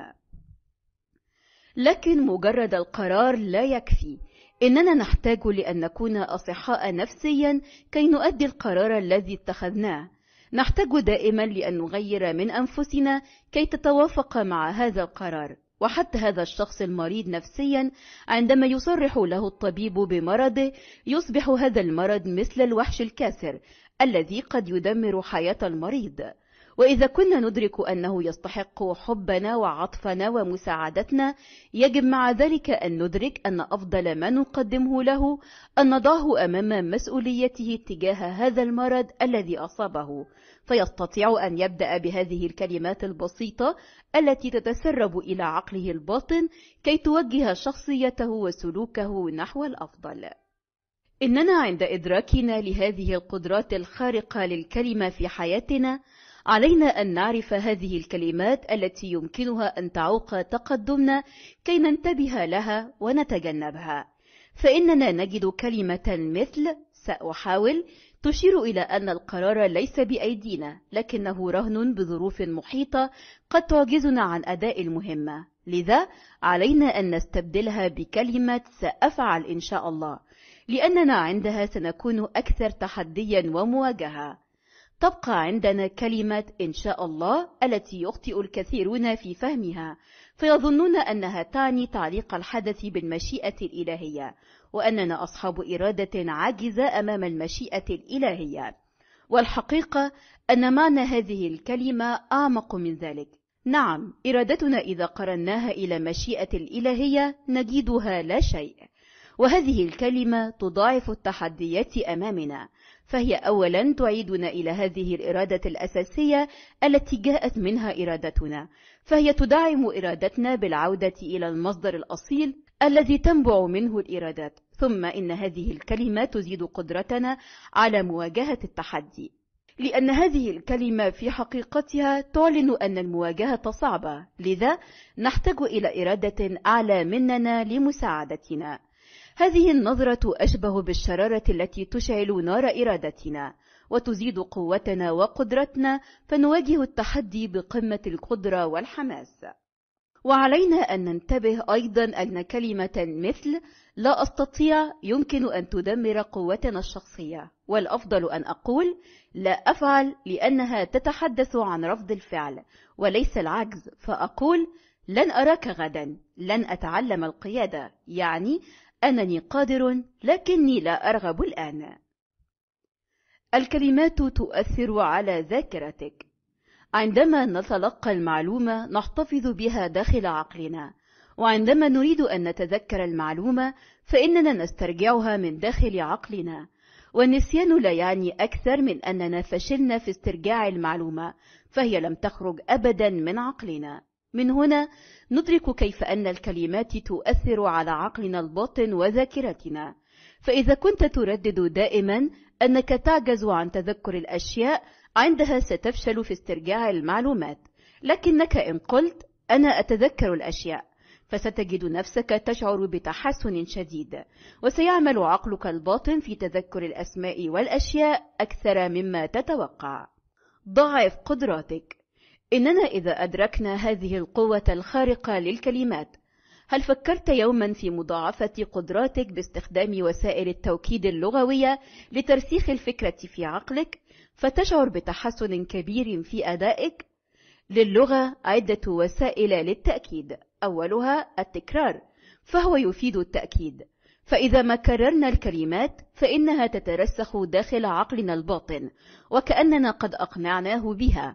لكن مجرد القرار لا يكفي، إننا نحتاج لأن نكون أصحاء نفسيا كي نؤدي القرار الذي اتخذناه. نحتاج دائما لأن نغير من أنفسنا كي تتوافق مع هذا القرار. وحتى هذا الشخص المريض نفسيا عندما يصرح له الطبيب بمرضه يصبح هذا المرض مثل الوحش الكاسر الذي قد يدمر حياة المريض. وإذا كنا ندرك أنه يستحق حبنا وعطفنا ومساعدتنا، يجب مع ذلك أن ندرك أن أفضل ما نقدمه له أن نضعه أمام مسؤوليته تجاه هذا المرض الذي أصابه، فيستطيع أن يبدأ بهذه الكلمات البسيطة التي تتسرب إلى عقله الباطن كي توجه شخصيته وسلوكه نحو الأفضل. إننا عند إدراكنا لهذه القدرات الخارقة للكلمة في حياتنا علينا أن نعرف هذه الكلمات التي يمكنها أن تعوق تقدمنا كي ننتبه لها ونتجنبها. فإننا نجد كلمة مثل سأحاول تشير إلى أن القرار ليس بأيدينا، لكنه رهن بظروف محيطة قد تعجزنا عن أداء المهمة، لذا علينا أن نستبدلها بكلمة سأفعل إن شاء الله، لأننا عندها سنكون أكثر تحديا ومواجهة. تبقى عندنا كلمة إن شاء الله التي يخطئ الكثيرون في فهمها، فيظنون أنها تعني تعليق الحدث بالمشيئة الإلهية، وأننا أصحاب إرادة عاجزة أمام المشيئة الإلهية. والحقيقة أن معنى هذه الكلمة أعمق من ذلك. نعم، إرادتنا إذا قرناها إلى مشيئة الإلهية نجدها لا شيء، وهذه الكلمة تضاعف التحديات أمامنا، فهي أولا تعيدنا إلى هذه الإرادة الأساسية التي جاءت منها إرادتنا، فهي تدعم إرادتنا بالعودة إلى المصدر الأصيل الذي تنبع منه الإرادات. ثم إن هذه الكلمة تزيد قدرتنا على مواجهة التحدي، لأن هذه الكلمة في حقيقتها تعلن أن المواجهة صعبة، لذا نحتاج إلى إرادة أعلى مننا لمساعدتنا. هذه النظرة أشبه بالشرارة التي تشعل نار إرادتنا وتزيد قوتنا وقدرتنا، فنواجه التحدي بقمة القدرة والحماس. وعلينا أن ننتبه أيضا أن كلمة مثل لا أستطيع يمكن أن تدمر قوتنا الشخصية، والأفضل أن أقول لا أفعل، لأنها تتحدث عن رفض الفعل وليس العجز، فأقول لن أراك غدا، لن أتعلم القيادة، يعني أنني قادر لكني لا أرغب الآن. الكلمات تؤثر على ذاكرتك. عندما نتلقى المعلومة نحتفظ بها داخل عقلنا، وعندما نريد أن نتذكر المعلومة فإننا نسترجعها من داخل عقلنا. والنسيان لا يعني أكثر من أننا فشلنا في استرجاع المعلومة، فهي لم تخرج أبدا من عقلنا. من هنا ندرك كيف أن الكلمات تؤثر على عقلنا الباطن وذاكرتنا. فإذا كنت تردد دائما أنك تعجز عن تذكر الأشياء، عندها ستفشل في استرجاع المعلومات. لكنك إن قلت أنا أتذكر الأشياء، فستجد نفسك تشعر بتحسن شديد، وسيعمل عقلك الباطن في تذكر الأسماء والأشياء أكثر مما تتوقع. ضاعف قدراتك. إننا إذا أدركنا هذه القوة الخارقة للكلمات، هل فكرت يوما في مضاعفة قدراتك باستخدام وسائل التوكيد اللغوية لترسيخ الفكرة في عقلك، فتشعر بتحسن كبير في أدائك؟ للغة عدة وسائل للتأكيد، أولها التكرار، فهو يفيد التأكيد، فإذا ما كررنا الكلمات فإنها تترسخ داخل عقلنا الباطن وكأننا قد أقنعناه بها.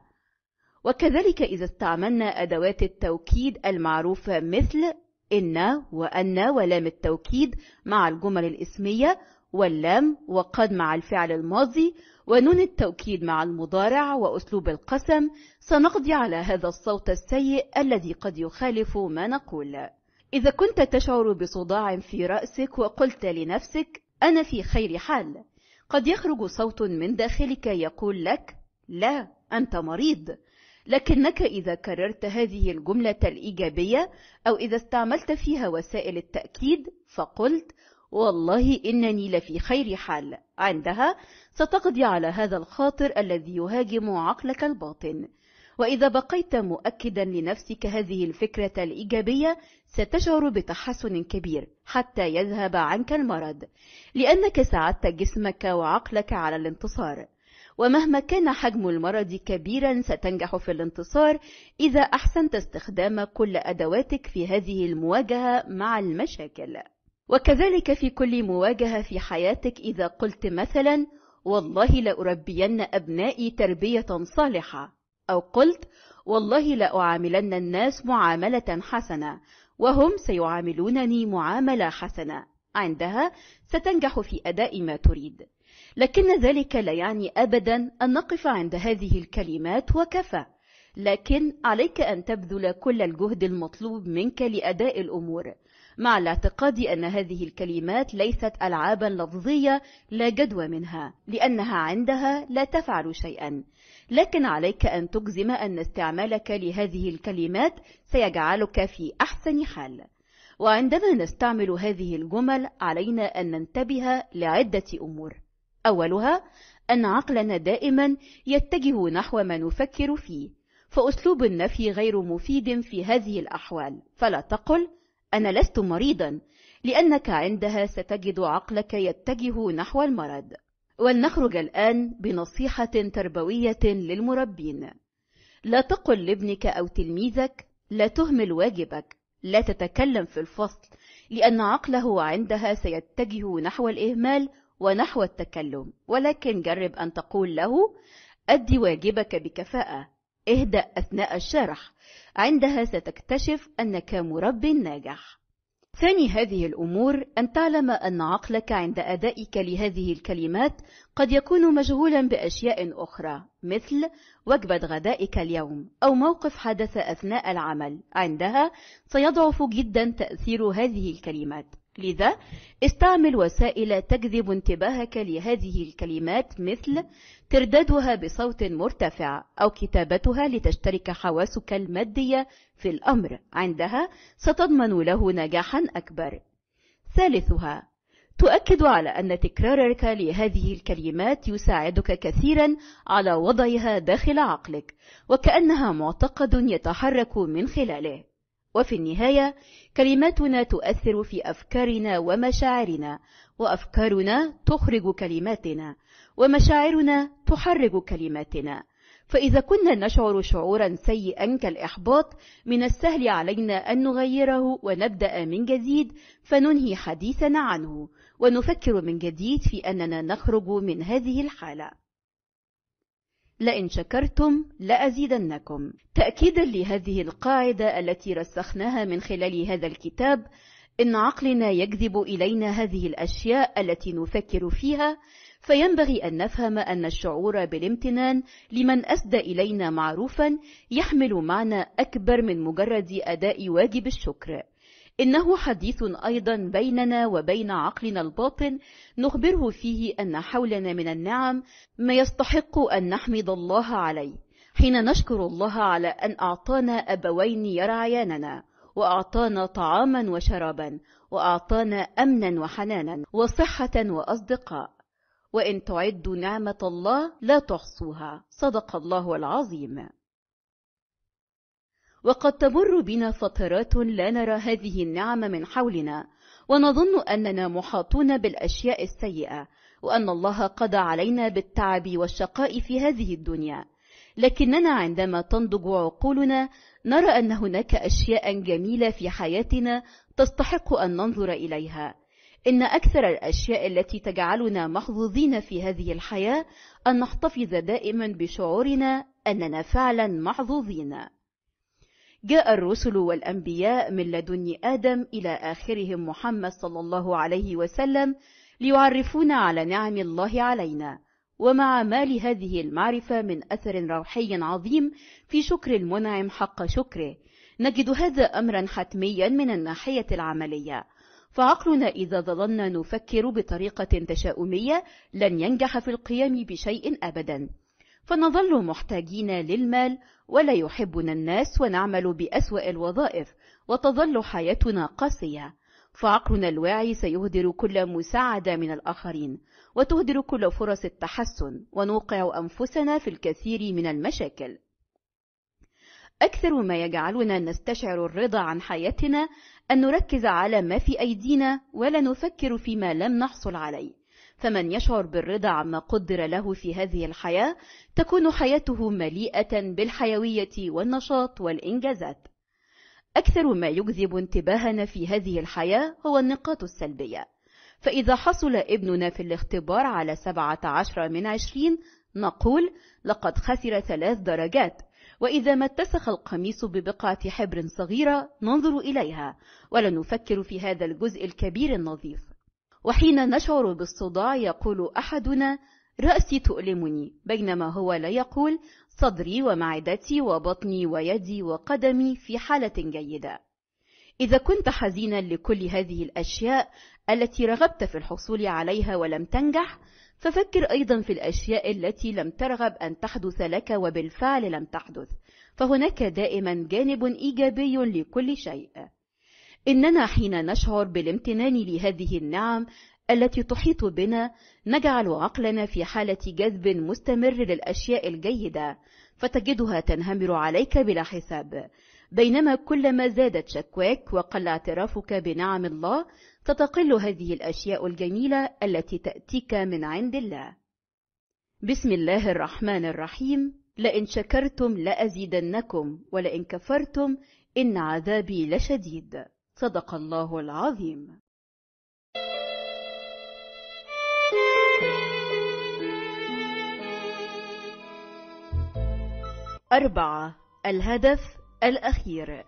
وكذلك إذا استعملنا أدوات التوكيد المعروفة مثل إن وأن ولام التوكيد مع الجمل الإسمية، واللام وقد مع الفعل الماضي، ونون التوكيد مع المضارع وأسلوب القسم، سنقضي على هذا الصوت السيء الذي قد يخالف ما نقول. إذا كنت تشعر بصداع في رأسك وقلت لنفسك أنا في خير حال، قد يخرج صوت من داخلك يقول لك لا، أنت مريض. لكنك إذا كررت هذه الجملة الإيجابية أو إذا استعملت فيها وسائل التأكيد فقلت والله إنني لفي خير حال، عندها ستقضي على هذا الخاطر الذي يهاجم عقلك الباطن. وإذا بقيت مؤكدا لنفسك هذه الفكرة الإيجابية ستشعر بتحسن كبير حتى يذهب عنك المرض، لأنك ساعدت جسمك وعقلك على الانتصار. ومهما كان حجم المرض كبيرا ستنجح في الانتصار إذا أحسنت استخدام كل أدواتك في هذه المواجهة مع المشاكل. وكذلك في كل مواجهة في حياتك، إذا قلت مثلا والله لأربين أبنائي تربية صالحة، أو قلت والله لأعاملن الناس معاملة حسنة وهم سيعاملونني معاملة حسنة، عندها ستنجح في أداء ما تريد. لكن ذلك لا يعني أبدا أن نقف عند هذه الكلمات وكفى، لكن عليك أن تبذل كل الجهد المطلوب منك لأداء الأمور، مع الاعتقاد أن هذه الكلمات ليست ألعابا لفظية لا جدوى منها، لأنها عندها لا تفعل شيئا. لكن عليك أن تجزم أن استعمالك لهذه الكلمات سيجعلك في أحسن حال. وعندما نستعمل هذه الجمل علينا أن ننتبه لعدة أمور. أولها أن عقلنا دائما يتجه نحو ما نفكر فيه، فأسلوب النفي غير مفيد في هذه الأحوال، فلا تقل أنا لست مريضا، لأنك عندها ستجد عقلك يتجه نحو المرض. ولنخرج الآن بنصيحة تربوية للمربين. لا تقل لابنك أو تلميذك لا تهمل واجبك، لا تتكلم في الفصل، لأن عقله عندها سيتجه نحو الإهمال ونحو التكلم، ولكن جرب أن تقول له أدي واجبك بكفاءة، اهدأ أثناء الشرح، عندها ستكتشف أنك مرب ناجح. ثاني هذه الأمور أن تعلم أن عقلك عند أدائك لهذه الكلمات قد يكون مشغولا بأشياء أخرى، مثل وجبة غدائك اليوم أو موقف حدث أثناء العمل، عندها سيضعف جدا تأثير هذه الكلمات. لذا استعمل وسائل تجذب انتباهك لهذه الكلمات، مثل تردادها بصوت مرتفع أو كتابتها لتشترك حواسك المادية في الأمر، عندها ستضمن له نجاحا أكبر. ثالثها تؤكد على أن تكرارك لهذه الكلمات يساعدك كثيرا على وضعها داخل عقلك، وكأنها معتقد يتحرك من خلاله. وفي النهاية كلماتنا تؤثر في أفكارنا ومشاعرنا، وأفكارنا تخرج كلماتنا، ومشاعرنا تحرك كلماتنا. فإذا كنا نشعر شعورا سيئا كالإحباط، من السهل علينا أن نغيره ونبدأ من جديد، فننهي حديثنا عنه ونفكر من جديد في أننا نخرج من هذه الحالة. لئن شكرتم لأزيدنكم. تأكيدا لهذه القاعدة التي رسخناها من خلال هذا الكتاب، إن عقلنا يجذب إلينا هذه الأشياء التي نفكر فيها، فينبغي أن نفهم أن الشعور بالامتنان لمن أسدى إلينا معروفا يحمل معنى أكبر من مجرد أداء واجب الشكر. إنه حديث أيضا بيننا وبين عقلنا الباطن نخبره فيه أن حولنا من النعم ما يستحق أن نحمد الله عليه، حين نشكر الله على أن أعطانا أبوين يرعياننا، وأعطانا طعاما وشرابا، وأعطانا أمنا وحنانا وصحة وأصدقاء. وإن تعدوا نعمة الله لا تحصوها. صدق الله العظيم. وقد تمر بنا فترات لا نرى هذه النعم من حولنا، ونظن أننا محاطون بالأشياء السيئة، وأن الله قضى علينا بالتعب والشقاء في هذه الدنيا. لكننا عندما تنضج عقولنا نرى أن هناك أشياء جميلة في حياتنا تستحق أن ننظر إليها. إن أكثر الأشياء التي تجعلنا محظوظين في هذه الحياة أن نحتفظ دائما بشعورنا أننا فعلا محظوظين. جاء الرسل والأنبياء من لدن آدم إلى آخرهم محمد صلى الله عليه وسلم ليعرفونا على نعم الله علينا، ومع ما لهذه المعرفة من أثر روحي عظيم في شكر المنعم حق شكره، نجد هذا أمرا حتميا من الناحية العملية. فعقلنا إذا ظللنا نفكر بطريقة تشاؤمية لن ينجح في القيام بشيء أبدا، فنظل محتاجين للمال ولا يحبنا الناس ونعمل بأسوأ الوظائف وتظل حياتنا قاسية. فعقلنا الواعي سيهدر كل مساعدة من الآخرين وتهدر كل فرص التحسن، ونوقع أنفسنا في الكثير من المشاكل. أكثر ما يجعلنا نستشعر الرضا عن حياتنا أن نركز على ما في أيدينا ولا نفكر فيما لم نحصل عليه. فمن يشعر بالرضا عما قدر له في هذه الحياة تكون حياته مليئة بالحيوية والنشاط والإنجازات. أكثر ما يجذب انتباهنا في هذه الحياة هو النقاط السلبية. فإذا حصل ابننا في الاختبار على سبعة عشر من عشرين نقول لقد خسر ثلاث درجات، وإذا ما اتسخ القميص ببقعة حبر صغيرة ننظر إليها ولا نفكر في هذا الجزء الكبير النظيف. وحين نشعر بالصداع يقول أحدنا رأسي تؤلمني، بينما هو لا يقول صدري ومعدتي وبطني ويدي وقدمي في حالة جيدة. إذا كنت حزينا لكل هذه الأشياء التي رغبت في الحصول عليها ولم تنجح، ففكر أيضا في الأشياء التي لم ترغب أن تحدث لك وبالفعل لم تحدث، فهناك دائما جانب إيجابي لكل شيء. إننا حين نشعر بالامتنان لهذه النعم التي تحيط بنا نجعل عقلنا في حالة جذب مستمر للأشياء الجيدة، فتجدها تنهمر عليك بلا حساب، بينما كلما زادت شكواك وقل اعترافك بنعم الله تتقل هذه الأشياء الجميلة التي تأتيك من عند الله. بسم الله الرحمن الرحيم. لئن شكرتم لأزيدنكم ولئن كفرتم إن عذابي لشديد. صدق الله العظيم. أربعة. الهدف الأخير.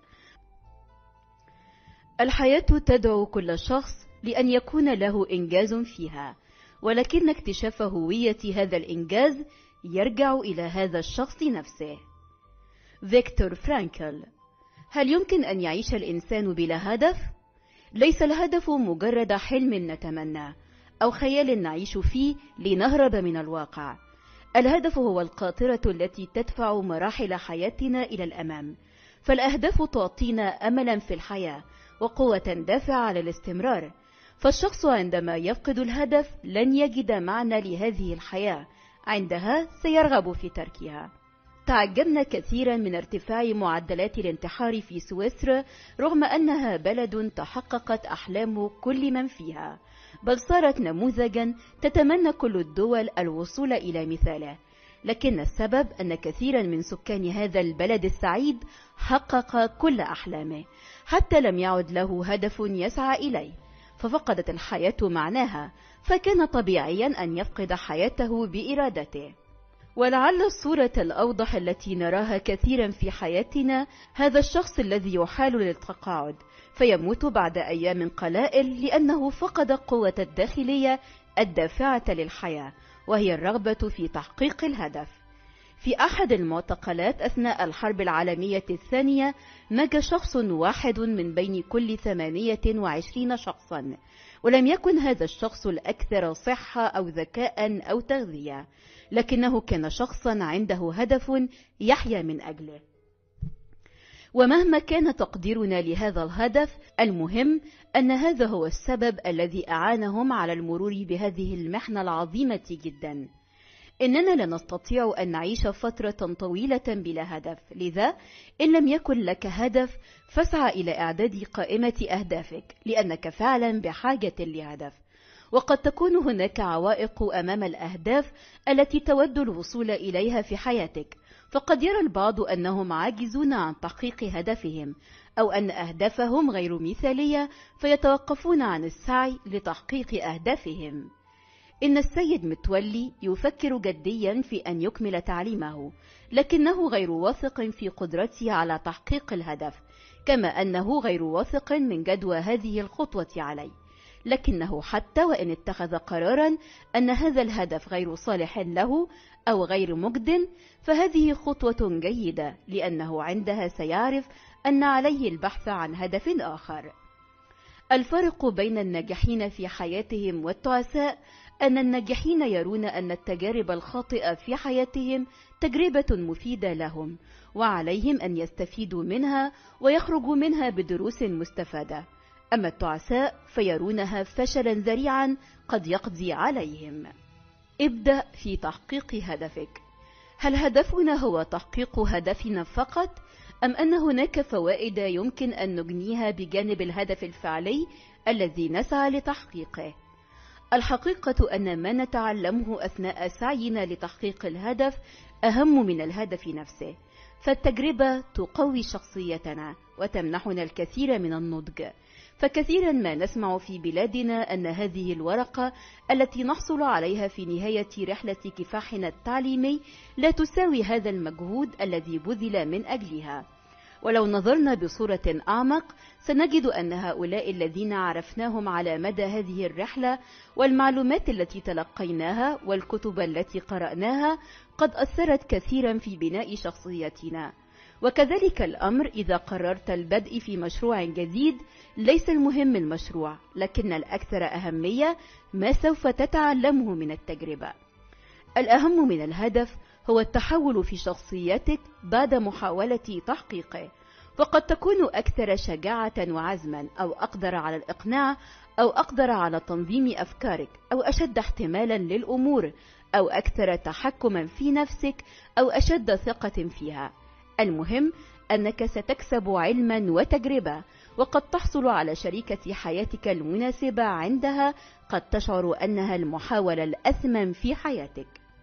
الحياة تدعو كل شخص لأن يكون له إنجاز فيها، ولكن اكتشاف هوية هذا الإنجاز يرجع إلى هذا الشخص نفسه. فيكتور فرانكل. هل يمكن أن يعيش الإنسان بلا هدف؟ ليس الهدف مجرد حلم نتمناه أو خيال نعيش فيه لنهرب من الواقع. الهدف هو القاطرة التي تدفع مراحل حياتنا إلى الأمام، فالأهداف تعطينا أملا في الحياة وقوة دافعة للاستمرار. فالشخص عندما يفقد الهدف لن يجد معنى لهذه الحياة، عندها سيرغب في تركها. تعجبنا كثيرا من ارتفاع معدلات الانتحار في سويسرا رغم أنها بلد تحققت أحلام كل من فيها، بل صارت نموذجا تتمنى كل الدول الوصول إلى مثاله. لكن السبب أن كثيرا من سكان هذا البلد السعيد حقق كل أحلامه حتى لم يعد له هدف يسعى إليه، ففقدت الحياة معناها، فكان طبيعيا أن يفقد حياته بإرادته. ولعل الصورة الأوضح التي نراها كثيرا في حياتنا هذا الشخص الذي يحال للتقاعد فيموت بعد أيام قلائل لأنه فقد قوة الداخلية الدافعة للحياة، وهي الرغبة في تحقيق الهدف. في أحد المعتقلات أثناء الحرب العالمية الثانية نجا شخص واحد من بين كل ثمانية وعشرين شخصا، ولم يكن هذا الشخص الأكثر صحة أو ذكاء أو تغذية، لكنه كان شخصا عنده هدف يحيا من أجله. ومهما كان تقديرنا لهذا الهدف، المهم أن هذا هو السبب الذي أعانهم على المرور بهذه المحنة العظيمة جدا. إننا لا نستطيع أن نعيش فترة طويلة بلا هدف، لذا إن لم يكن لك هدف فاسعى إلى إعداد قائمة أهدافك، لأنك فعلا بحاجة لهدف. وقد تكون هناك عوائق أمام الأهداف التي تود الوصول إليها في حياتك، فقد يرى البعض أنهم عاجزون عن تحقيق هدفهم، أو أن أهدافهم غير مثالية فيتوقفون عن السعي لتحقيق أهدافهم. إن السيد متولي يفكر جديا في أن يكمل تعليمه، لكنه غير واثق في قدرته على تحقيق الهدف، كما أنه غير واثق من جدوى هذه الخطوة عليه. لكنه حتى وإن اتخذ قرارا أن هذا الهدف غير صالح له أو غير مجد، فهذه خطوة جيدة، لأنه عندها سيعرف أن عليه البحث عن هدف آخر. الفرق بين الناجحين في حياتهم والتعساء أن الناجحين يرون أن التجارب الخاطئة في حياتهم تجربة مفيدة لهم، وعليهم أن يستفيدوا منها ويخرجوا منها بدروس مستفادة. أما التعساء فيرونها فشلا ذريعا قد يقضي عليهم. ابدأ في تحقيق هدفك. هل هدفنا هو تحقيق هدفنا فقط، أم أن هناك فوائد يمكن أن نجنيها بجانب الهدف الفعلي الذي نسعى لتحقيقه؟ الحقيقة أن ما نتعلمه أثناء سعينا لتحقيق الهدف أهم من الهدف نفسه، فالتجربة تقوي شخصيتنا وتمنحنا الكثير من النضج. فكثيرا ما نسمع في بلادنا أن هذه الورقة التي نحصل عليها في نهاية رحلة كفاحنا التعليمي لا تساوي هذا المجهود الذي بذل من أجلها. ولو نظرنا بصورة أعمق سنجد أن هؤلاء الذين عرفناهم على مدى هذه الرحلة والمعلومات التي تلقيناها والكتب التي قرأناها قد أثرت كثيرا في بناء شخصيتنا. وكذلك الأمر إذا قررت البدء في مشروع جديد، ليس المهم المشروع، لكن الأكثر أهمية ما سوف تتعلمه من التجربة. الأهم من الهدف هو التحول في شخصيتك بعد محاولة تحقيقه، فقد تكون أكثر شجاعة وعزما، أو أقدر على الإقناع، أو أقدر على تنظيم أفكارك، أو أشد احتمالا للأمور، أو أكثر تحكما في نفسك، أو أشد ثقة فيها. المهم أنك ستكسب علما وتجربة، وقد تحصل على شريكة حياتك المناسبة عندها قد تشعر أنها المحاولة الأثمن في حياتك.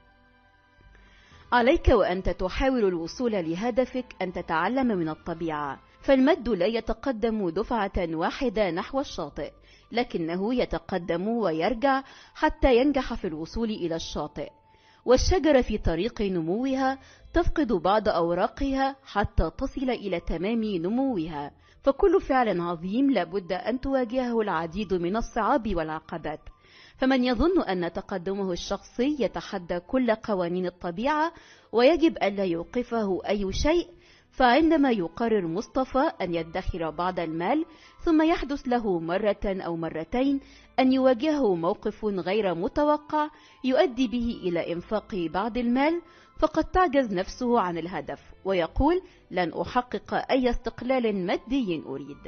عليك وأنت تحاول الوصول لهدفك أن تتعلم من الطبيعة، فالمد لا يتقدم دفعة واحدة نحو الشاطئ، لكنه يتقدم ويرجع حتى ينجح في الوصول إلى الشاطئ. والشجرة في طريق نموها تفقد بعض أوراقها حتى تصل إلى تمام نموها، فكل فعل عظيم لابد أن تواجهه العديد من الصعاب والعقبات. فمن يظن أن تقدمه الشخصي يتحدى كل قوانين الطبيعة ويجب ألا يوقفه أي شيء، فعندما يقرر مصطفى أن يدخر بعض المال، ثم يحدث له مرة أو مرتين أن يواجهه موقف غير متوقع يؤدي به إلى إنفاق بعض المال، فقد تعجز نفسه عن الهدف ويقول لن أحقق أي استقلال مادي أريد.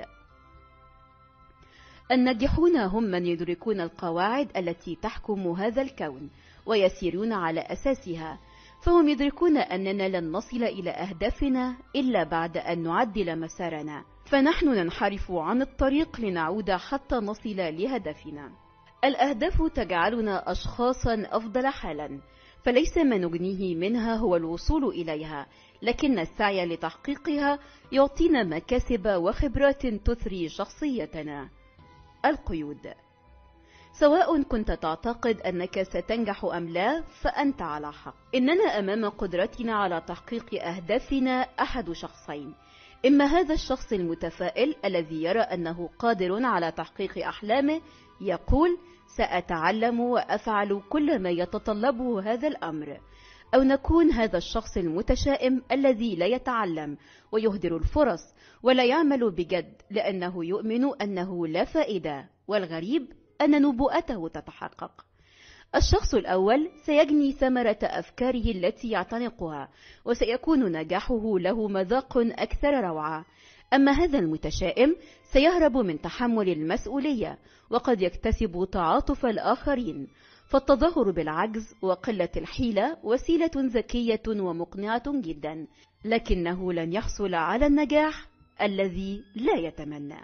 الناجحون هم من يدركون القواعد التي تحكم هذا الكون ويسيرون على أساسها، فهم يدركون أننا لن نصل إلى أهدافنا إلا بعد أن نعدل مسارنا، فنحن ننحرف عن الطريق لنعود حتى نصل لهدفنا. الأهداف تجعلنا أشخاصا أفضل حالا، فليس ما نجنيه منها هو الوصول إليها، لكن السعي لتحقيقها يعطينا مكاسب وخبرات تثري شخصيتنا. القيود. سواء كنت تعتقد أنك ستنجح أم لا فأنت على حق. إننا أمام قدرتنا على تحقيق أهدافنا أحد شخصين: إما هذا الشخص المتفائل الذي يرى أنه قادر على تحقيق أحلامه، يقول سأتعلم وأفعل كل ما يتطلبه هذا الأمر، أو نكون هذا الشخص المتشائم الذي لا يتعلم ويهدر الفرص ولا يعمل بجد لأنه يؤمن أنه لا فائدة، والغريب أن نبوءته تتحقق. الشخص الأول سيجني ثمرة أفكاره التي يعتنقها، وسيكون نجاحه له مذاق أكثر روعة. أما هذا المتشائم سيهرب من تحمل المسؤولية، وقد يكتسب تعاطف الآخرين. فالتظاهر بالعجز وقلة الحيلة وسيلة ذكية ومقنعة جدا، لكنه لن يحصل على النجاح الذي لا يتمنى.